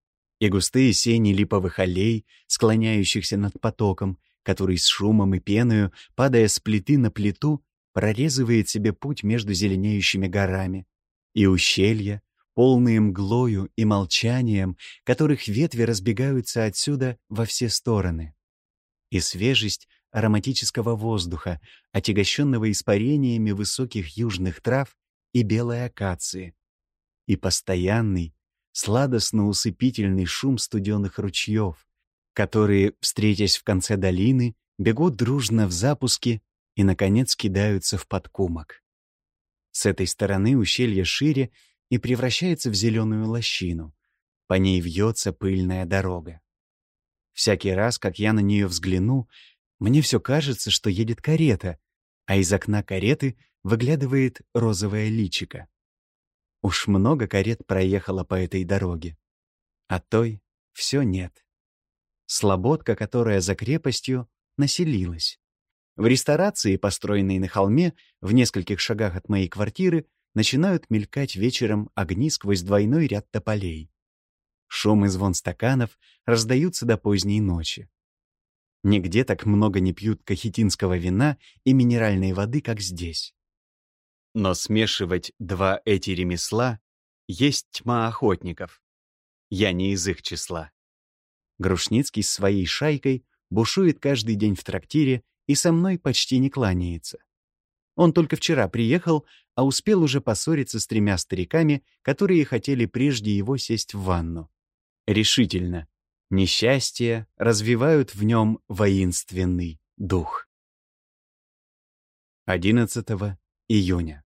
S1: и густые сени липовых аллей, склоняющихся над потоком, который с шумом и пеною, падая с плиты на плиту, прорезывает себе путь между зеленеющими горами, и ущелья, полные мглою и молчанием, которых ветви разбегаются отсюда во все стороны, и свежесть ароматического воздуха, отягощенного испарениями высоких южных трав и белой акации, и постоянный, сладостно-усыпительный шум студеных ручьев, которые, встретясь в конце долины, бегут дружно в запуске и, наконец, кидаются в подкумок. С этой стороны ущелье шире и превращается в зеленую лощину. По ней вьется пыльная дорога. Всякий раз, как я на нее взгляну, мне все кажется, что едет карета, а из окна кареты выглядывает розовое личико. Уж много карет проехало по этой дороге, а той все нет. Слободка, которая за крепостью, населилась. В ресторации, построенной на холме, в нескольких шагах от моей квартиры, начинают мелькать вечером огни сквозь двойной ряд тополей. Шум и звон стаканов раздаются до поздней ночи. Нигде так много не пьют кахетинского вина и минеральной воды, как здесь. Но смешивать два эти ремесла есть тьма охотников. Я не из их числа. Грушницкий с своей шайкой бушует каждый день в трактире и со мной почти не кланяется. Он только вчера приехал, а успел уже поссориться с 3 стариками, которые хотели прежде его сесть в ванну. Решительно. Несчастья развивают в нем воинственный дух. 11 июня.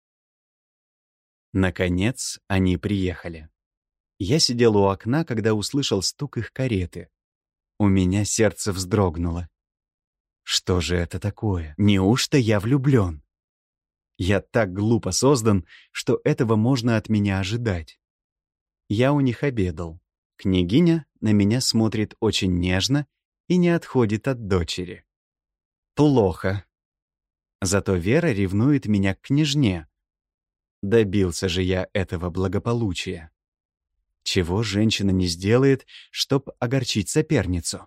S1: Наконец они приехали. Я сидел у окна, когда услышал стук их кареты. У меня сердце вздрогнуло. Что же это такое? Неужто я влюблен? Я так глупо создан, что этого можно от меня ожидать. Я у них обедал. Княгиня на меня смотрит очень нежно и не отходит от дочери. Плохо. Зато Вера ревнует меня к княжне. Добился же я этого благополучия. Чего женщина не сделает, чтоб огорчить соперницу?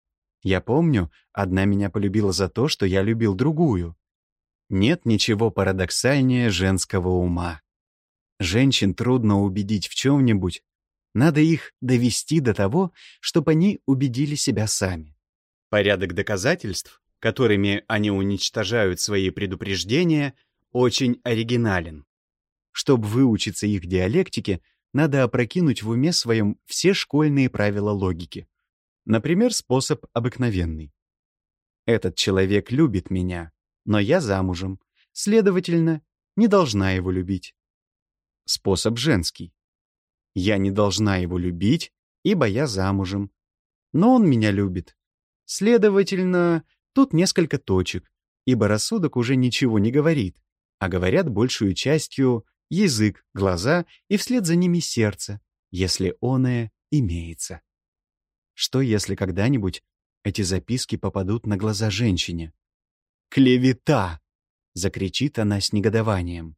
S1: Я помню, одна меня полюбила за то, что я любил другую. Нет ничего парадоксальнее женского ума. Женщин трудно убедить в чем-нибудь. Надо их довести до того, чтобы они убедили себя сами. Порядок доказательств, которыми они уничтожают свои предупреждения, очень оригинален. Чтобы выучиться их диалектике, надо опрокинуть в уме своем все школьные правила логики. Например, способ обыкновенный. Этот человек любит меня, но я замужем, следовательно, не должна его любить. Способ женский. Я не должна его любить, ибо я замужем. Но он меня любит. Следовательно, тут несколько точек, ибо рассудок уже ничего не говорит, а говорят большую частью язык, глаза и вслед за ними сердце, если оное имеется. Что, если когда-нибудь эти записки попадут на глаза женщине? «Клевета!» — закричит она с негодованием.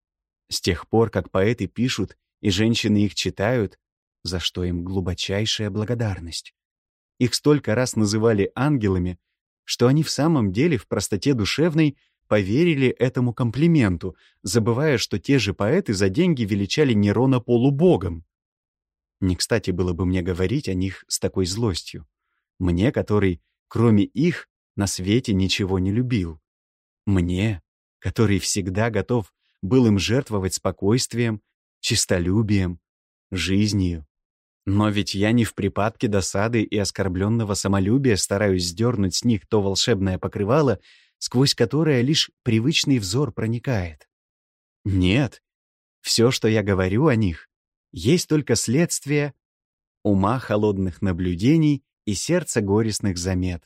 S1: С тех пор, как поэты пишут, и женщины их читают, за что им глубочайшая благодарность. Их столько раз называли ангелами, что они в самом деле в простоте душевной поверили этому комплименту, забывая, что те же поэты за деньги величали Нерона полубогом. Не кстати было бы мне говорить о них с такой злостью. Мне, который, кроме их, на свете ничего не любил. Мне, который всегда готов был им жертвовать спокойствием, честолюбием, жизнью. Но ведь я не в припадке досады и оскорбленного самолюбия стараюсь сдернуть с них то волшебное покрывало, сквозь которое лишь привычный взор проникает. Нет, все, что я говорю о них, есть только следствие ума холодных наблюдений и сердца горестных замет.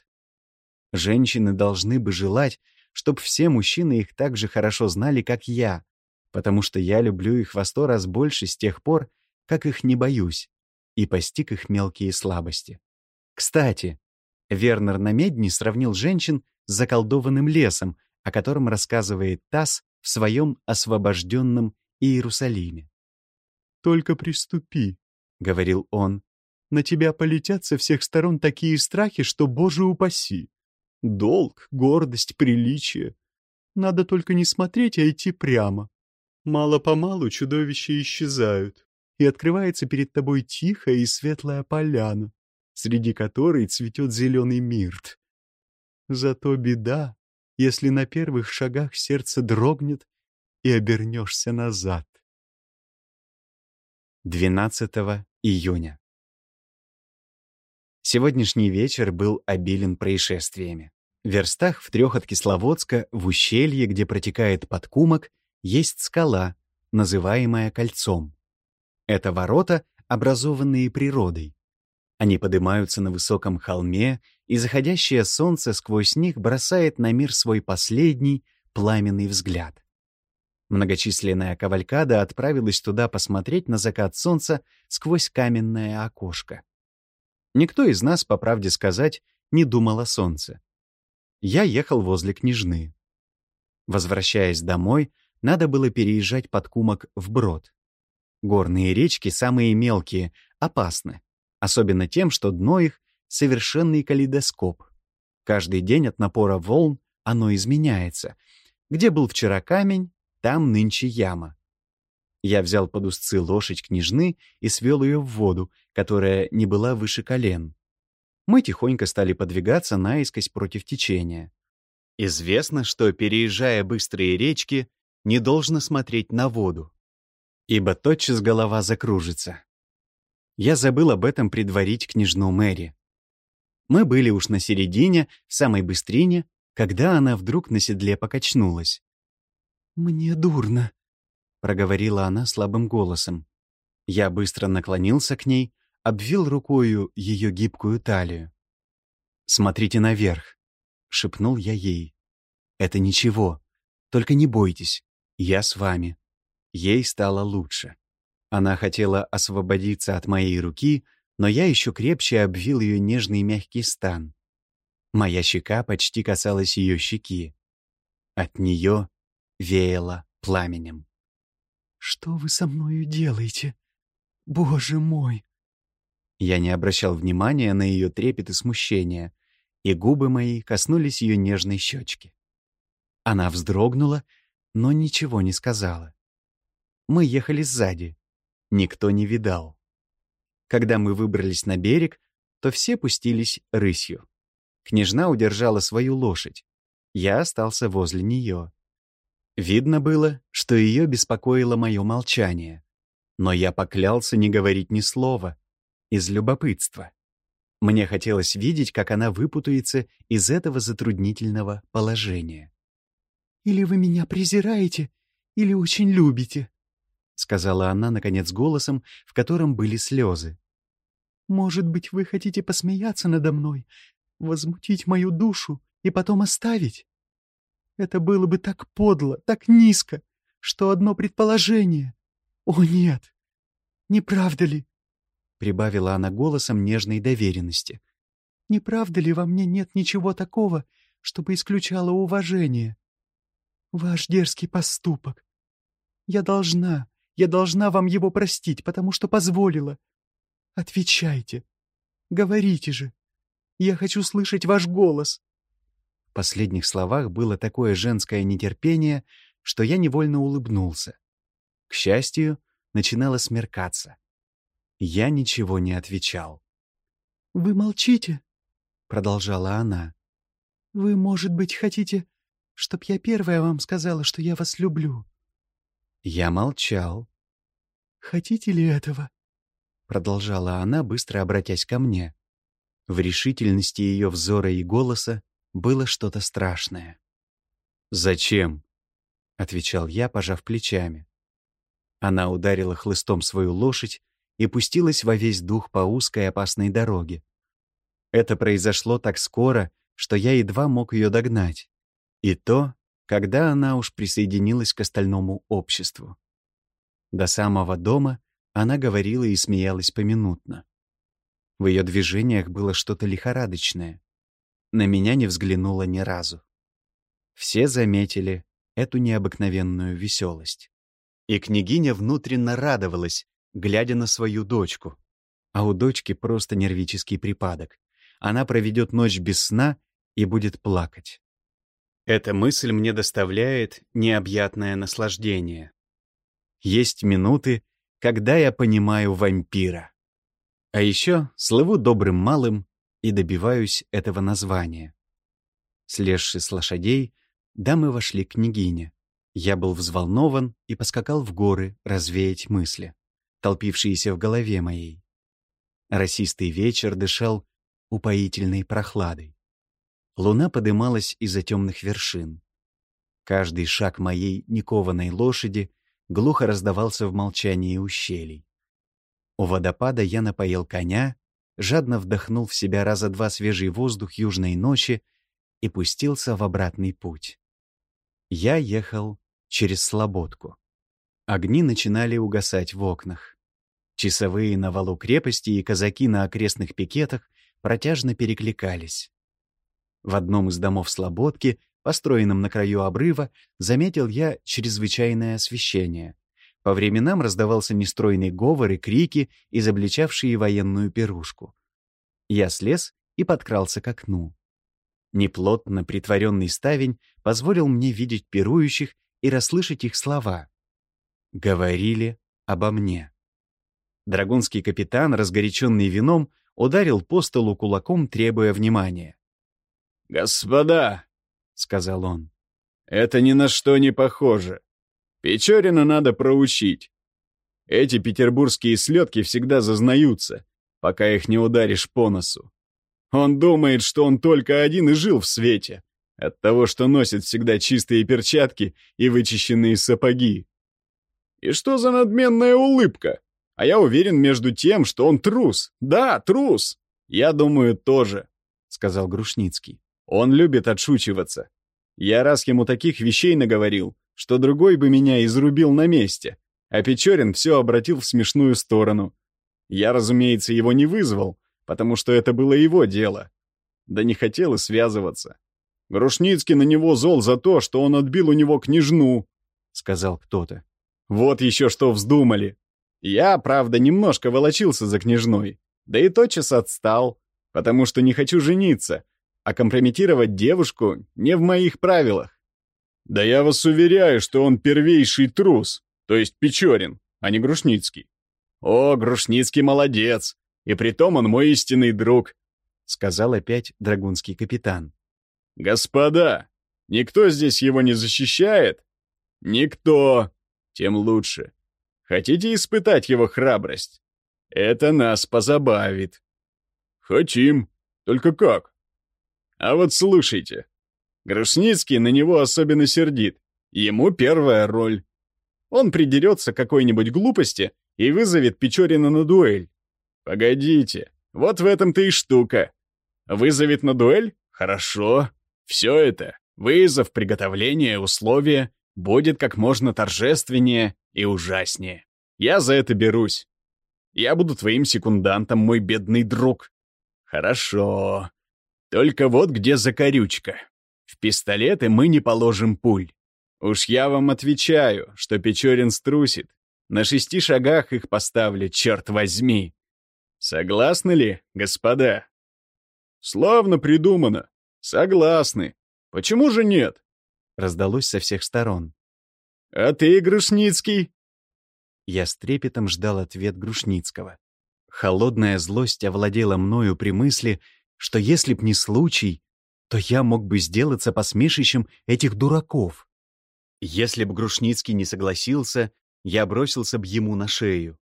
S1: Женщины должны бы желать, чтобы все мужчины их так же хорошо знали, как я, потому что я люблю их во 100 раз больше с тех пор, как их не боюсь, и постиг их мелкие слабости. Кстати, Вернер на Медне сравнил женщин с заколдованным лесом, о котором рассказывает Тасс в своем освобожденном Иерусалиме. «Только приступи», — говорил он,
S3: На тебя полетят со всех сторон такие страхи, что, Боже упаси. Долг, гордость, приличие. Надо только не смотреть, а идти прямо. Мало-помалу чудовища исчезают, и открывается перед тобой тихая и светлая поляна, среди которой цветет зеленый мирт. Зато беда, если на первых шагах сердце дрогнет и обернешься назад.
S1: 12 июня. Сегодняшний вечер был обилен происшествиями. В верстах в 3 от Кисловодска, в ущелье, где протекает Подкумок, есть скала, называемая Кольцом. Это ворота, образованные природой. Они поднимаются на высоком холме, и заходящее солнце сквозь них бросает на мир свой последний пламенный взгляд. Многочисленная кавалькада отправилась туда посмотреть на закат солнца сквозь каменное окошко. Никто из нас, по правде сказать, не думал о солнце. Я ехал возле княжны. Возвращаясь домой, надо было переезжать Подкумок вброд. Горные речки, самые мелкие, опасны, особенно тем, что дно их — совершенный калейдоскоп. Каждый день от напора волн оно изменяется. Где был вчера камень, там нынче яма. Я взял под узцы лошадь княжны и свел ее в воду, которая не была выше колен. Мы тихонько стали подвигаться наискось против течения. Известно, что, переезжая быстрые речки, не должно смотреть на воду, ибо тотчас голова закружится. Я забыл об этом предварить княжну Мэри. Мы были уж на середине, в самой быстрине, когда она вдруг на седле покачнулась.
S3: «Мне дурно», — проговорила она слабым голосом.
S1: Я быстро наклонился к ней, обвил рукою ее гибкую талию. «Смотрите наверх», — шепнул я ей. «Это ничего, только не бойтесь, я с вами». Ей стало лучше. Она хотела освободиться от моей руки, но я еще крепче обвил ее нежный мягкий стан. Моя щека почти касалась ее щеки. От нее веяло пламенем.
S3: «Что вы со мною делаете? Боже мой!»
S1: Я не обращал внимания на ее трепет и смущение, и губы мои коснулись ее нежной щечки. Она вздрогнула, но ничего не сказала. Мы ехали сзади. Никто не видал. Когда мы выбрались на берег, то все пустились рысью. Княжна удержала свою лошадь. Я остался возле нее. Видно было, что ее беспокоило мое молчание. Но я поклялся не говорить ни слова. Из любопытства. Мне хотелось видеть, как она выпутается из этого затруднительного положения.
S3: «Или вы меня презираете, или очень любите»,
S1: — сказала она, наконец, голосом, в котором были слезы.
S3: «Может быть, вы хотите посмеяться надо мной, возмутить мою душу и потом оставить? Это было бы так подло, так низко, что одно предположение. О, нет! Не правда ли?» —
S1: прибавила она голосом нежной доверенности.
S3: «Не правда ли во мне нет ничего такого, чтобы исключало уважение? Ваш дерзкий поступок. Я должна вам его простить, потому что позволила. Отвечайте. Говорите же. Я хочу слышать ваш голос».
S1: В последних словах было такое женское нетерпение, что я невольно улыбнулся. К счастью, начинало смеркаться. Я ничего не отвечал.
S3: «Вы молчите?» — продолжала она. «Вы, может быть, хотите, чтоб я первая вам сказала, что я вас люблю?»
S1: Я молчал.
S3: «Хотите ли этого?»
S1: — продолжала она, быстро обратясь ко мне. В решительности ее взора и голоса было что-то страшное. «Зачем?» — отвечал я, пожав плечами. Она ударила хлыстом свою лошадь и пустилась во весь дух по узкой опасной дороге. Это произошло так скоро, что я едва мог ее догнать. И то, когда она уж присоединилась к остальному обществу. До самого дома она говорила и смеялась поминутно. В ее движениях было что-то лихорадочное. На меня не взглянула ни разу. Все заметили эту необыкновенную веселость. И княгиня внутренно радовалась, глядя на свою дочку. А у дочки просто нервический припадок. Она проведет ночь без сна и будет плакать. Эта мысль мне доставляет необъятное наслаждение. Есть минуты, когда я понимаю вампира. А еще слыву добрым малым и добиваюсь этого названия. Слезши с лошадей, дамы вошли к княгине. Я был взволнован и поскакал в горы развеять мысли, толпившиеся в голове моей. Росистый вечер дышал упоительной прохладой. Луна подымалась из-за темных вершин. Каждый шаг моей никованной лошади глухо раздавался в молчании ущелий. У водопада я напоил коня, жадно вдохнул в себя раза два свежий воздух южной ночи и пустился в обратный путь. Я ехал через Слободку. Огни начинали угасать в окнах. Часовые на валу крепости и казаки на окрестных пикетах протяжно перекликались. В одном из домов Слободки, построенном на краю обрыва, заметил я чрезвычайное освещение. По временам раздавался нестройный говор и крики, изобличавшие военную пирушку. Я слез и подкрался к окну. Неплотно притворенный ставень позволил мне видеть пирующих и расслышать их слова. Говорили обо мне. Драгунский капитан, разгоряченный вином, ударил по столу кулаком, требуя внимания.
S4: «Господа», — сказал он, — «это ни на что не похоже. Печорина надо проучить. Эти петербургские слетки всегда зазнаются, пока их не ударишь по носу. Он думает, что он только один и жил в свете, от того, что носит всегда чистые перчатки и вычищенные сапоги. И что за надменная улыбка? А я уверен между тем, что он трус. Да, трус. Я думаю, тоже», — сказал Грушницкий. «Он любит отшучиваться. Я раз ему таких вещей наговорил, что другой бы меня изрубил на месте, а Печорин все обратил в смешную сторону. Я, разумеется, его не вызвал, потому что это было его дело. Да не хотел и связываться. Грушницкий на него зол за то, что он отбил у него княжну», — сказал кто-то. «Вот еще что вздумали. Я, правда, немножко волочился за княжной, да и тотчас отстал, потому что не хочу жениться, а компрометировать девушку не в моих правилах. Да я вас уверяю, что он первейший трус, то есть Печорин, а не Грушницкий. О, Грушницкий молодец, и притом он мой истинный друг», — сказал опять драгунский капитан. «Господа, никто здесь его не защищает? Никто. Тем лучше. Хотите испытать его храбрость? Это нас позабавит». «Хотим. Только как?» «А вот слушайте. Грушницкий на него особенно сердит. Ему первая роль. Он придерется к какой-нибудь глупости и вызовет Печорина на дуэль. Погодите, вот в этом-то и штука. Вызовет на дуэль? Хорошо. Все это, вызов, приготовление, условия, будет как можно торжественнее и ужаснее. Я за это берусь. Я буду твоим секундантом, мой бедный друг. Хорошо. Только вот где закорючка. В пистолеты мы не положим пуль. Уж я вам отвечаю, что Печорин струсит. На 6 шагах их поставлю, черт возьми. Согласны ли, господа?» «Славно придумано. Согласны. Почему же нет?» Раздалось со всех сторон. «А ты, Грушницкий?» Я с трепетом ждал ответ Грушницкого. Холодная злость овладела мною при мысли, что если б не случай, то я мог бы сделаться посмешищем этих дураков. Если б Грушницкий не согласился, я бросился б ему на шею.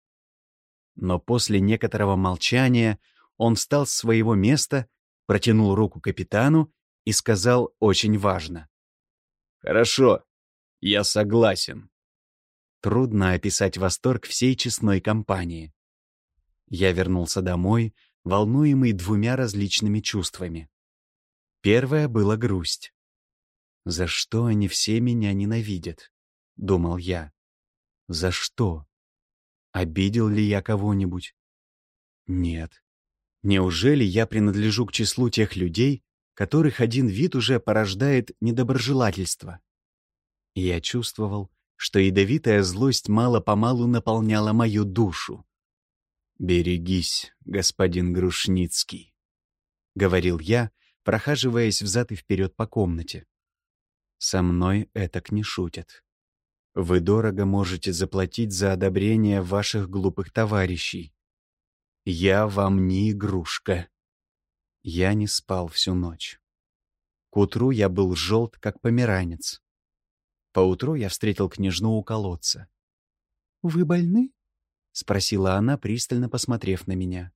S4: Но после некоторого молчания он встал с своего места, протянул руку капитану и сказал очень важно. «Хорошо, я согласен». Трудно описать восторг всей честной компании. Я вернулся домой, волнуемый 2 различными чувствами. Первое было грусть. «За что они все меня ненавидят?» — думал я. «За что? Обидел ли я кого-нибудь? Нет. Неужели я принадлежу к числу тех людей, которых один вид уже порождает недоброжелательство?» И я чувствовал, что ядовитая злость мало-помалу наполняла мою душу.
S1: «Берегись, господин Грушницкий», — говорил я, прохаживаясь взад и вперед по комнате. «Со мной этак не шутят. Вы дорого можете заплатить за одобрение ваших глупых товарищей. Я вам не игрушка». Я не спал всю ночь. К утру я был желт, как померанец. Поутру я встретил княжну у колодца.
S3: «Вы больны?»
S1: — спросила она, пристально посмотрев на меня.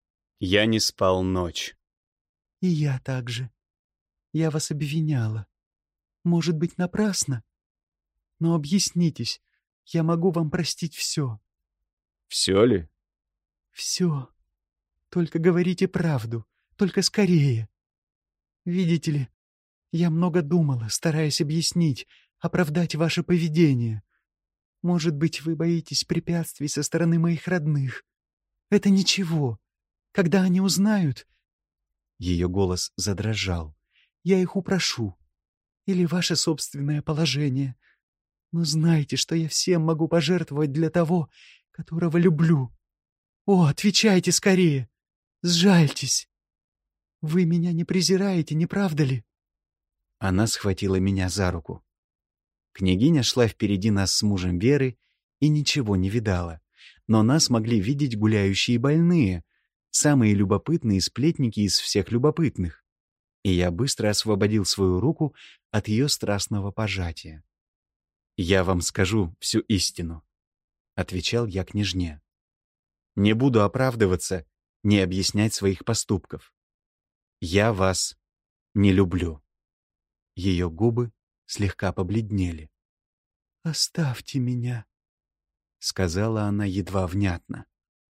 S1: Я не спал ночь.
S3: «И я также. Я вас обвиняла. Может быть, напрасно? Но объяснитесь, я могу вам простить все».
S1: «Все ли?»
S3: «Все. Только говорите правду, только скорее. Видите ли, я много думала, стараясь объяснить, оправдать ваше поведение. Может быть, вы боитесь препятствий со стороны моих родных. Это ничего. Когда они узнают...» Ее голос задрожал. «Я их упрошу. Или ваше собственное положение. Но знайте, что я всем могу пожертвовать для того, которого люблю. О, отвечайте скорее! Сжальтесь! Вы меня не презираете, не правда ли?»
S1: Она схватила меня за руку. Княгиня шла впереди нас с мужем Веры и ничего не видала. Но нас могли видеть гуляющие больные, самые любопытные сплетники из всех любопытных. И я быстро освободил свою руку от ее страстного пожатия. «Я вам скажу всю истину», — отвечал я княжне. «Не буду оправдываться, не объяснять своих поступков. Я вас не люблю». Ее губы слегка побледнели.
S3: «Оставьте меня»,
S1: — сказала она едва внятно.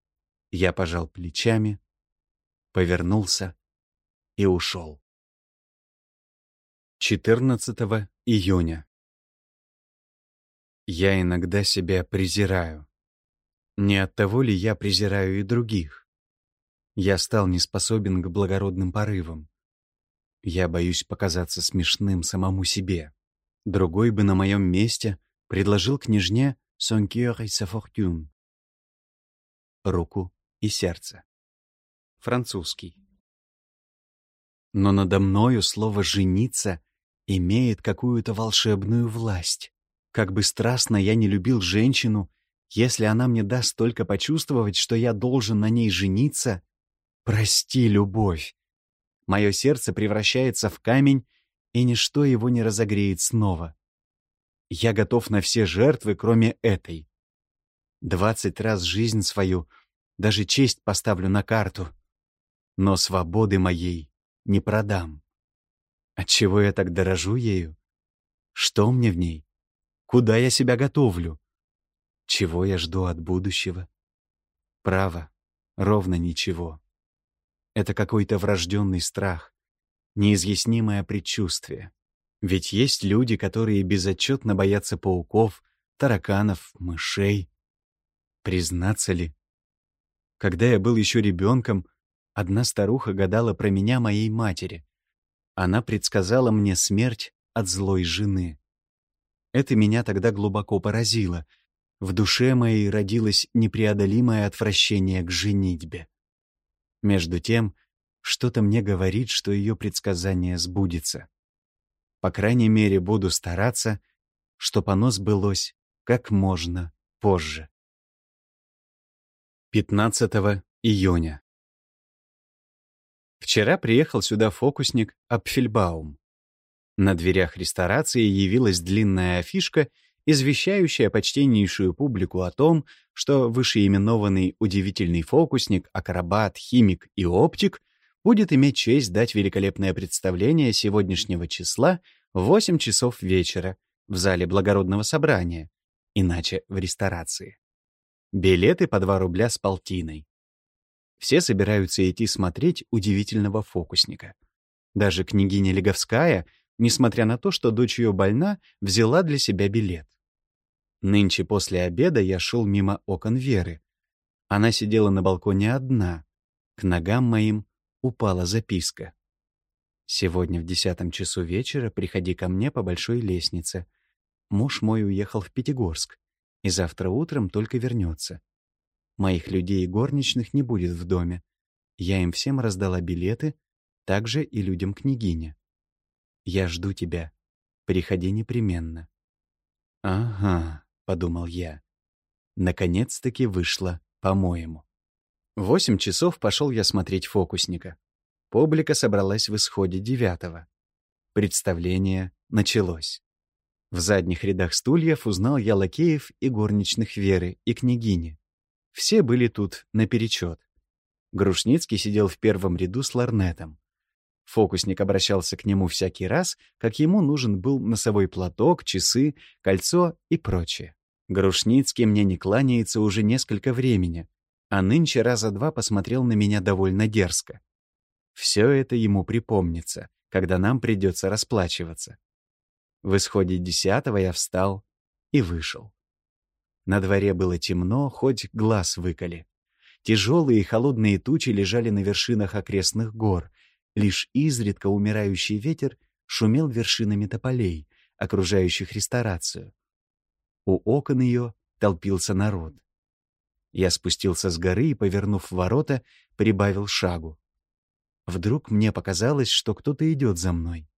S1: Я пожал плечами, повернулся и ушел. 14 июня. Я иногда себя презираю. Не от того ли я презираю и других? Я стал неспособен к благородным порывам. Я боюсь показаться смешным самому себе. Другой бы на моем месте предложил княжне «son cœur et sa fortune» — руку и сердце. Французский. Но надо мною слово «жениться» имеет какую-то волшебную власть. Как бы страстно я не любил женщину, если она мне даст только почувствовать, что я должен на ней жениться, прости, любовь. Мое сердце превращается в камень, и ничто его не разогреет снова. Я готов на все жертвы, кроме этой. 20 раз жизнь свою, даже честь поставлю на карту. Но свободы моей не продам. Отчего я так дорожу ею? Что мне в ней? Куда я себя готовлю? Чего я жду от будущего? Право, ровно ничего. Это какой-то врожденный страх, неизъяснимое предчувствие. Ведь есть люди, которые безотчетно боятся пауков, тараканов, мышей. Признаться ли? Когда я был еще ребенком, одна старуха гадала про меня моей матери. Она предсказала мне смерть от злой жены. Это меня тогда глубоко поразило. В душе моей родилось непреодолимое отвращение к женитьбе. Между тем, что-то мне говорит, что ее предсказание сбудется. По крайней мере, буду стараться, чтоб оно сбылось как можно позже. 15 июня. Вчера приехал сюда фокусник Апфельбаум. На дверях ресторации явилась длинная афишка, извещающая почтеннейшую публику о том, что вышеименованный удивительный фокусник, акробат, химик и оптик будет иметь честь дать великолепное представление сегодняшнего числа в 8 часов вечера в зале благородного собрания, иначе в ресторации. Билеты по 2 рубля с полтиной. Все собираются идти смотреть удивительного фокусника. Даже княгиня Леговская, несмотря на то, что дочь ее больна, взяла для себя билет. Нынче после обеда я шел мимо окон Веры. Она сидела на балконе одна. К ногам моим упала записка. «Сегодня в 10 часу вечера приходи ко мне по большой лестнице. Муж мой уехал в Пятигорск, и завтра утром только вернется. Моих людей и горничных не будет в доме. Я им всем раздала билеты, также и людям княгини. Я жду тебя. Приходи непременно». «Ага», — подумал я. Наконец-таки вышло, по-моему. В 8 часов пошел я смотреть фокусника. Публика собралась в исходе 9. Представление началось. В задних рядах стульев узнал я лакеев и горничных Веры и княгини. Все были тут наперечет. Грушницкий сидел в первом ряду с лорнетом. Фокусник обращался к нему всякий раз, как ему нужен был носовой платок, часы, кольцо и прочее. Грушницкий мне не кланяется уже несколько времени, а нынче раза 2 посмотрел на меня довольно дерзко. Все это ему припомнится, когда нам придется расплачиваться. В исходе 10 я встал и вышел. На дворе было темно, хоть глаз выколи. Тяжелые и холодные тучи лежали на вершинах окрестных гор. Лишь изредка умирающий ветер шумел вершинами тополей, окружающих ресторацию. У окон ее толпился народ. Я спустился с горы и, повернув ворота, прибавил шагу. Вдруг мне показалось, что кто-то идет за мной.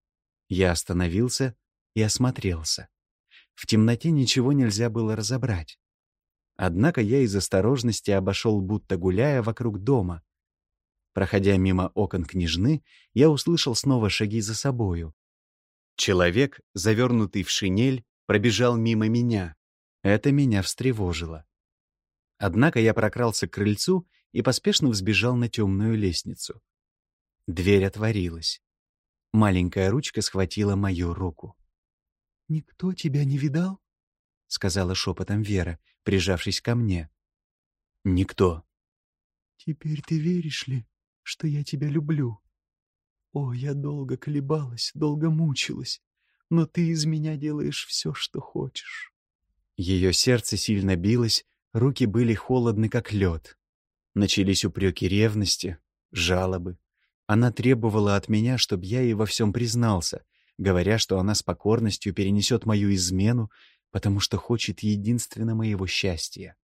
S1: Я остановился и осмотрелся. В темноте ничего нельзя было разобрать. Однако я из осторожности обошел, будто гуляя, вокруг дома. Проходя мимо окон княжны, я услышал снова шаги за собою. Человек, завернутый в шинель, пробежал мимо меня. Это меня встревожило. Однако я прокрался к крыльцу и поспешно взбежал на темную лестницу. Дверь отворилась. Маленькая ручка схватила мою руку.
S3: «Никто тебя не видал?»
S1: — сказала шепотом Вера, прижавшись ко мне. «Никто».
S3: «Теперь ты веришь ли, что я тебя люблю? О, я долго колебалась, долго мучилась, но ты из меня делаешь все, что хочешь».
S1: Ее сердце сильно билось, руки были холодны, как лед. Начались упреки ревности, жалобы. Она требовала от меня, чтобы я ей во всем признался, говоря, что она с покорностью перенесет мою измену, потому что хочет единственно моего счастья.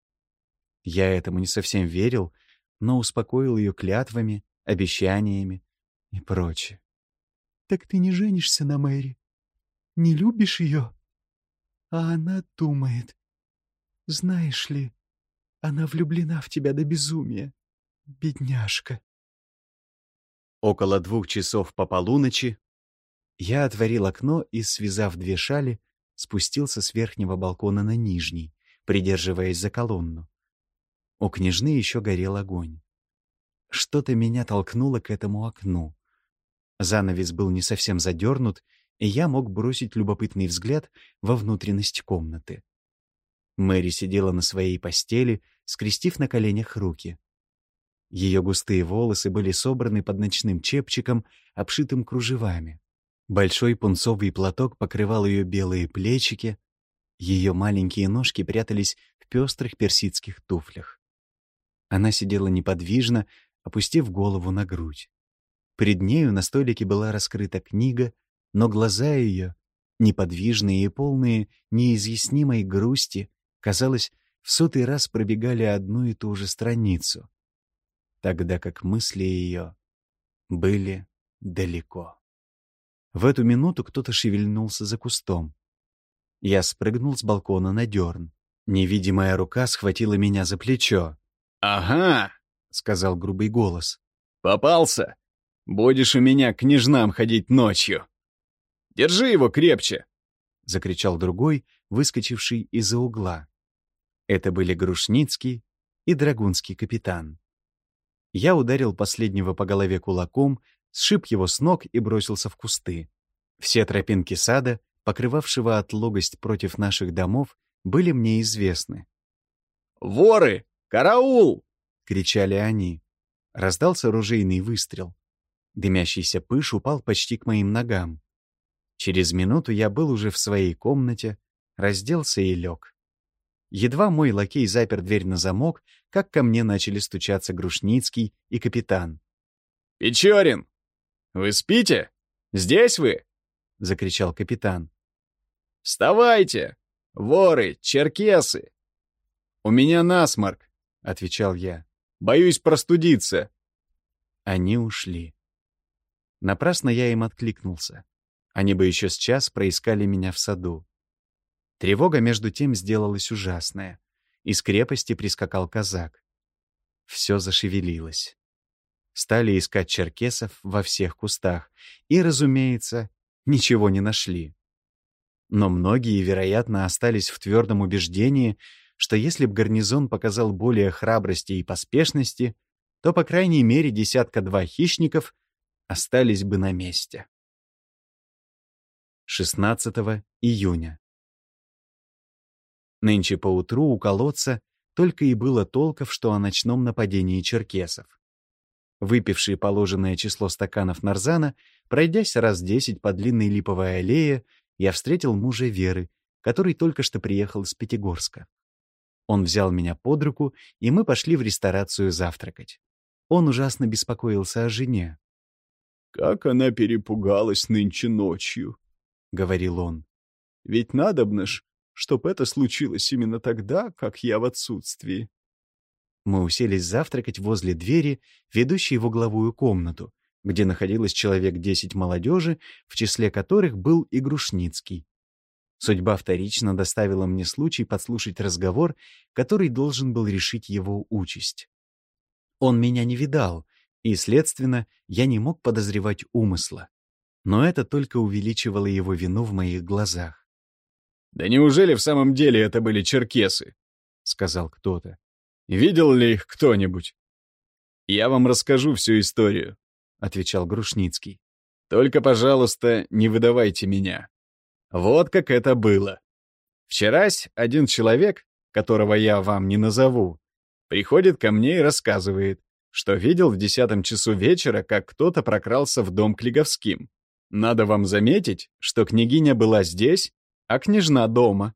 S1: Я этому не совсем верил, но успокоил ее клятвами, обещаниями и прочее.
S3: «Так ты не женишься на Мэри? Не любишь ее?» А она думает. Знаешь ли, она влюблена в тебя до безумия. Бедняжка.
S1: Около 2 часов по полуночи я отворил окно и, связав 2 шали, спустился с верхнего балкона на нижний, придерживаясь за колонну. У княжны еще горел огонь. Что-то меня толкнуло к этому окну. Занавес был не совсем задернут, и я мог бросить любопытный взгляд во внутренность комнаты. Мэри сидела на своей постели, скрестив на коленях руки. Ее густые волосы были собраны под ночным чепчиком, обшитым кружевами. Большой пунцовый платок покрывал ее белые плечики. Ее маленькие ножки прятались в пестрых персидских туфлях. Она сидела неподвижно, опустив голову на грудь. Перед нею на столике была раскрыта книга, но глаза ее, неподвижные и полные неизъяснимой грусти, казалось, в 100-й раз пробегали одну и ту же страницу, тогда как мысли ее были далеко. В эту минуту кто-то шевельнулся за кустом. Я спрыгнул с балкона на дерн. Невидимая рука схватила меня за плечо.
S4: «Ага», —
S1: сказал грубый голос.
S4: «попался. Будешь у меня к княжнам ходить ночью. Держи его крепче!»
S1: — закричал другой, выскочивший из-за угла. Это были Грушницкий и драгунский капитан. Я ударил последнего по голове кулаком, сшиб его с ног и бросился в кусты. Все тропинки сада, покрывавшего отлогость против наших домов, были мне известны.
S4: «Воры! Караул!»
S1: — кричали они. Раздался ружейный выстрел. Дымящийся пыш упал почти к моим ногам. Через минуту я был уже в своей комнате, разделся и лег. Едва мой лакей запер дверь на замок, как ко мне начали стучаться Грушницкий и капитан.
S4: «Печорин! Вы спите? Здесь вы?» — закричал капитан. «Вставайте! Воры, черкесы! У меня насморк. — отвечал я. «Боюсь простудиться».
S1: Они ушли. Напрасно я им откликнулся. Они бы еще с час проискали меня в саду. Тревога между тем сделалась ужасная. Из крепости прискакал казак. Все зашевелилось. Стали искать черкесов во всех кустах и, разумеется, ничего не нашли. Но многие, вероятно, остались в твердом убеждении, что если б гарнизон показал более храбрости и поспешности, то, по крайней мере, 1-2 хищников остались бы на месте. 16 июня. Нынче поутру у колодца только и было толков, что о ночном нападении черкесов. Выпивший положенное число стаканов нарзана, пройдясь раз 10 по длинной липовой аллее, я встретил мужа Веры, который только что приехал из Пятигорска. Он взял меня под руку, и мы пошли в ресторацию завтракать. Он ужасно беспокоился о жене.
S4: «Как она перепугалась нынче ночью», — говорил он. «Ведь надобно ж, чтоб это случилось именно тогда, как я в отсутствии».
S1: Мы уселись завтракать возле двери, ведущей в угловую комнату, где находилось человек 10 молодежи, в числе которых был и Грушницкий. Судьба вторично доставила мне случай подслушать разговор, который должен был решить его участь. Он меня не видал, и, следственно, я не мог подозревать умысла. Но это только увеличивало его вину в моих глазах.
S4: «Да неужели в самом деле это были черкесы?» — сказал кто-то. «Видел ли их кто-нибудь?» «Я вам расскажу всю историю», — отвечал Грушницкий. «Только, пожалуйста, не выдавайте меня. Вот как это было. Вчерась один человек, которого я вам не назову, приходит ко мне и рассказывает, что видел в 10 часу вечера, как кто-то прокрался в дом к Лиговским. Надо вам заметить, что княгиня была здесь, а княжна дома.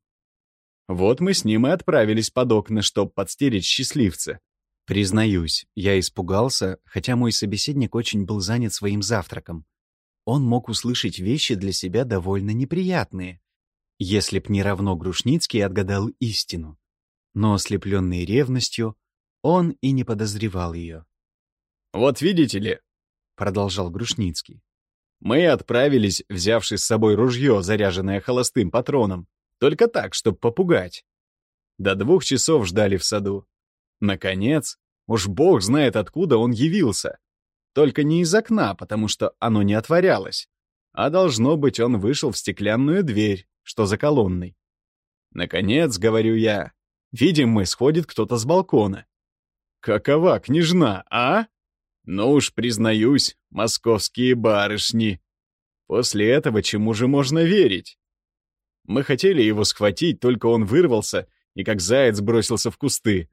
S4: Вот мы с ним и отправились под окна, чтоб подстеречь счастливца.
S1: Признаюсь, я испугался, хотя мой собеседник очень был занят своим завтраком. Он мог услышать вещи для себя довольно неприятные, если б не равно Грушницкий отгадал истину. Но, ослепленный ревностью, он и не подозревал ее.
S4: «Вот видите ли», — продолжал Грушницкий, «мы отправились, взявши с собой ружье, заряженное холостым патроном, только так, чтобы попугать. До 2 часов ждали в саду. Наконец, уж бог знает, откуда он явился. Только не из окна, потому что оно не отворялось, а должно быть, он вышел в стеклянную дверь, что за колонной. Наконец, говорю я, видим мы, сходит кто-то с балкона. Какова княжна, а? Ну уж, признаюсь, московские барышни. После этого чему же можно верить? Мы хотели его схватить, только он вырвался и как заяц бросился в кусты.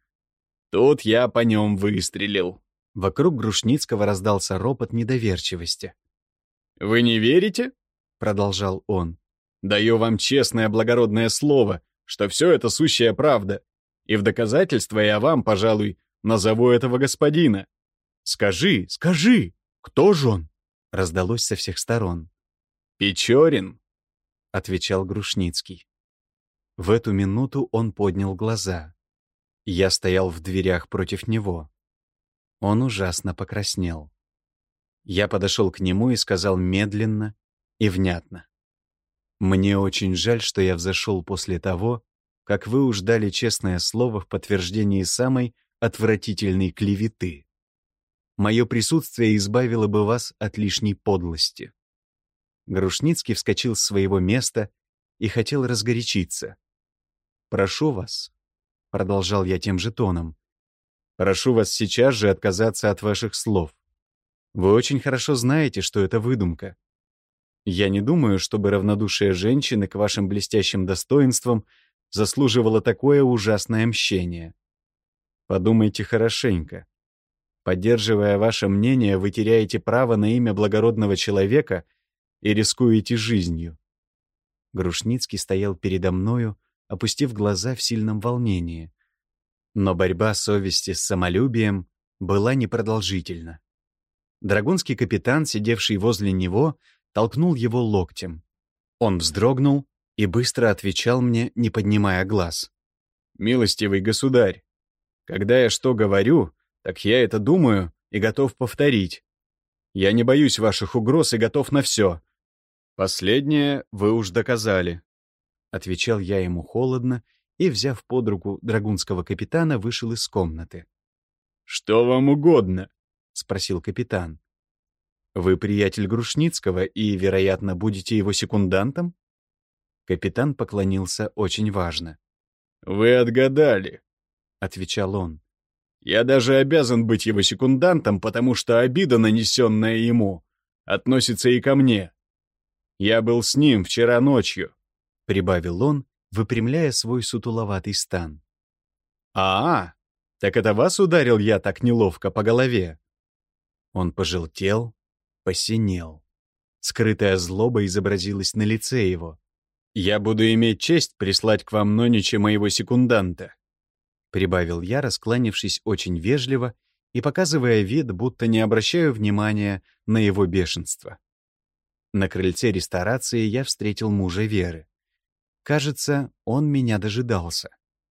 S4: Тут я по нем выстрелил».
S1: Вокруг Грушницкого раздался ропот недоверчивости.
S4: «Вы не верите?» — продолжал он. «Даю вам честное благородное слово, что все это сущая правда. И в доказательство я вам, пожалуй, назову этого господина». «Скажи, скажи, кто же он?» — раздалось со всех сторон. «Печорин», — отвечал Грушницкий.
S1: В эту минуту он поднял глаза. Я стоял в дверях против него. Он ужасно покраснел. Я подошел к нему и сказал медленно и внятно. «Мне очень жаль, что я взошел после того, как вы уж дали честное слово в подтверждении самой отвратительной клеветы. Мое присутствие избавило бы вас от лишней подлости». Грушницкий вскочил с своего места и хотел разгорячиться. «Прошу вас», — продолжал я тем же тоном, «прошу вас сейчас же отказаться от ваших слов. Вы очень хорошо знаете, что это выдумка. Я не думаю, чтобы равнодушие женщины к вашим блестящим достоинствам заслуживало такое ужасное мщение. Подумайте хорошенько. Поддерживая ваше мнение, вы теряете право на имя благородного человека и рискуете жизнью». Грушницкий стоял передо мною, опустив глаза в сильном волнении. Но борьба совести с самолюбием была непродолжительна. Драгунский капитан, сидевший возле него, толкнул его локтем. Он вздрогнул и быстро отвечал мне, не поднимая глаз. «Милостивый государь,
S4: Когда я что говорю, так я это думаю и готов повторить. Я не боюсь ваших угроз и готов на все. Последнее вы уж доказали. Отвечал я ему холодно и, взяв под руку драгунского капитана, вышел из комнаты. «Что вам угодно?» — спросил капитан. «Вы приятель Грушницкого и, вероятно, будете его секундантом?» Капитан поклонился очень важно. «Вы отгадали», — отвечал он. «Я даже обязан быть его секундантом, потому что обида, нанесенная ему, относится и ко мне. Я был с ним вчера ночью», — прибавил он, выпрямляя свой сутуловатый стан. «А, так это вас ударил я так неловко по голове?» Он пожелтел, посинел. Скрытая злоба изобразилась на лице его. «Я буду иметь честь прислать к вам нонича моего секунданта», — прибавил я, раскланившись очень вежливо и показывая вид, будто не обращаю внимания на его бешенство. На крыльце ресторации я встретил мужа Веры. Кажется, он меня дожидался.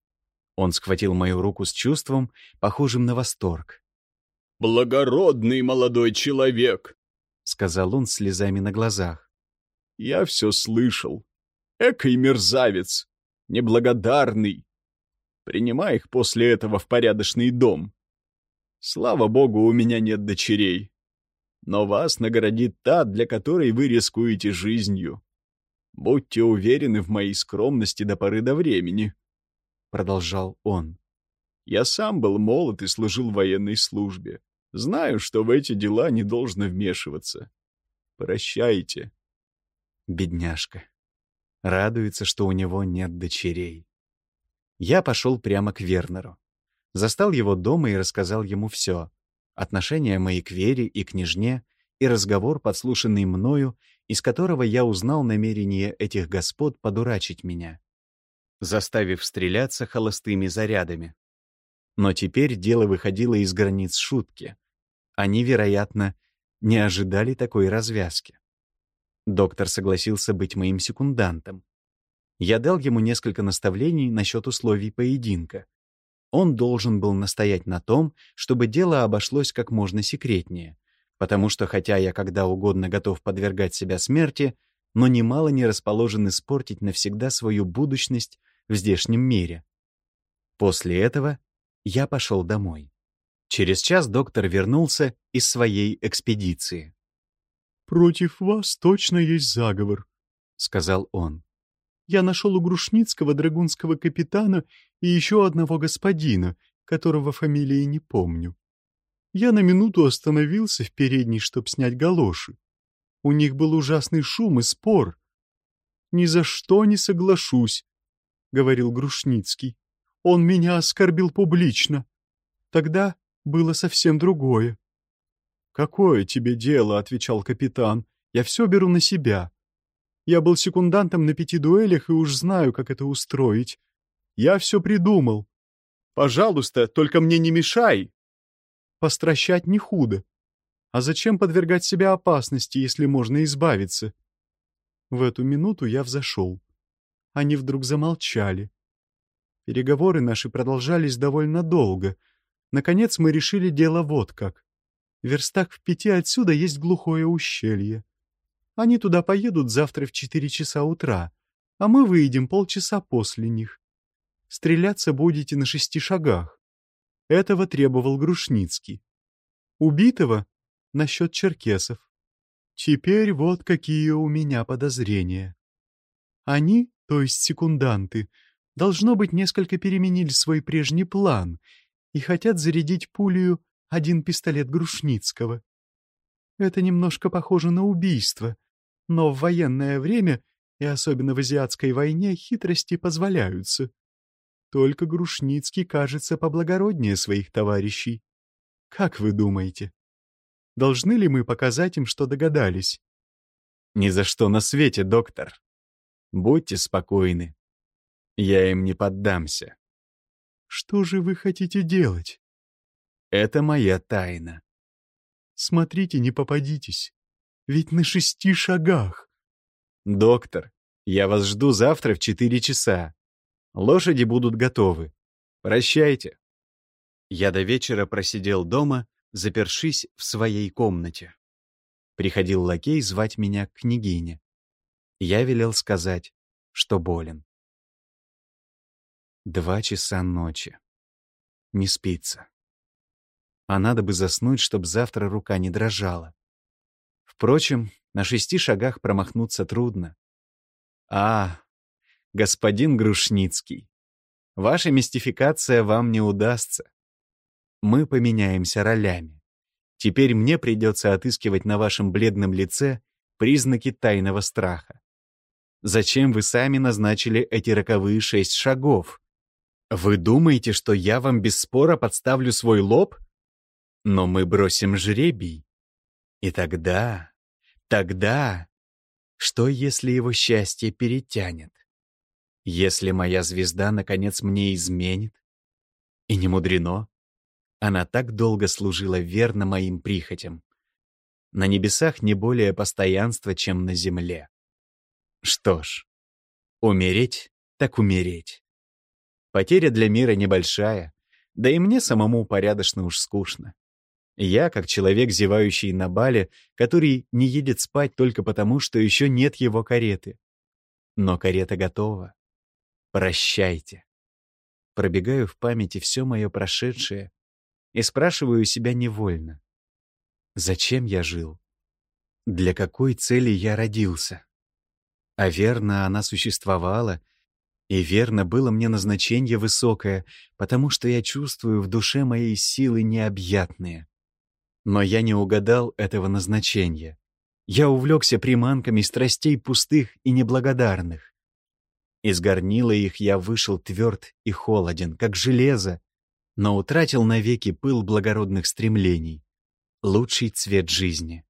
S4: Он схватил мою руку с чувством, похожим на восторг.
S5: «Благородный молодой человек», —
S4: сказал он с слезами на глазах.
S5: «Я все слышал. Экой мерзавец, неблагодарный. Принимай их после этого в порядочный дом. Слава богу, у меня нет дочерей. Но вас наградит та, для которой вы рискуете жизнью. Будьте уверены в моей скромности до поры до времени», — продолжал он. «Я сам был молод и служил в военной службе. Знаю, что в эти дела не должно вмешиваться. Прощайте».
S4: Бедняжка. Радуется, что у него нет дочерей. Я пошел прямо к Вернеру. Застал его дома и рассказал ему все. Отношения мои к Вере и княжне, и разговор, подслушанный мною, из которого я узнал намерение этих господ подурачить меня, заставив стреляться холостыми зарядами. Но теперь дело выходило из границ шутки. Они, вероятно, не ожидали такой развязки. Доктор согласился быть моим секундантом. Я дал ему несколько наставлений насчет условий поединка. Он должен был настоять на том, чтобы дело обошлось как можно секретнее, потому что, хотя я когда угодно готов подвергать себя смерти, но немало не расположен испортить навсегда свою будущность в здешнем мире. После этого я пошел домой. Через час доктор вернулся из своей экспедиции.
S3: «Против вас точно есть заговор», — сказал он. «Я нашел у Грушницкого драгунского капитана и еще одного господина, которого фамилии не помню. Я на минуту остановился в передней, чтоб снять галоши. У них был ужасный шум и спор. «Ни за что не соглашусь», — говорил Грушницкий. «Он меня оскорбил публично. Тогда было совсем другое». «Какое тебе дело?» — отвечал капитан. «Я все беру на себя. Я был секундантом на 5 дуэлях и уж знаю, как это устроить. Я все придумал. Пожалуйста, только мне не мешай. Постращать не худо. А зачем подвергать себя опасности, если можно избавиться?» В эту минуту я взошел. Они вдруг замолчали. Переговоры наши продолжались довольно долго. Наконец мы решили дело вот как. В верстах в 5 отсюда есть глухое ущелье. Они туда поедут завтра в 4 часа утра, а мы выйдем полчаса после них. Стреляться будете на 6 шагах. Этого требовал Грушницкий. Убитого — насчет черкесов. Теперь вот какие у меня подозрения. Они, то есть секунданты, должно быть, несколько переменили свой прежний план и хотят зарядить пулею один пистолет Грушницкого. Это немножко похоже на убийство, но в военное время, и особенно в азиатской войне, хитрости позволяются. Только Грушницкий кажется поблагороднее своих товарищей. Как вы думаете? Должны ли мы показать им, что догадались?
S4: «Ни за что на свете, доктор. Будьте спокойны. Я им не поддамся».
S3: Что же вы хотите делать?
S4: Это моя тайна.
S3: Смотрите, не попадитесь. Ведь на 6 шагах.
S4: Доктор, я вас жду завтра в 4 часа. Лошади будут готовы. Прощайте.
S1: Я до вечера просидел дома, запершись в своей комнате. Приходил лакей звать меня к княгине. Я велел сказать, что болен. 2 часа ночи. Не спится. А надо бы заснуть, чтоб завтра рука не дрожала. Впрочем, на 6 шагах промахнуться трудно. Господин Грушницкий, ваша мистификация вам не удастся. Мы поменяемся ролями. Теперь мне придется отыскивать на вашем бледном лице признаки тайного страха. Зачем вы сами назначили эти роковые 6 шагов? Вы думаете, что я вам без спора подставлю свой лоб? Но мы бросим жребий. И тогда, что если его счастье перетянет? Если моя звезда наконец мне изменит? И не мудрено. Она так долго служила верно моим прихотям. На небесах не более постоянства, чем на земле. Что ж, умереть так умереть. Потеря для мира небольшая, да и мне самому порядочно уж скучно. Я, как человек, зевающий на бале, который не едет спать только потому, что еще нет его кареты. Но карета готова. Прощайте. Пробегаю в памяти все мое прошедшее и спрашиваю себя невольно. Зачем я жил? Для какой цели я родился? А верно, она существовала, и верно было мне назначение высокое, потому что я чувствую в душе моей силы необъятные. Но я не угадал этого назначения. Я увлекся приманками страстей пустых и неблагодарных. Из горнила их я вышел тверд и холоден, как железо, но утратил навеки пыл благородных стремлений, лучший цвет жизни.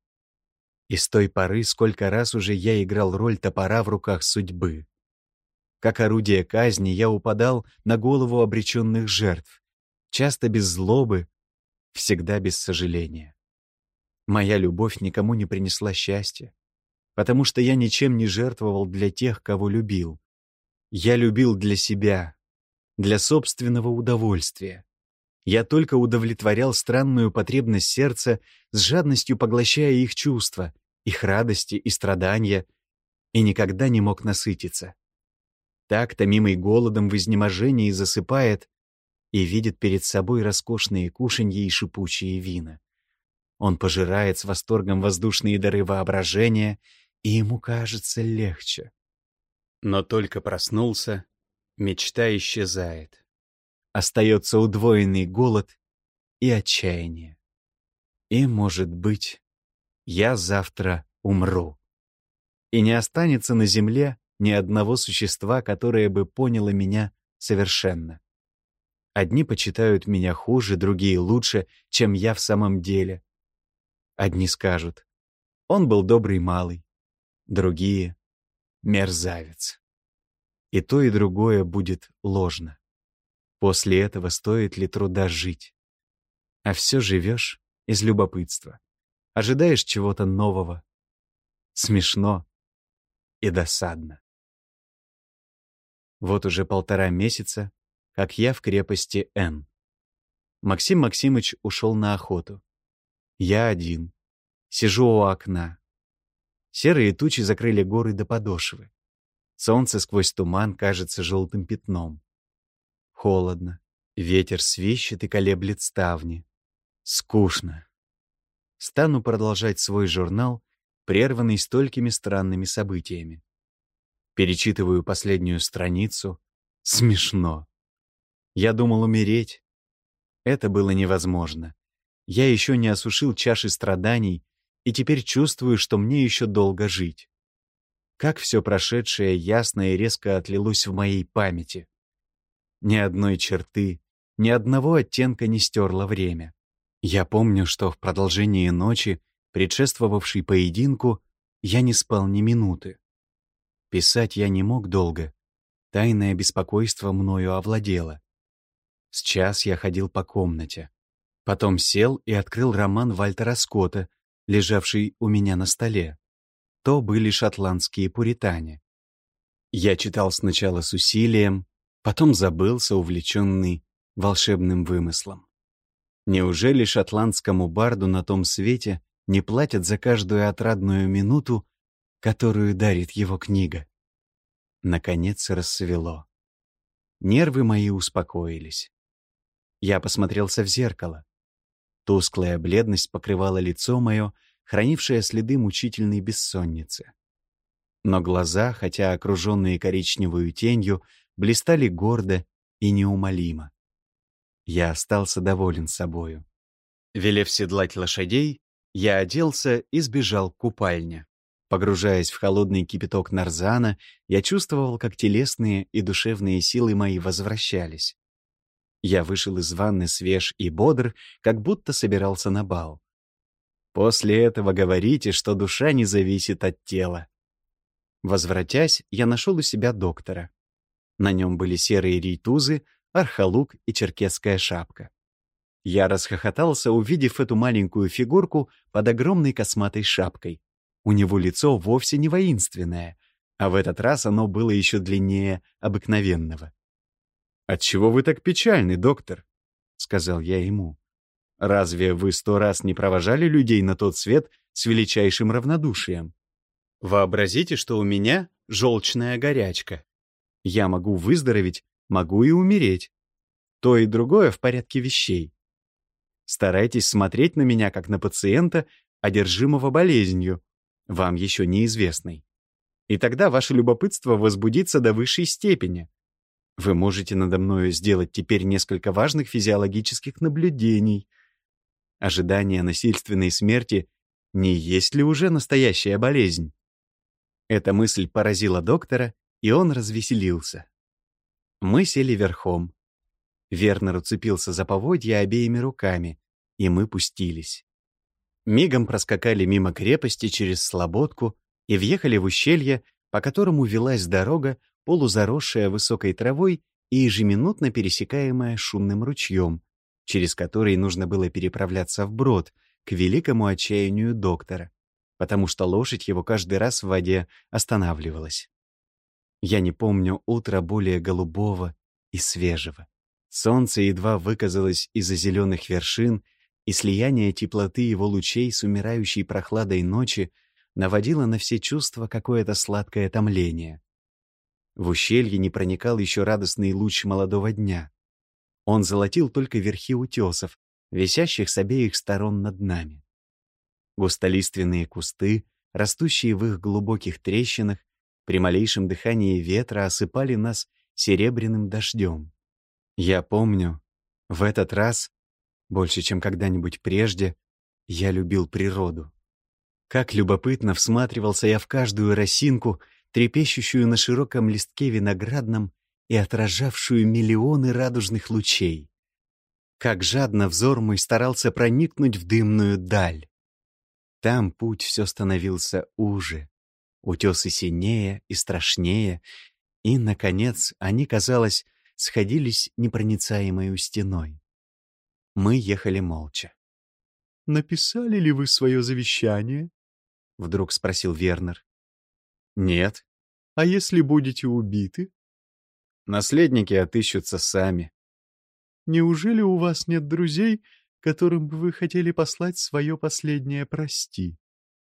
S1: И с той поры сколько раз уже я играл роль топора в руках судьбы. Как орудие казни я упадал на голову обреченных жертв, часто без злобы, всегда без сожаления. Моя любовь никому не принесла счастья, потому что я ничем не жертвовал для тех, кого любил. Я любил для себя, для собственного удовольствия. Я только удовлетворял странную потребность сердца, с жадностью поглощая их чувства, их радости и страдания, и никогда не мог насытиться. Так, томимый голодом в изнеможении, засыпает и видит перед собой роскошные кушанья и шипучие вина. Он пожирает с восторгом воздушные дары воображения, и ему кажется легче. Но только проснулся, мечта исчезает. Остается удвоенный голод и отчаяние. И, может быть, я завтра умру. И не останется на земле ни одного существа, которое бы поняло меня совершенно. Одни почитают меня хуже, другие лучше, чем я в самом деле. Одни скажут: он был добрый малый, другие — мерзавец. И то, и другое будет ложно. После этого стоит ли труда жить? А все живешь из любопытства. Ожидаешь чего-то нового. Смешно и досадно. Вот уже 1,5 месяца, как я в крепости Н. Максим Максимыч ушел на охоту. Я один. Сижу у окна. Серые тучи закрыли горы до подошвы. Солнце сквозь туман кажется желтым пятном. Холодно. Ветер свищет и колеблет ставни. Скучно. Стану продолжать свой журнал, прерванный столькими странными событиями. Перечитываю последнюю страницу. Смешно. Я думал умереть. Это было невозможно. Я еще не осушил чаши страданий и теперь чувствую, что мне еще долго жить. Как все прошедшее ясно и резко отлилось в моей памяти. Ни одной черты, ни одного оттенка не стерло время. Я помню, что в продолжении ночи, предшествовавшей поединку, я не спал ни минуты. Писать я не мог долго. Тайное беспокойство мною овладело. С час я ходил по комнате. Потом сел и открыл роман Вальтера Скотта, лежавший у меня на столе. То были шотландские пуритане. Я читал сначала с усилием, потом забылся, увлеченный волшебным вымыслом. Неужели шотландскому барду на том свете не платят за каждую отрадную минуту, которую дарит его книга? Наконец рассвело. Нервы мои успокоились. Я посмотрелся в зеркало. Тусклая бледность покрывала лицо мое, хранившее следы мучительной бессонницы. Но глаза, хотя окруженные коричневой тенью, блистали гордо и неумолимо. Я остался доволен собою. Велев седлать лошадей, я оделся и сбежал к купальне. Погружаясь в холодный кипяток нарзана, я чувствовал, как телесные и душевные силы мои возвращались. Я вышел из ванны свеж и бодр, как будто собирался на бал. После этого говорите, что душа не зависит от тела. Возвратясь, я нашел у себя доктора. На нем были серые рейтузы, архалук и черкесская шапка. Я расхохотался, увидев эту маленькую фигурку под огромной косматой шапкой. У него лицо вовсе не воинственное, а в этот раз оно было еще длиннее обыкновенного. «Отчего вы так печальны, доктор?» — сказал я ему. «Разве вы 100 раз не провожали людей на тот свет с величайшим равнодушием? Вообразите, что у меня желчная горячка. Я могу выздороветь, могу и умереть. То и другое в порядке вещей. Старайтесь смотреть на меня как на пациента, одержимого болезнью, вам еще неизвестной. И тогда ваше любопытство возбудится до высшей степени. Вы можете надо мною сделать теперь несколько важных физиологических наблюдений. Ожидание насильственной смерти не есть ли уже настоящая болезнь?» Эта мысль поразила доктора, и он развеселился. Мы сели верхом. Вернер уцепился за поводья обеими руками, и мы пустились. Мигом проскакали мимо крепости через слободку и въехали в ущелье, по которому велась дорога, полузаросшая высокой травой и ежеминутно пересекаемая шумным ручьем, через который нужно было переправляться вброд, к великому отчаянию доктора, потому что лошадь его каждый раз в воде останавливалась. Я не помню утра более голубого и свежего. Солнце едва выказалось из-за зеленых вершин, и слияние теплоты его лучей с умирающей прохладой ночи наводило на все чувства какое-то сладкое томление. В ущелье не проникал еще радостный луч молодого дня. Он золотил только верхи утесов, висящих с обеих сторон над нами. Густолиственные кусты, растущие в их глубоких трещинах, при малейшем дыхании ветра осыпали нас серебряным дождем. Я помню, в этот раз, больше чем когда-нибудь прежде, я любил природу. Как любопытно всматривался я в каждую росинку, трепещущую на широком листке виноградном и отражавшую миллионы радужных лучей. Как жадно взор мой старался проникнуть в дымную даль. Там путь все становился уже, утесы синее и страшнее, и, наконец, они, казалось, сходились непроницаемой стеной. Мы ехали молча.
S3: «Написали ли вы свое завещание?»
S1: — вдруг спросил Вернер. «Нет».
S3: «А если будете убиты?»
S1: «Наследники отыщутся сами».
S3: «Неужели у вас нет друзей, которым бы вы хотели послать свое последнее «прости»?»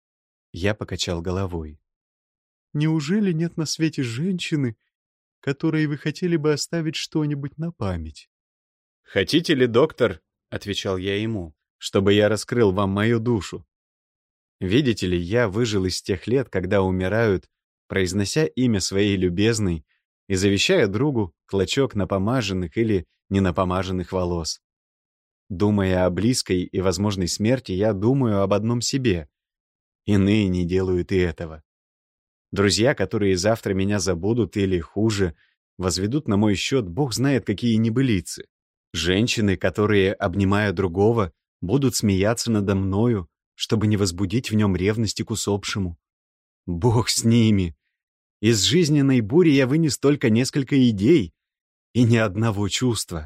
S1: Я покачал головой.
S3: «Неужели нет на свете женщины, которой вы хотели бы оставить что-нибудь на память?»
S1: «Хотите ли, доктор, — отвечал я ему, — чтобы я раскрыл вам мою душу? Видите ли, я выжил из тех лет, когда умирают, произнося имя своей любезной и завещая другу клочок напомаженных или ненапомаженных волос. Думая о близкой и возможной смерти, я думаю об одном себе. Иные не делают и этого. Друзья, которые завтра меня забудут или, хуже, возведут на мой счет бог знает какие небылицы. Женщины, которые, обнимая другого, будут смеяться надо мною, чтобы не возбудить в нем ревности к усопшему. Бог с ними! Из жизненной бури я вынес только несколько идей и ни одного чувства.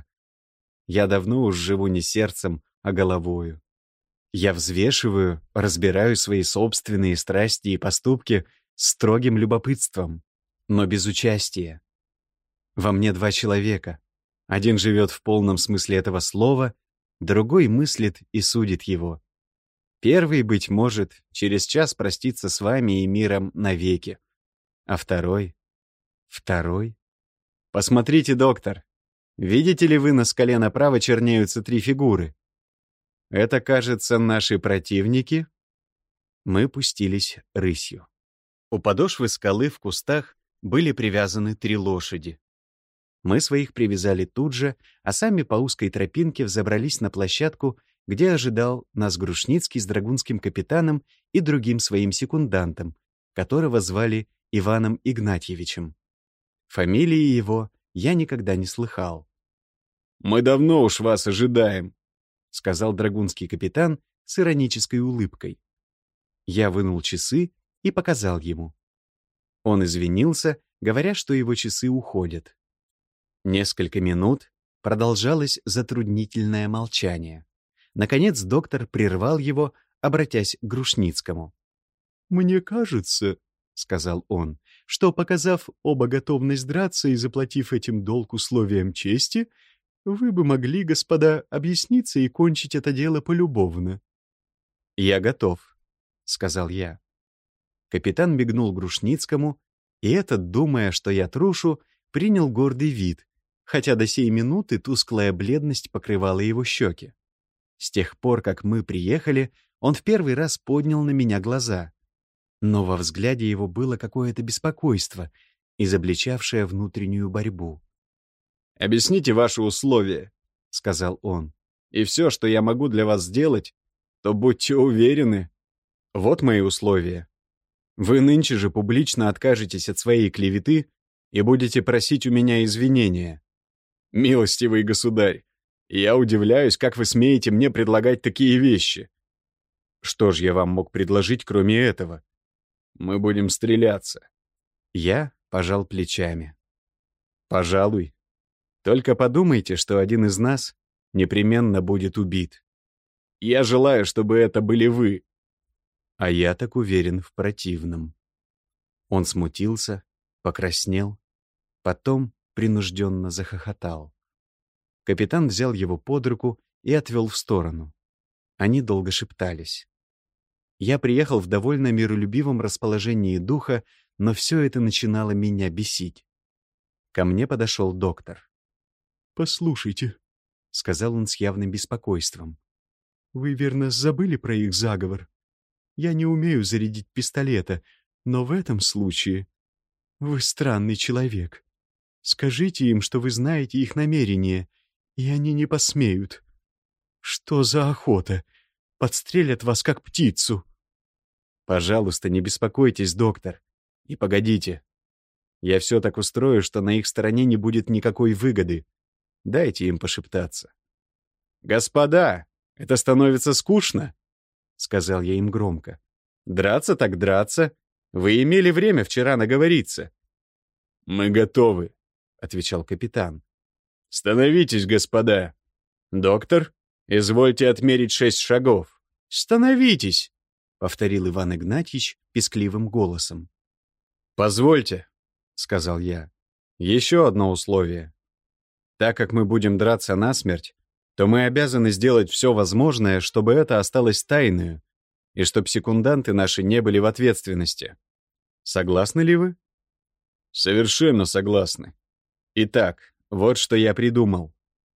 S1: Я давно уж живу не сердцем, а головою. Я взвешиваю, разбираю свои собственные страсти и поступки с строгим любопытством, но без участия. Во мне 2 человека. Один живет в полном смысле этого слова, другой мыслит и судит его. Первый, быть может, через час простится с вами и миром навеки. А второй? Посмотрите, доктор. Видите ли вы, на скале направо чернеются 3 фигуры? Это, кажется, наши противники? Мы пустились рысью. У подошвы скалы в кустах были привязаны 3 лошади. Мы своих привязали тут же, а сами по узкой тропинке взобрались на площадку, где ожидал нас Грушницкий с драгунским капитаном и другим своим секундантом, которого звали Иваном Игнатьевичем. Фамилии его я никогда не слыхал.
S5: «Мы давно уж вас ожидаем»,
S1: — сказал драгунский капитан с иронической улыбкой. Я вынул часы и показал ему. Он извинился, говоря, что его часы уходят. Несколько минут продолжалось затруднительное молчание. Наконец доктор прервал его, обратясь к Грушницкому. «Мне кажется, — сказал он, — что, показав оба готовность драться и заплатив этим долг условиям чести, вы бы могли, господа, объясниться и кончить это дело полюбовно». «Я готов», — сказал я. Капитан мигнул Грушницкому, и этот, думая, что я трушу, принял гордый вид, хотя до сей минуты тусклая бледность покрывала его щеки. С тех пор, как мы приехали, он в первый раз поднял на меня глаза. Но во взгляде его было какое-то беспокойство, изобличавшее внутреннюю борьбу.
S5: «Объясните ваши условия», — сказал он. «И все, что я могу для вас сделать, то будьте уверены».
S1: Вот мои условия. Вы нынче же публично откажетесь от своей клеветы и будете просить у меня извинения.
S5: «Милостивый государь, я удивляюсь, как вы смеете мне предлагать такие вещи».
S1: «Что ж я вам мог предложить, кроме этого?»
S5: «Мы будем стреляться».
S1: Я пожал плечами. «Пожалуй. Только подумайте, что один из нас непременно будет убит».
S5: «Я желаю, чтобы это были вы».
S1: А я так уверен в противном». Он смутился, покраснел, потом принужденно захохотал. Капитан взял его под руку и отвел в сторону. Они долго шептались. Я приехал в довольно миролюбивом расположении духа, но все это начинало меня бесить. Ко мне подошел доктор. «Послушайте», — сказал он с явным беспокойством. «Вы, верно, забыли про их заговор? Я не умею зарядить пистолета, но в этом случае вы странный человек. Скажите им, что вы знаете их намерения, и они не посмеют. Что за охота? Подстрелят вас, как птицу». «Пожалуйста, не беспокойтесь, доктор. И погодите. Я все так устрою, что на их стороне не будет никакой выгоды. Дайте им пошептаться».
S5: «Господа, это становится скучно»,
S1: — сказал я им громко. «Драться так драться. Вы имели время вчера наговориться».
S5: «Мы готовы»,
S1: — отвечал капитан.
S5: «Становитесь, господа. Доктор, извольте отмерить 6 шагов».
S1: «Становитесь», — повторил Иван Игнатьевич пескливым голосом.
S5: «Позвольте»,
S1: — сказал я. «Еще одно условие. Так как мы будем драться насмерть, то мы обязаны сделать все возможное, чтобы это осталось тайною, и чтобы секунданты наши не были в ответственности. Согласны ли вы?»
S5: «Совершенно согласны».
S1: «Итак, вот что я придумал.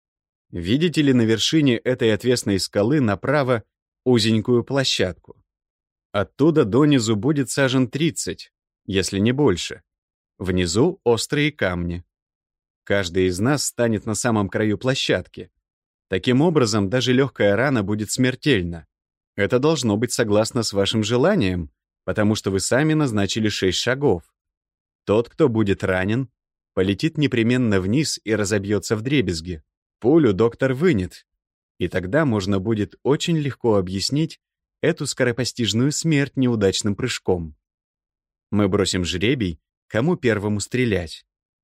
S1: Видите ли на вершине этой отвесной скалы направо узенькую площадку? Оттуда донизу будет сажен 30, если не больше. Внизу острые камни. Каждый из нас станет на самом краю площадки. Таким образом, даже легкая рана будет смертельна. Это должно быть согласно с вашим желанием, потому что вы сами назначили 6 шагов. Тот, кто будет ранен, полетит непременно вниз и разобьется вдребезги. Пулю доктор вынет, и тогда можно будет очень легко объяснить эту скоропостижную смерть неудачным прыжком. Мы бросим жребий, кому первому стрелять.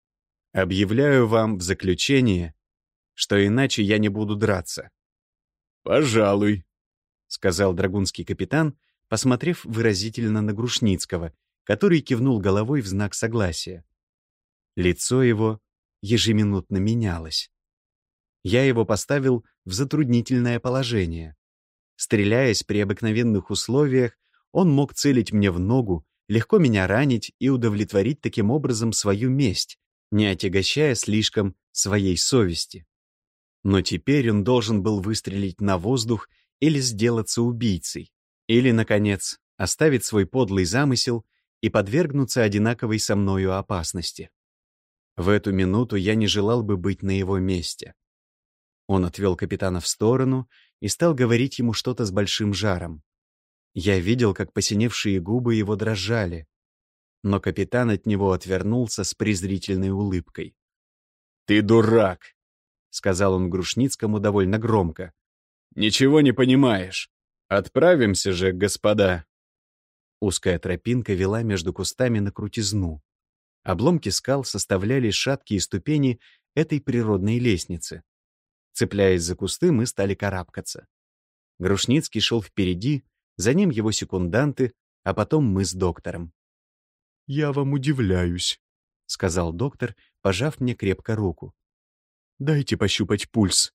S1: Объявляю вам в заключение, что иначе я не буду драться».
S5: «Пожалуй»,
S1: — сказал драгунский капитан, посмотрев выразительно на Грушницкого, который кивнул головой в знак согласия. Лицо его ежеминутно менялось. Я его поставил в затруднительное положение. Стреляясь при обыкновенных условиях, он мог целить мне в ногу, легко меня ранить и удовлетворить таким образом свою месть, не отягощая слишком своей совести. Но теперь он должен был выстрелить на воздух или сделаться убийцей, или, наконец, оставить свой подлый замысел и подвергнуться одинаковой со мною опасности. В эту минуту я не желал бы быть на его месте. Он отвел капитана в сторону и стал говорить ему что-то с большим жаром. Я видел, как посиневшие губы его дрожали, но капитан от него отвернулся с презрительной улыбкой.
S5: «Ты дурак!»
S1: — сказал он Грушницкому довольно громко.
S5: «Ничего не понимаешь. Отправимся же, господа!»
S1: Узкая тропинка вела между кустами на крутизну. Обломки скал составляли шаткие ступени этой природной лестницы. Цепляясь за кусты, мы стали карабкаться. Грушницкий шел впереди, за ним его секунданты, а потом мы с доктором.
S3: «Я вам удивляюсь»,
S1: — сказал доктор, пожав мне крепко руку.
S3: «Дайте пощупать пульс».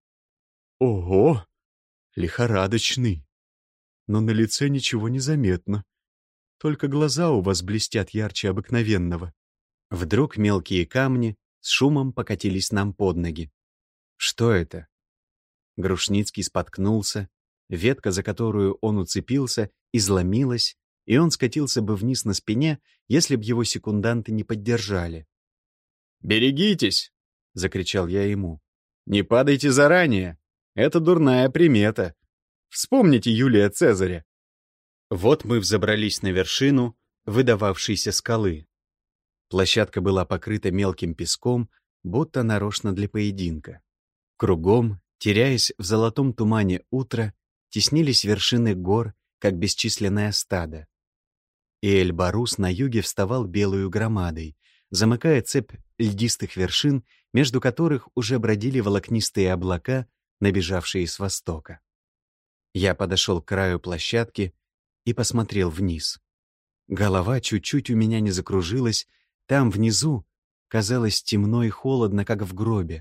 S3: «Ого! Лихорадочный. Но на лице ничего не заметно. Только глаза у вас блестят ярче обыкновенного».
S1: Вдруг мелкие камни с шумом покатились нам под ноги. Что это? Грушницкий споткнулся, ветка, за которую он уцепился, изломилась, и он скатился бы вниз на спине, если б его секунданты не поддержали.
S5: «Берегитесь!» — закричал я ему.
S1: «Не падайте заранее! Это дурная примета. Вспомните Юлия Цезаря!» Вот мы взобрались на вершину выдававшейся скалы. Площадка была покрыта мелким песком, будто нарочно для поединка. Кругом, теряясь в золотом тумане утра, теснились вершины гор, как бесчисленное стадо. И Эльбарус на юге вставал белую громадой, замыкая цепь льдистых вершин, между которых уже бродили волокнистые облака, набежавшие с востока. Я подошел к краю площадки и посмотрел вниз. Голова чуть-чуть у меня не закружилась, там внизу казалось темно и холодно, как в гробе.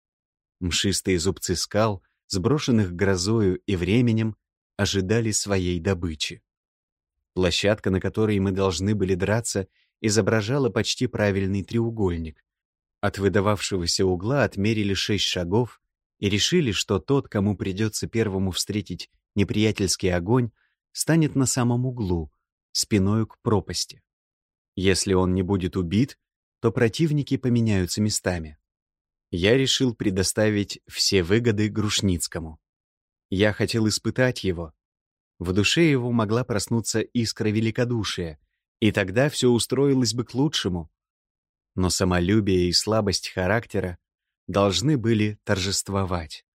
S1: Мшистые зубцы скал, сброшенных грозою и временем, ожидали своей добычи. Площадка, на которой мы должны были драться, изображала почти правильный треугольник. От выдававшегося угла отмерили 6 шагов и решили, что тот, кому придется первому встретить неприятельский огонь, станет на самом углу, спиною к пропасти. Если он не будет убит, то противники поменяются местами. Я решил предоставить все выгоды Грушницкому. Я хотел испытать его. В душе его могла проснуться искра великодушия, и тогда все устроилось бы к лучшему. Но самолюбие и слабость характера должны были торжествовать.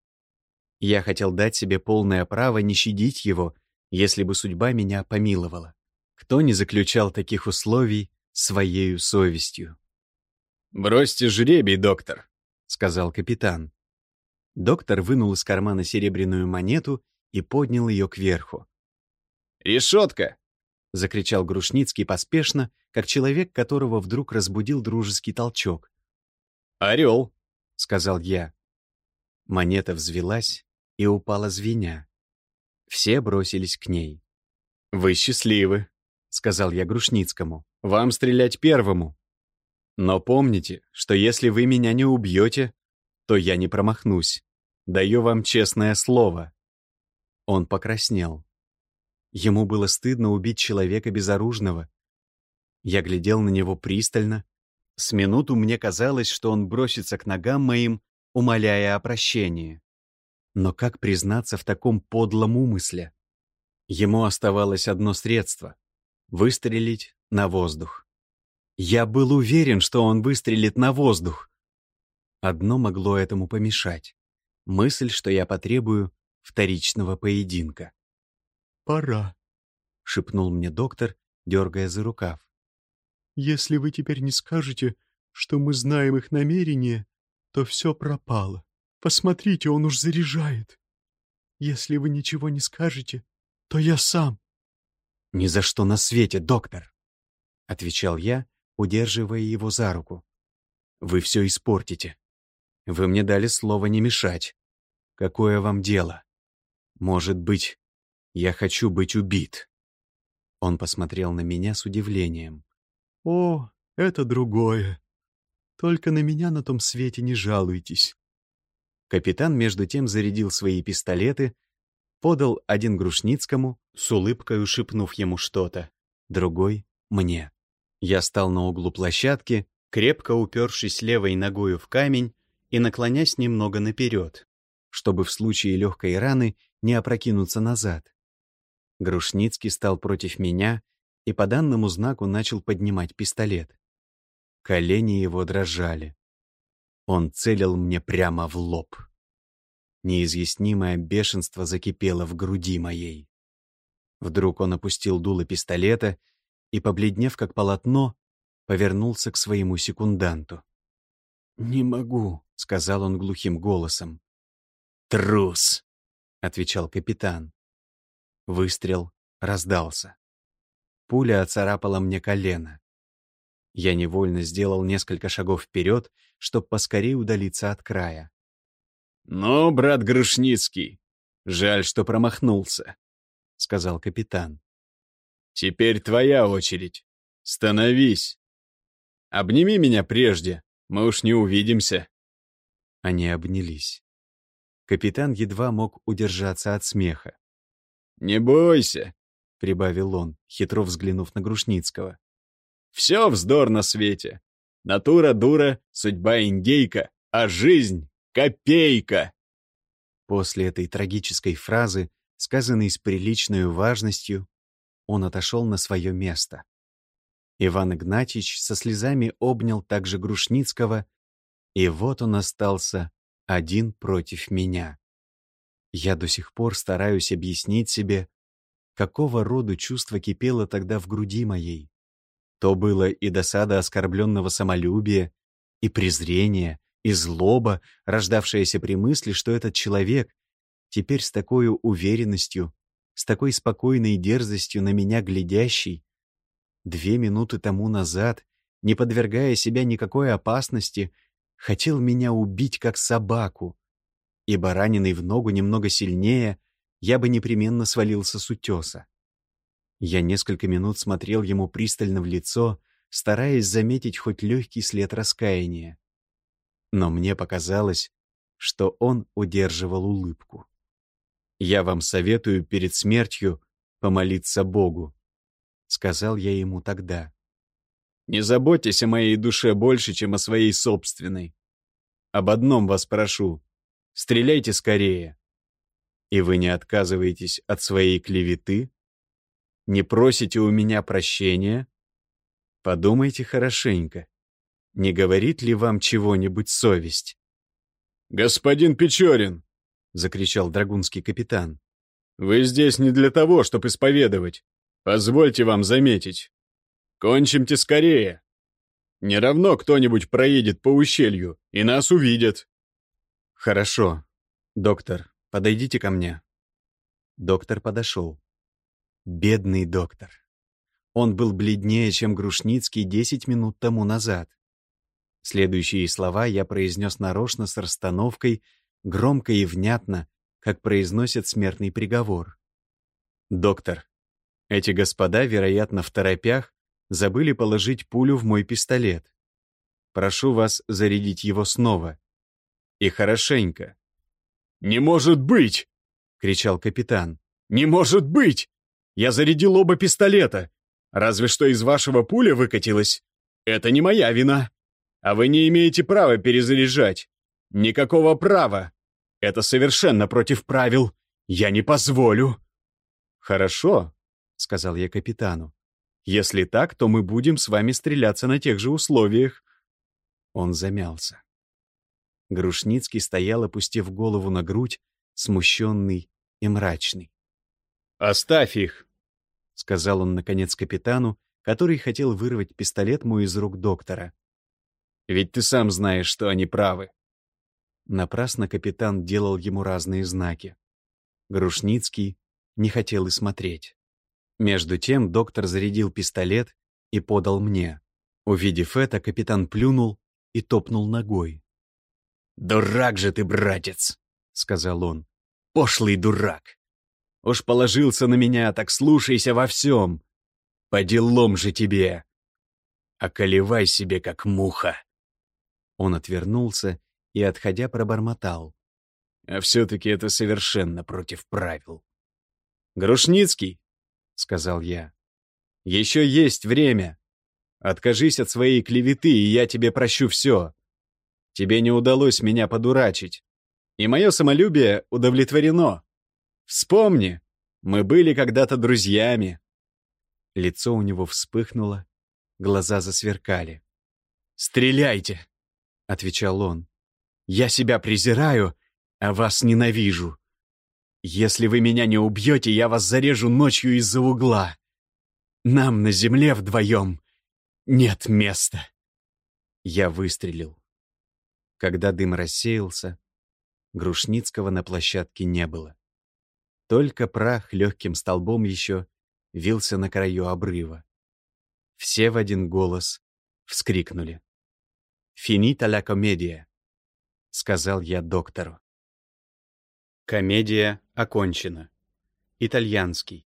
S1: Я хотел дать себе полное право не щадить его, если бы судьба меня помиловала. Кто не заключал таких условий своею совестью?
S5: «Бросьте жребий, доктор»,
S1: — сказал капитан. Доктор вынул из кармана серебряную монету и поднял ее кверху.
S5: «Решетка!»
S1: — закричал Грушницкий поспешно, как человек, которого вдруг разбудил дружеский толчок.
S5: «Орел!»
S1: — сказал я. Монета взвилась и упала звеня. Все бросились к ней. «Вы счастливы», — сказал я Грушницкому. «Вам стрелять первому. Но помните, что если вы меня не убьете, то я не промахнусь. Даю вам честное слово». Он покраснел. Ему было стыдно убить человека безоружного. Я глядел на него пристально. С минуту мне казалось, что он бросится к ногам моим, умоляя о прощении. Но как признаться в таком подлом умысле? Ему оставалось одно средство — выстрелить на воздух. Я был уверен, что он выстрелит на воздух. Одно могло этому помешать — мысль, что я потребую вторичного поединка.
S3: «Пора», —
S1: шепнул мне доктор, дергая за рукав.
S3: «Если вы теперь не скажете, что мы знаем их намерения, то все пропало. Посмотрите, он уж заряжает. Если вы ничего не скажете, то я сам».
S1: «Ни за что на свете, доктор», — отвечал я, удерживая его за руку. «Вы все испортите. Вы мне дали слово не мешать. Какое вам дело? Может быть, я хочу быть убит?» Он посмотрел на меня с удивлением.
S3: «О, это другое. Только на меня на том свете не жалуйтесь».
S1: Капитан между тем зарядил свои пистолеты, подал один Грушницкому, с улыбкой шепнув ему что-то, другой — мне. Я стал на углу площадки, крепко упершись левой ногою в камень и наклонясь немного наперед, чтобы в случае легкой раны не опрокинуться назад. Грушницкий стал против меня и по данному знаку начал поднимать пистолет. Колени его дрожали. Он целил мне прямо в лоб. Неизъяснимое бешенство закипело в груди моей. Вдруг он опустил дуло пистолета и, побледнев как полотно, повернулся к своему секунданту. «Не могу», — сказал он глухим голосом. «Трус», — отвечал капитан. Выстрел раздался. Пуля оцарапала мне колено. Я невольно сделал несколько шагов вперед, чтобы поскорее удалиться от края.
S5: «Ну, брат Грушницкий,
S1: «Жаль, что промахнулся», — сказал капитан.
S5: теперь твоя очередь. Становись. Обними меня прежде, мы уж не увидимся».
S1: Они обнялись. Капитан едва мог удержаться от смеха.
S5: «Не бойся»,
S1: — прибавил он, хитро взглянув на Грушницкого.
S5: «все вздор на свете. Натура дура, судьба индейка, а жизнь — копейка».
S1: После этой трагической фразы, сказанной с приличной важностью, он отошел на свое место. Иван Игнатьич со слезами обнял также Грушницкого, и вот он остался один против меня. Я до сих пор стараюсь объяснить себе, какого рода чувство кипело тогда в груди моей. То было и досада оскорбленного самолюбия, и презрение, и злоба, рождавшаяся при мысли, что этот человек, теперь с такой уверенностью, с такой спокойной дерзостью на меня глядящий, 2 минуты тому назад, не подвергая себя никакой опасности, хотел меня убить как собаку, ибо раненый в ногу немного сильнее, я бы непременно свалился с утеса. Я несколько минут смотрел ему пристально в лицо, стараясь заметить хоть легкий след раскаяния. Но мне показалось, что он удерживал улыбку. «Я вам советую перед смертью помолиться Богу», — сказал я ему тогда.
S5: «Не заботьтесь о моей душе больше, чем о своей собственной. Об одном вас прошу — стреляйте скорее.
S1: И вы не отказываетесь от своей клеветы? Не просите у меня прощения? Подумайте хорошенько. Не говорит ли вам чего-нибудь совесть?»
S5: «Господин Печорин!»
S1: — закричал драгунский капитан.
S5: «Вы здесь не для того, чтобы исповедовать. Позвольте вам заметить. Кончимте скорее. Не равно кто-нибудь проедет по ущелью, и нас увидят».
S1: «Хорошо. Доктор, подойдите ко мне». Доктор подошел. Бедный доктор. Он был бледнее, чем Грушницкий 10 минут тому назад. Следующие слова я произнес нарочно с расстановкой, громко и внятно, как произносят смертный приговор. «Доктор, эти господа, вероятно, в торопях, забыли положить пулю в мой пистолет. Прошу вас зарядить его снова. И хорошенько».
S5: «Не может быть!»
S1: — кричал капитан.
S5: «Не может быть! Я зарядил оба пистолета. Разве что из вашего пуля выкатилась. Это не моя вина. А вы не имеете права перезаряжать. Никакого права. Это совершенно против правил. Я не позволю».
S1: «Хорошо», — сказал я капитану. «Если так, то мы будем с вами стреляться на тех же условиях». Он замялся. Грушницкий стоял, опустив голову на грудь, смущенный и мрачный.
S5: «Оставь их»,
S1: — сказал он, наконец, капитану, который хотел вырвать пистолет мой из рук доктора.
S5: «Ведь ты сам знаешь, что они правы».
S1: Напрасно капитан делал ему разные знаки. Грушницкий не хотел и смотреть. Между тем доктор зарядил пистолет и подал мне. Увидев это, капитан плюнул и топнул ногой.
S5: «Дурак же ты, братец!» —
S1: сказал он. «Пошлый дурак! Уж положился на меня, так слушайся во всем. По делам же тебе! Околевай себе, как муха!» Он отвернулся и, отходя, пробормотал. «А все-таки это совершенно против правил». «Грушницкий», — сказал я, — «еще есть время. Откажись от своей клеветы, и я тебе прощу все. Тебе не удалось меня подурачить, и мое самолюбие удовлетворено. Вспомни, мы были когда-то друзьями». Лицо у него вспыхнуло, глаза засверкали. «Стреляйте!» — отвечал он. «Я себя презираю, а вас ненавижу. Если вы меня не убьете, я вас зарежу ночью из-за угла. Нам на земле вдвоем нет места». Я выстрелил. Когда дым рассеялся, Грушницкого на площадке не было. Только прах легким столбом еще вился на краю обрыва. Все в один голос вскрикнули. «Финита ла комедия», — сказал я доктору. Комедия окончена. Итальянский.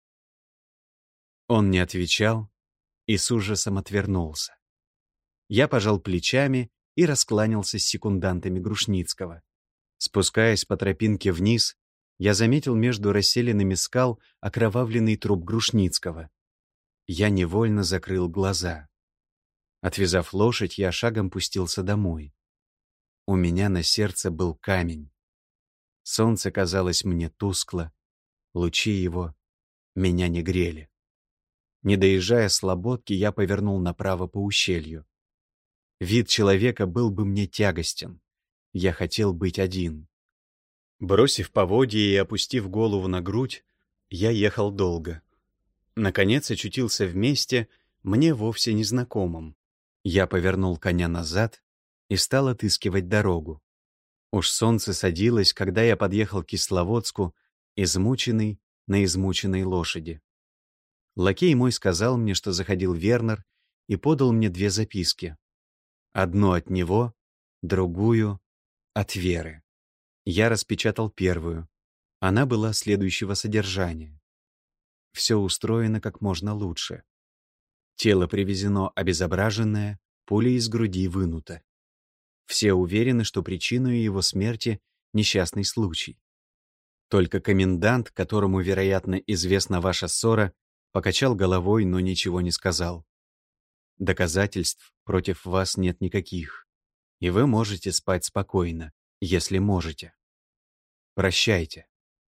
S1: Он не отвечал и с ужасом отвернулся. Я пожал плечами и раскланялся с секундантами Грушницкого. Спускаясь по тропинке вниз, я заметил между расселенными скал окровавленный труп Грушницкого. Я невольно закрыл глаза. Отвязав лошадь, я шагом пустился домой. У меня на сердце был камень. Солнце казалось мне тускло, лучи его меня не грели. Не доезжая слободки, я повернул направо по ущелью. Вид человека был бы мне тягостен. Я хотел быть один. Бросив поводья и опустив голову на грудь, я ехал долго. Наконец очутился в месте, мне вовсе незнакомом. Я повернул коня назад и стал отыскивать дорогу. Уж солнце садилось, когда я подъехал к Кисловодску, измученный на измученной лошади. Лакей мой сказал мне, что заходил Вернер, и подал мне 2 записки. Одну от него, другую от Веры. Я распечатал первую. Она была следующего содержания. Все устроено как можно лучше. Тело привезено обезображенное, пуля из груди вынута. Все уверены, что причиной его смерти несчастный случай. Только комендант, которому, вероятно, известна ваша ссора, покачал головой, но ничего не сказал. Доказательств против вас нет никаких, и вы можете спать спокойно, если можете. Прощайте.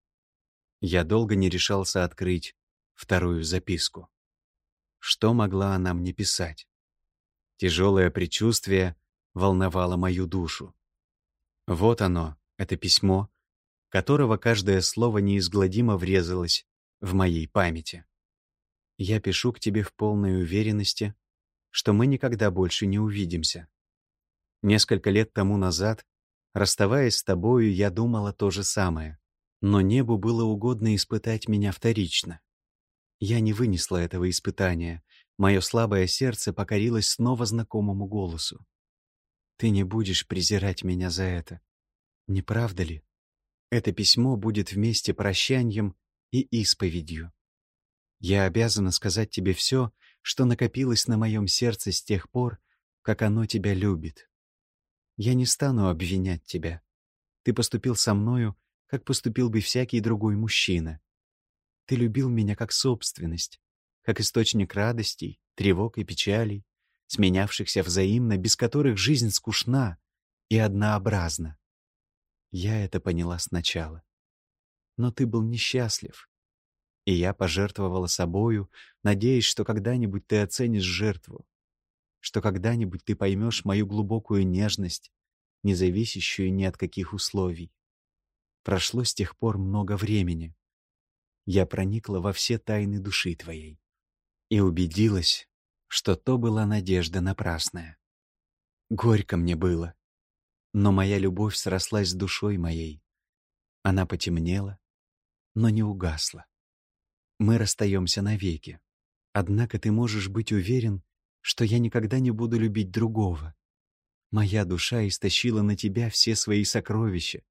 S1: Я долго не решался открыть вторую записку. Что могла она мне писать? Тяжелое предчувствие волновало мою душу. Вот оно, это письмо, которого каждое слово неизгладимо врезалось в моей памяти. Я пишу к тебе в полной уверенности, что мы никогда больше не увидимся. Несколько лет тому назад, расставаясь с тобою, я думала то же самое, но небу было угодно испытать меня вторично. Я не вынесла этого испытания, мое слабое сердце покорилось снова знакомому голосу. Ты не будешь презирать меня за это, не правда ли? Это письмо будет вместе прощаньем и исповедью. Я обязана сказать тебе все, что накопилось на моем сердце с тех пор, как оно тебя любит. Я не стану обвинять тебя. Ты поступил со мною, как поступил бы всякий другой мужчина. Ты любил меня как собственность, как источник радостей, тревог и печалей, сменявшихся взаимно, без которых жизнь скучна и однообразна. Я это поняла сначала. Но ты был несчастлив, и я пожертвовала собою, надеясь, что когда-нибудь ты оценишь жертву, что когда-нибудь ты поймешь мою глубокую нежность, не зависящую ни от каких условий. Прошло с тех пор много времени. Я проникла во все тайны души твоей и убедилась, что то была надежда напрасная. Горько мне было, но моя любовь срослась с душой моей. Она потемнела, но не угасла. Мы расстаемся навеки. Однако ты можешь быть уверен, что я никогда не буду любить другого. Моя душа истощила на тебя все свои сокровища,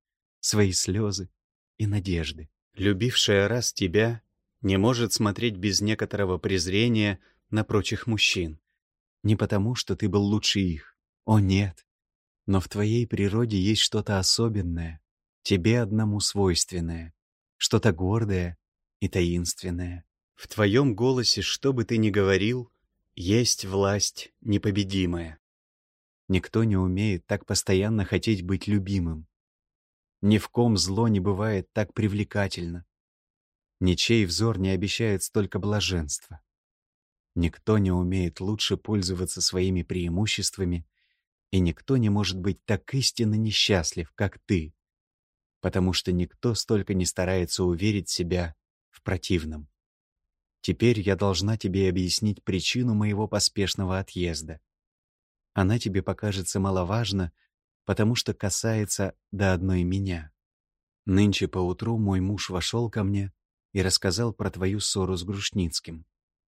S1: свои слезы и надежды. Любившая раз тебя не может смотреть без некоторого презрения на прочих мужчин. Не потому, что ты был лучше их. О, нет. Но в твоей природе есть что-то особенное, тебе одному свойственное, что-то гордое и таинственное. В твоем голосе, что бы ты ни говорил, есть власть непобедимая. Никто не умеет так постоянно хотеть быть любимым. Ни в ком зло не бывает так привлекательно. Ничей взор не обещает столько блаженства. Никто не умеет лучше пользоваться своими преимуществами, и никто не может быть так истинно несчастлив, как ты, потому что никто столько не старается уверить себя в противном. Теперь я должна тебе объяснить причину моего поспешного отъезда. Она тебе покажется маловажна, потому что касается до одной меня. Нынче поутру мой муж вошел ко мне и рассказал про твою ссору с Грушницким.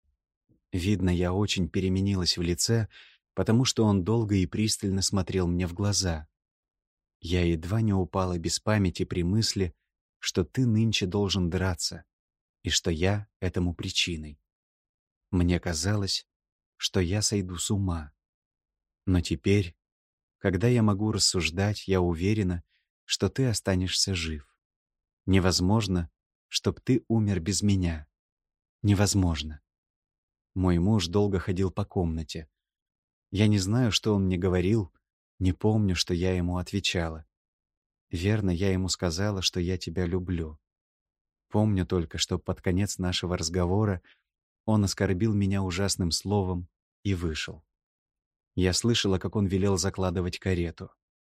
S1: Видно, я очень переменилась в лице, потому что он долго и пристально смотрел мне в глаза. Я едва не упала без памяти при мысли, что ты нынче должен драться, и что я этому причиной. Мне казалось, что я сойду с ума. Но теперь, когда я могу рассуждать, я уверена, что ты останешься жив. Невозможно, чтоб ты умер без меня. Невозможно. Мой муж долго ходил по комнате. Я не знаю, что он мне говорил, не помню, что я ему отвечала. Верно, я ему сказала, что я тебя люблю. Помню только, что под конец нашего разговора он оскорбил меня ужасным словом и вышел. Я слышала, как он велел закладывать карету.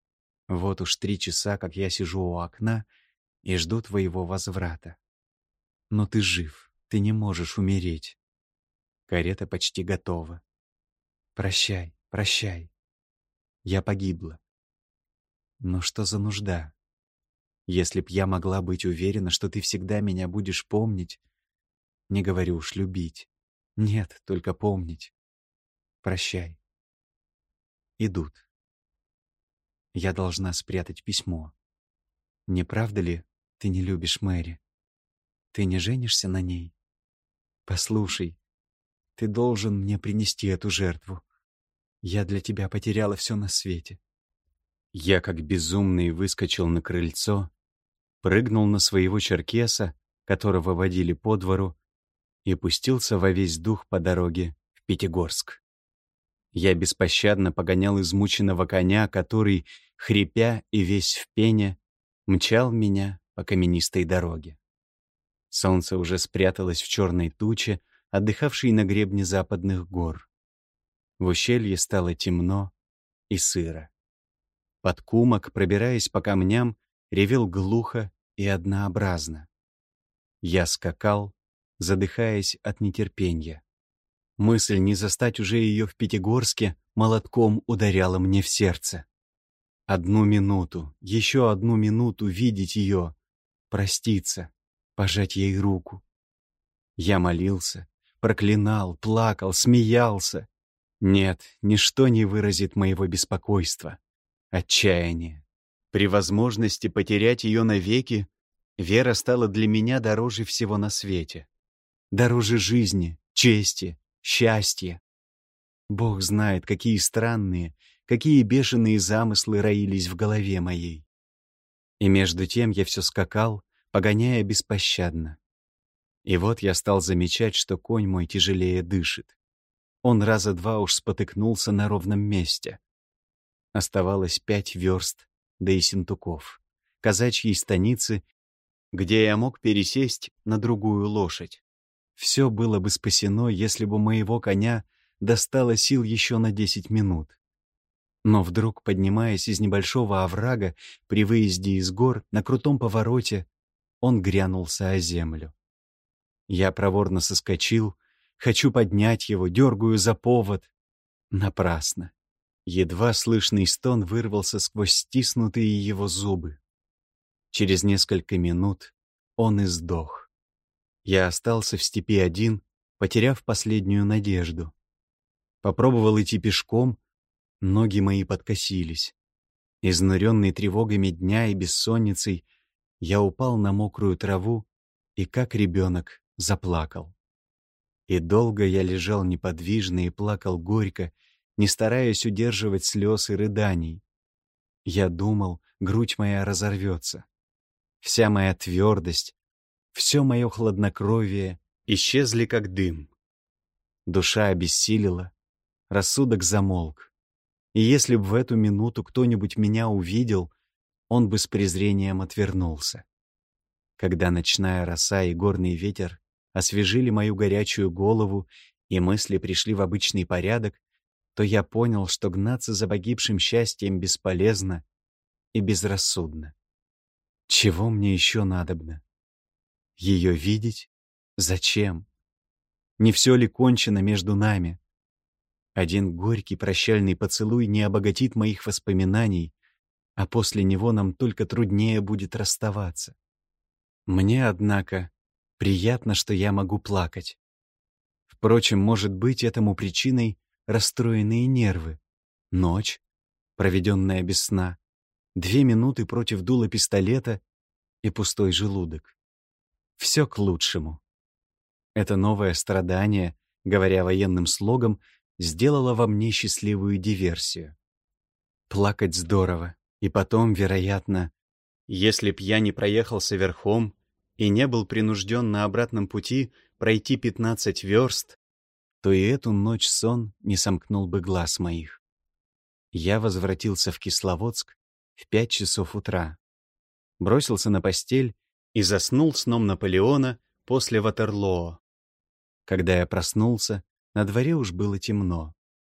S1: Вот уж 3 часа, как я сижу у окна и жду твоего возврата. Но ты жив, ты не можешь умереть. Карета почти готова. Прощай, прощай. Я погибла. Но что за нужда? Если б я могла быть уверена, что ты всегда меня будешь помнить, не говорю уж любить. Нет, только помнить. Прощай. Идут. Я должна спрятать письмо. Не правда ли, ты не любишь Мэри? Ты не женишься на ней? Послушай, ты должен мне принести эту жертву. Я для тебя потеряла все на свете. Я, как безумный, выскочил на крыльцо, прыгнул на своего черкеса, которого водили по двору, и пустился во весь дух по дороге в Пятигорск. Я беспощадно погонял измученного коня, который, хрипя и весь в пене, мчал меня по каменистой дороге. Солнце уже спряталось в черной туче, отдыхавшей на гребне западных гор. В ущелье стало темно и сыро. Подкумок, пробираясь по камням, ревел глухо и однообразно. Я скакал, задыхаясь от нетерпения. Мысль не застать уже ее в Пятигорске молотком ударяла мне в сердце. 1 минуту, еще 1 минуту видеть ее, проститься, пожать ей руку. Я молился, проклинал, плакал, смеялся. Нет, ничто не выразит моего беспокойства, отчаяния. При возможности потерять ее навеки, Вера стала для меня дороже всего на свете. Дороже жизни, чести, счастья. Бог знает, какие странные, какие бешеные замыслы роились в голове моей. И между тем я все скакал, погоняя беспощадно. И вот я стал замечать, что конь мой тяжелее дышит. Он раза 2 уж спотыкнулся на ровном месте. Оставалось 5 верст до Ессентуков, казачьей станицы, где я мог пересесть на другую лошадь. Все было бы спасено, если бы моего коня достало сил еще на 10 минут. Но вдруг, поднимаясь из небольшого оврага при выезде из гор, на крутом повороте, он грянулся о землю. Я проворно соскочил, хочу поднять его, дергаю за повод. Напрасно. Едва слышный стон вырвался сквозь стиснутые его зубы. Через несколько минут он и сдох. Я остался в степи один, потеряв последнюю надежду. Попробовал идти пешком, ноги мои подкосились. Изнуренный тревогами дня и бессонницей, я упал на мокрую траву и, как ребенок, заплакал. И долго я лежал неподвижно и плакал горько, не стараясь удерживать слез и рыданий. Я думал, грудь моя разорвется. Вся моя твердость, все мое хладнокровие исчезли, как дым. Душа обессилила, рассудок замолк. И если бы в эту минуту кто-нибудь меня увидел, он бы с презрением отвернулся. Когда ночная роса и горный ветер освежили мою горячую голову и мысли пришли в обычный порядок, то я понял, что гнаться за погибшим счастьем бесполезно и безрассудно. Чего мне еще надобно? Ее видеть? Зачем? Не все ли кончено между нами? Один горький прощальный поцелуй не обогатит моих воспоминаний, а после него нам только труднее будет расставаться. Мне, однако, приятно, что я могу плакать. Впрочем, может быть, этому причиной расстроенные нервы, ночь, проведенная без сна, 2 минуты против дула пистолета и пустой желудок. Все к лучшему. Это новое страдание, говоря военным слогом, сделало во мне счастливую диверсию. Плакать здорово, и потом, вероятно, если б я не проехался верхом и не был принужден на обратном пути пройти 15 верст, то и эту ночь сон не сомкнул бы глаз моих. Я возвратился в Кисловодск в 5 часов утра, бросился на постель и заснул сном Наполеона после Ватерлоо. Когда я проснулся, на дворе уж было темно.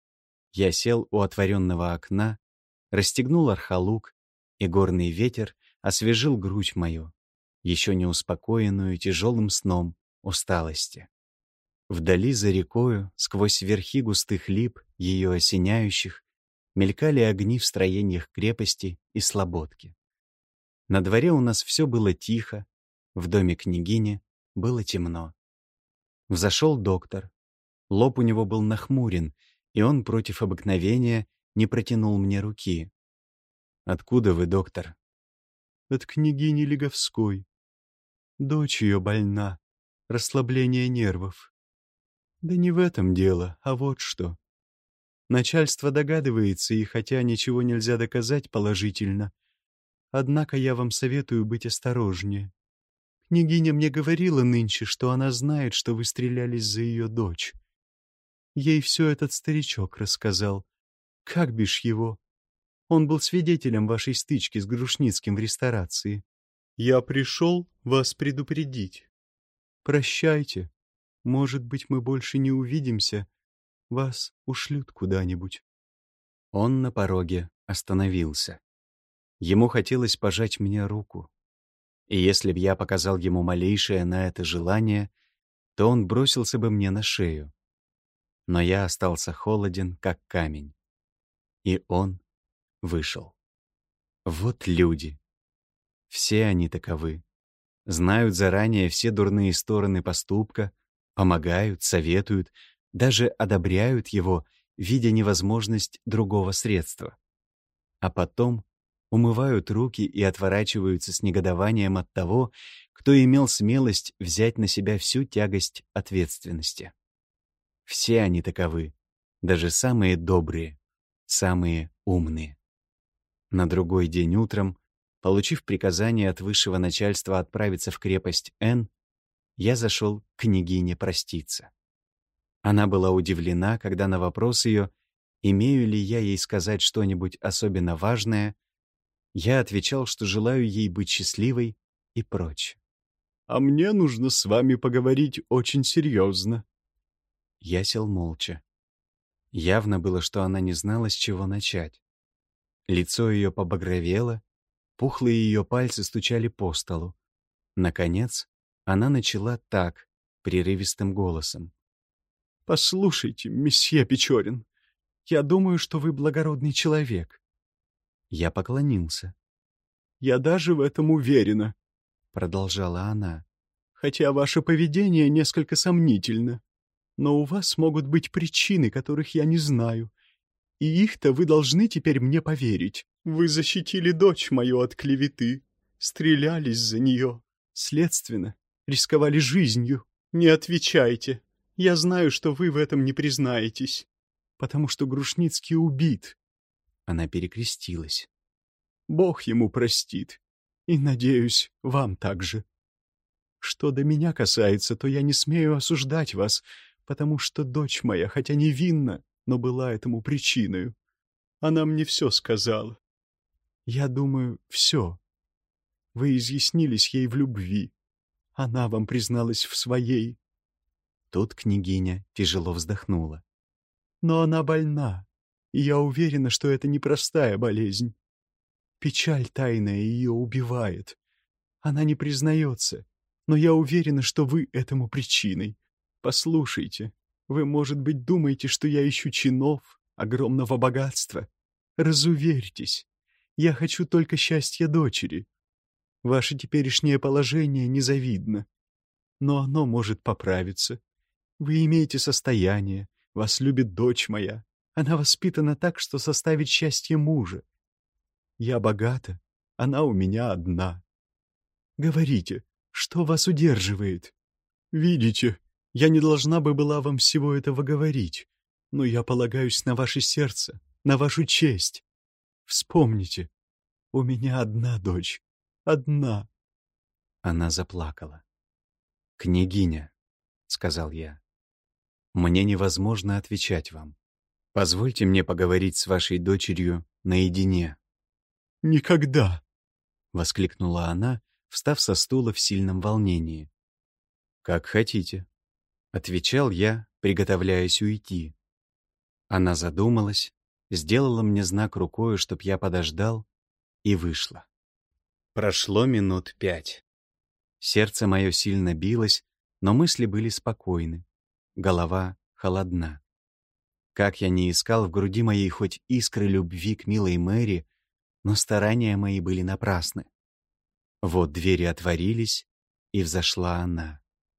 S1: Я сел у отворенного окна, расстегнул архалук, и горный ветер освежил грудь мою, еще не успокоенную тяжелым сном усталости. Вдали за рекою, сквозь верхи густых лип, ее осеняющих, мелькали огни в строениях крепости и слободки. На дворе у нас все было тихо, в доме княгини было темно. Взошел доктор. Лоб у него был нахмурен, и он против обыкновения не протянул мне руки. «Откуда вы, доктор?»
S3: От княгини Лиговской. Дочь ее больна, расслабление нервов. Да не в этом дело, а вот что. Начальство догадывается, и хотя ничего нельзя доказать положительно, однако я вам советую быть осторожнее. Княгиня мне говорила нынче, что она знает, что вы стрелялись за ее дочь. Ей все этот старичок рассказал. Как бишь его? Он был свидетелем вашей стычки с Грушницким в ресторации. Я пришел вас предупредить. Прощайте. Может быть, мы больше не увидимся. Вас ушлют куда-нибудь».
S1: Он на пороге остановился. Ему хотелось пожать мне руку. И если б я показал ему малейшее на это желание, то он бросился бы мне на шею. Но я остался холоден, как камень. И он вышел. Вот люди. Все они таковы. Знают заранее все дурные стороны поступка, помогают, советуют, даже одобряют его, видя невозможность другого средства. А потом умывают руки и отворачиваются с негодованием от того, кто имел смелость взять на себя всю тягость ответственности. Все они таковы, даже самые добрые, самые умные. На другой день утром, получив приказание от высшего начальства отправиться в крепость Н, я зашел к княгине проститься. Она была удивлена, когда на вопрос ее, имею ли я ей сказать что-нибудь особенно важное, я отвечал, что желаю ей быть счастливой и прочь.
S3: «А мне нужно с вами поговорить очень серьезно».
S1: Я сел молча. Явно было, что она не знала, с чего начать. Лицо ее побагровело, пухлые ее пальцы стучали по столу. Наконец, она начала так, прерывистым голосом.
S3: «Послушайте, месье Печорин, я думаю, что вы благородный человек».
S1: Я поклонился.
S3: «Я даже в этом уверена», — продолжала она, «хотя ваше поведение несколько сомнительно. Но у вас могут быть причины, которых я не знаю, И их-то вы должны теперь мне поверить. Вы защитили дочь мою от клеветы, стрелялись за нее, следственно, рисковали жизнью. Не отвечайте. Я знаю, что вы в этом не признаетесь, потому что Грушницкий убит». Она перекрестилась. «Бог ему простит. И, надеюсь, вам также. Что до меня касается, то я не смею осуждать вас, потому что дочь моя, хотя невинна, но была этому причиною. Она мне все сказала. Я думаю, все. Вы изъяснились ей в любви. Она вам призналась в своей». Тут княгиня тяжело вздохнула. «Но она больна, и я уверена, что это непростая болезнь. Печаль тайная ее убивает. Она не признается, но я уверена, что вы этому причиной. Послушайте, вы, может быть, думаете, что я ищу чинов, огромного богатства. Разуверьтесь, я хочу только счастья дочери. Ваше теперешнее положение незавидно, но оно может поправиться. Вы имеете состояние, вас любит дочь моя. Она воспитана так, что составит счастье мужа. Я богата, она у меня одна. Говорите, что вас удерживает? Видите, я не должна бы была вам всего этого говорить, но я полагаюсь на ваше сердце, на вашу честь. Вспомните, у меня одна дочь, одна». Она заплакала. «Княгиня», — сказал я, — «мне невозможно отвечать вам. Позвольте мне поговорить с вашей дочерью наедине». «Никогда!» — воскликнула она, встав со стула в сильном волнении. «Как хотите», — отвечал я, приготовляясь уйти. Она задумалась, сделала мне знак рукою, чтоб я подождал, и вышла. Прошло минут 5. Сердце мое сильно билось, но мысли были спокойны, голова холодна. Как я не искал в груди моей хоть искры любви к милой Мэри, но старания мои были напрасны. Вот двери отворились, и взошла она.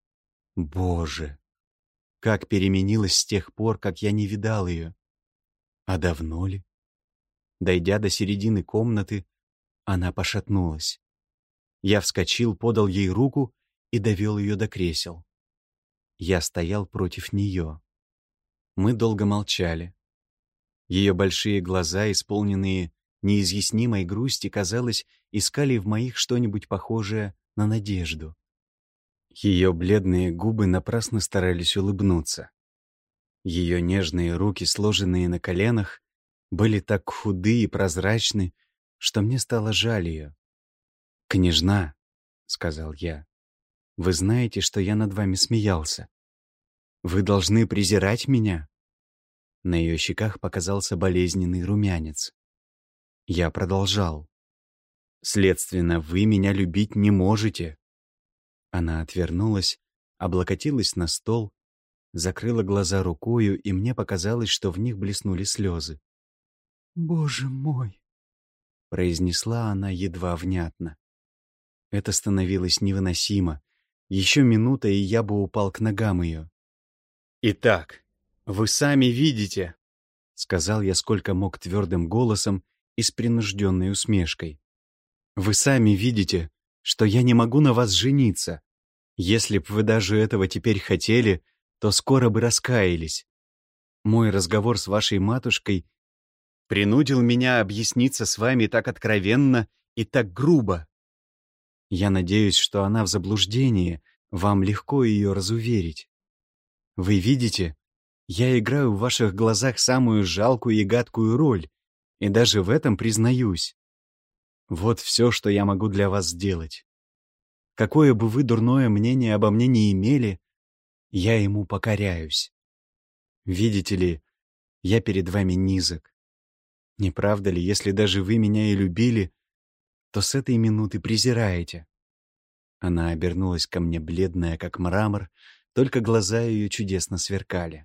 S3: Боже! Как переменилась с тех пор, как я не видал ее. А давно ли? Дойдя до середины комнаты, она пошатнулась. Я вскочил, подал ей руку и довел ее до кресел. Я стоял против нее. Мы долго молчали. Ее большие глаза, исполненные неизъяснимой грусти, казалось, искали в моих что-нибудь похожее на надежду. Ее бледные губы напрасно старались улыбнуться. Ее нежные руки, сложенные на коленах, были так худы и прозрачны, что мне стало жаль ее. «Княжна», — сказал я, — «вы знаете, что я над вами смеялся. Вы должны презирать меня». На ее щеках показался болезненный румянец. Я продолжал. «Следственно, вы меня любить не можете». Она отвернулась, облокотилась на стол, закрыла глаза рукою, и мне показалось, что в них блеснули слезы. «Боже мой!» — произнесла она едва внятно. Это становилось невыносимо. Еще минута, и я бы упал к ногам ее. «Итак, вы сами видите», — сказал я сколько мог твердым голосом и с принужденной усмешкой. «Вы сами видите, что я не могу на вас жениться. Если б вы даже этого теперь хотели, то скоро бы раскаялись. Мой разговор с вашей матушкой принудил меня объясниться с вами так откровенно и так грубо. Я надеюсь, что она в заблуждении, вам легко ее разуверить. Вы видите, я играю в ваших глазах самую жалкую и гадкую роль, и даже в этом признаюсь. Вот все, что я могу для вас сделать. Какое бы вы дурное мнение обо мне не имели, я ему покоряюсь. Видите ли, я перед вами низок. Не правда ли, если даже вы меня и любили, то с этой минуты презираете?» Она обернулась ко мне, бледная, как мрамор, только глаза ее чудесно сверкали.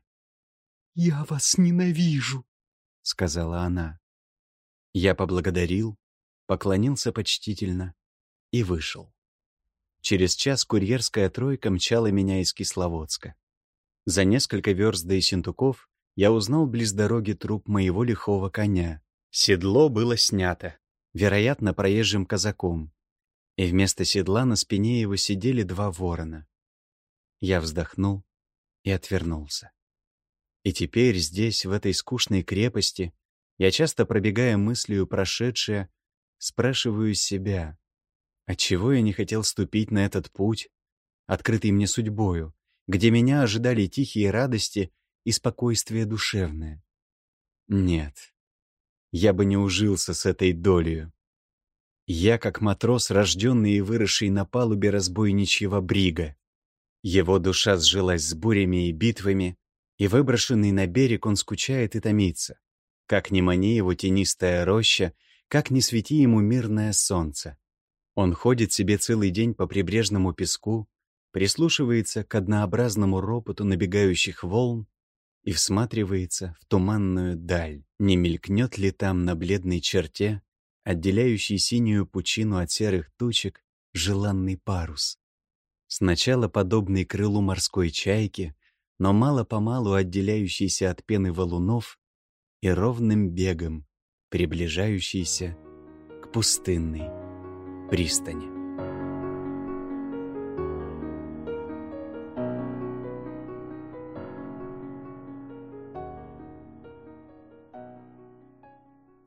S3: «Я вас ненавижу», — сказала она. Я поблагодарил, поклонился почтительно и вышел. Через час курьерская тройка мчала меня из Кисловодска. За несколько верст до Ессентуков
S1: я узнал близ дороги труп моего лихого коня. Седло было снято, вероятно, проезжим казаком, и вместо седла на спине его сидели 2 ворона. Я вздохнул и отвернулся. И теперь здесь, в этой скучной крепости, я, часто пробегая мыслью прошедшее, спрашиваю себя, отчего я не хотел ступить на этот путь, открытый мне судьбою, где меня ожидали тихие радости и спокойствие душевное. Нет, я бы не ужился с этой долею. Я, как матрос, рожденный и выросший на палубе разбойничьего брига. Его душа сжилась с бурями и битвами, и, выброшенный на берег, он скучает и томится. Как ни мани его тенистая роща, как ни свети ему мирное солнце. Он ходит себе целый день по прибрежному песку, прислушивается к однообразному ропоту набегающих волн и всматривается в туманную даль, не мелькнет ли там на бледной черте, отделяющей синюю пучину от серых тучек, желанный парус. Сначала подобный крылу морской чайки, но мало-помалу отделяющийся от пены валунов и ровным бегом приближающийся к пустынной пристани.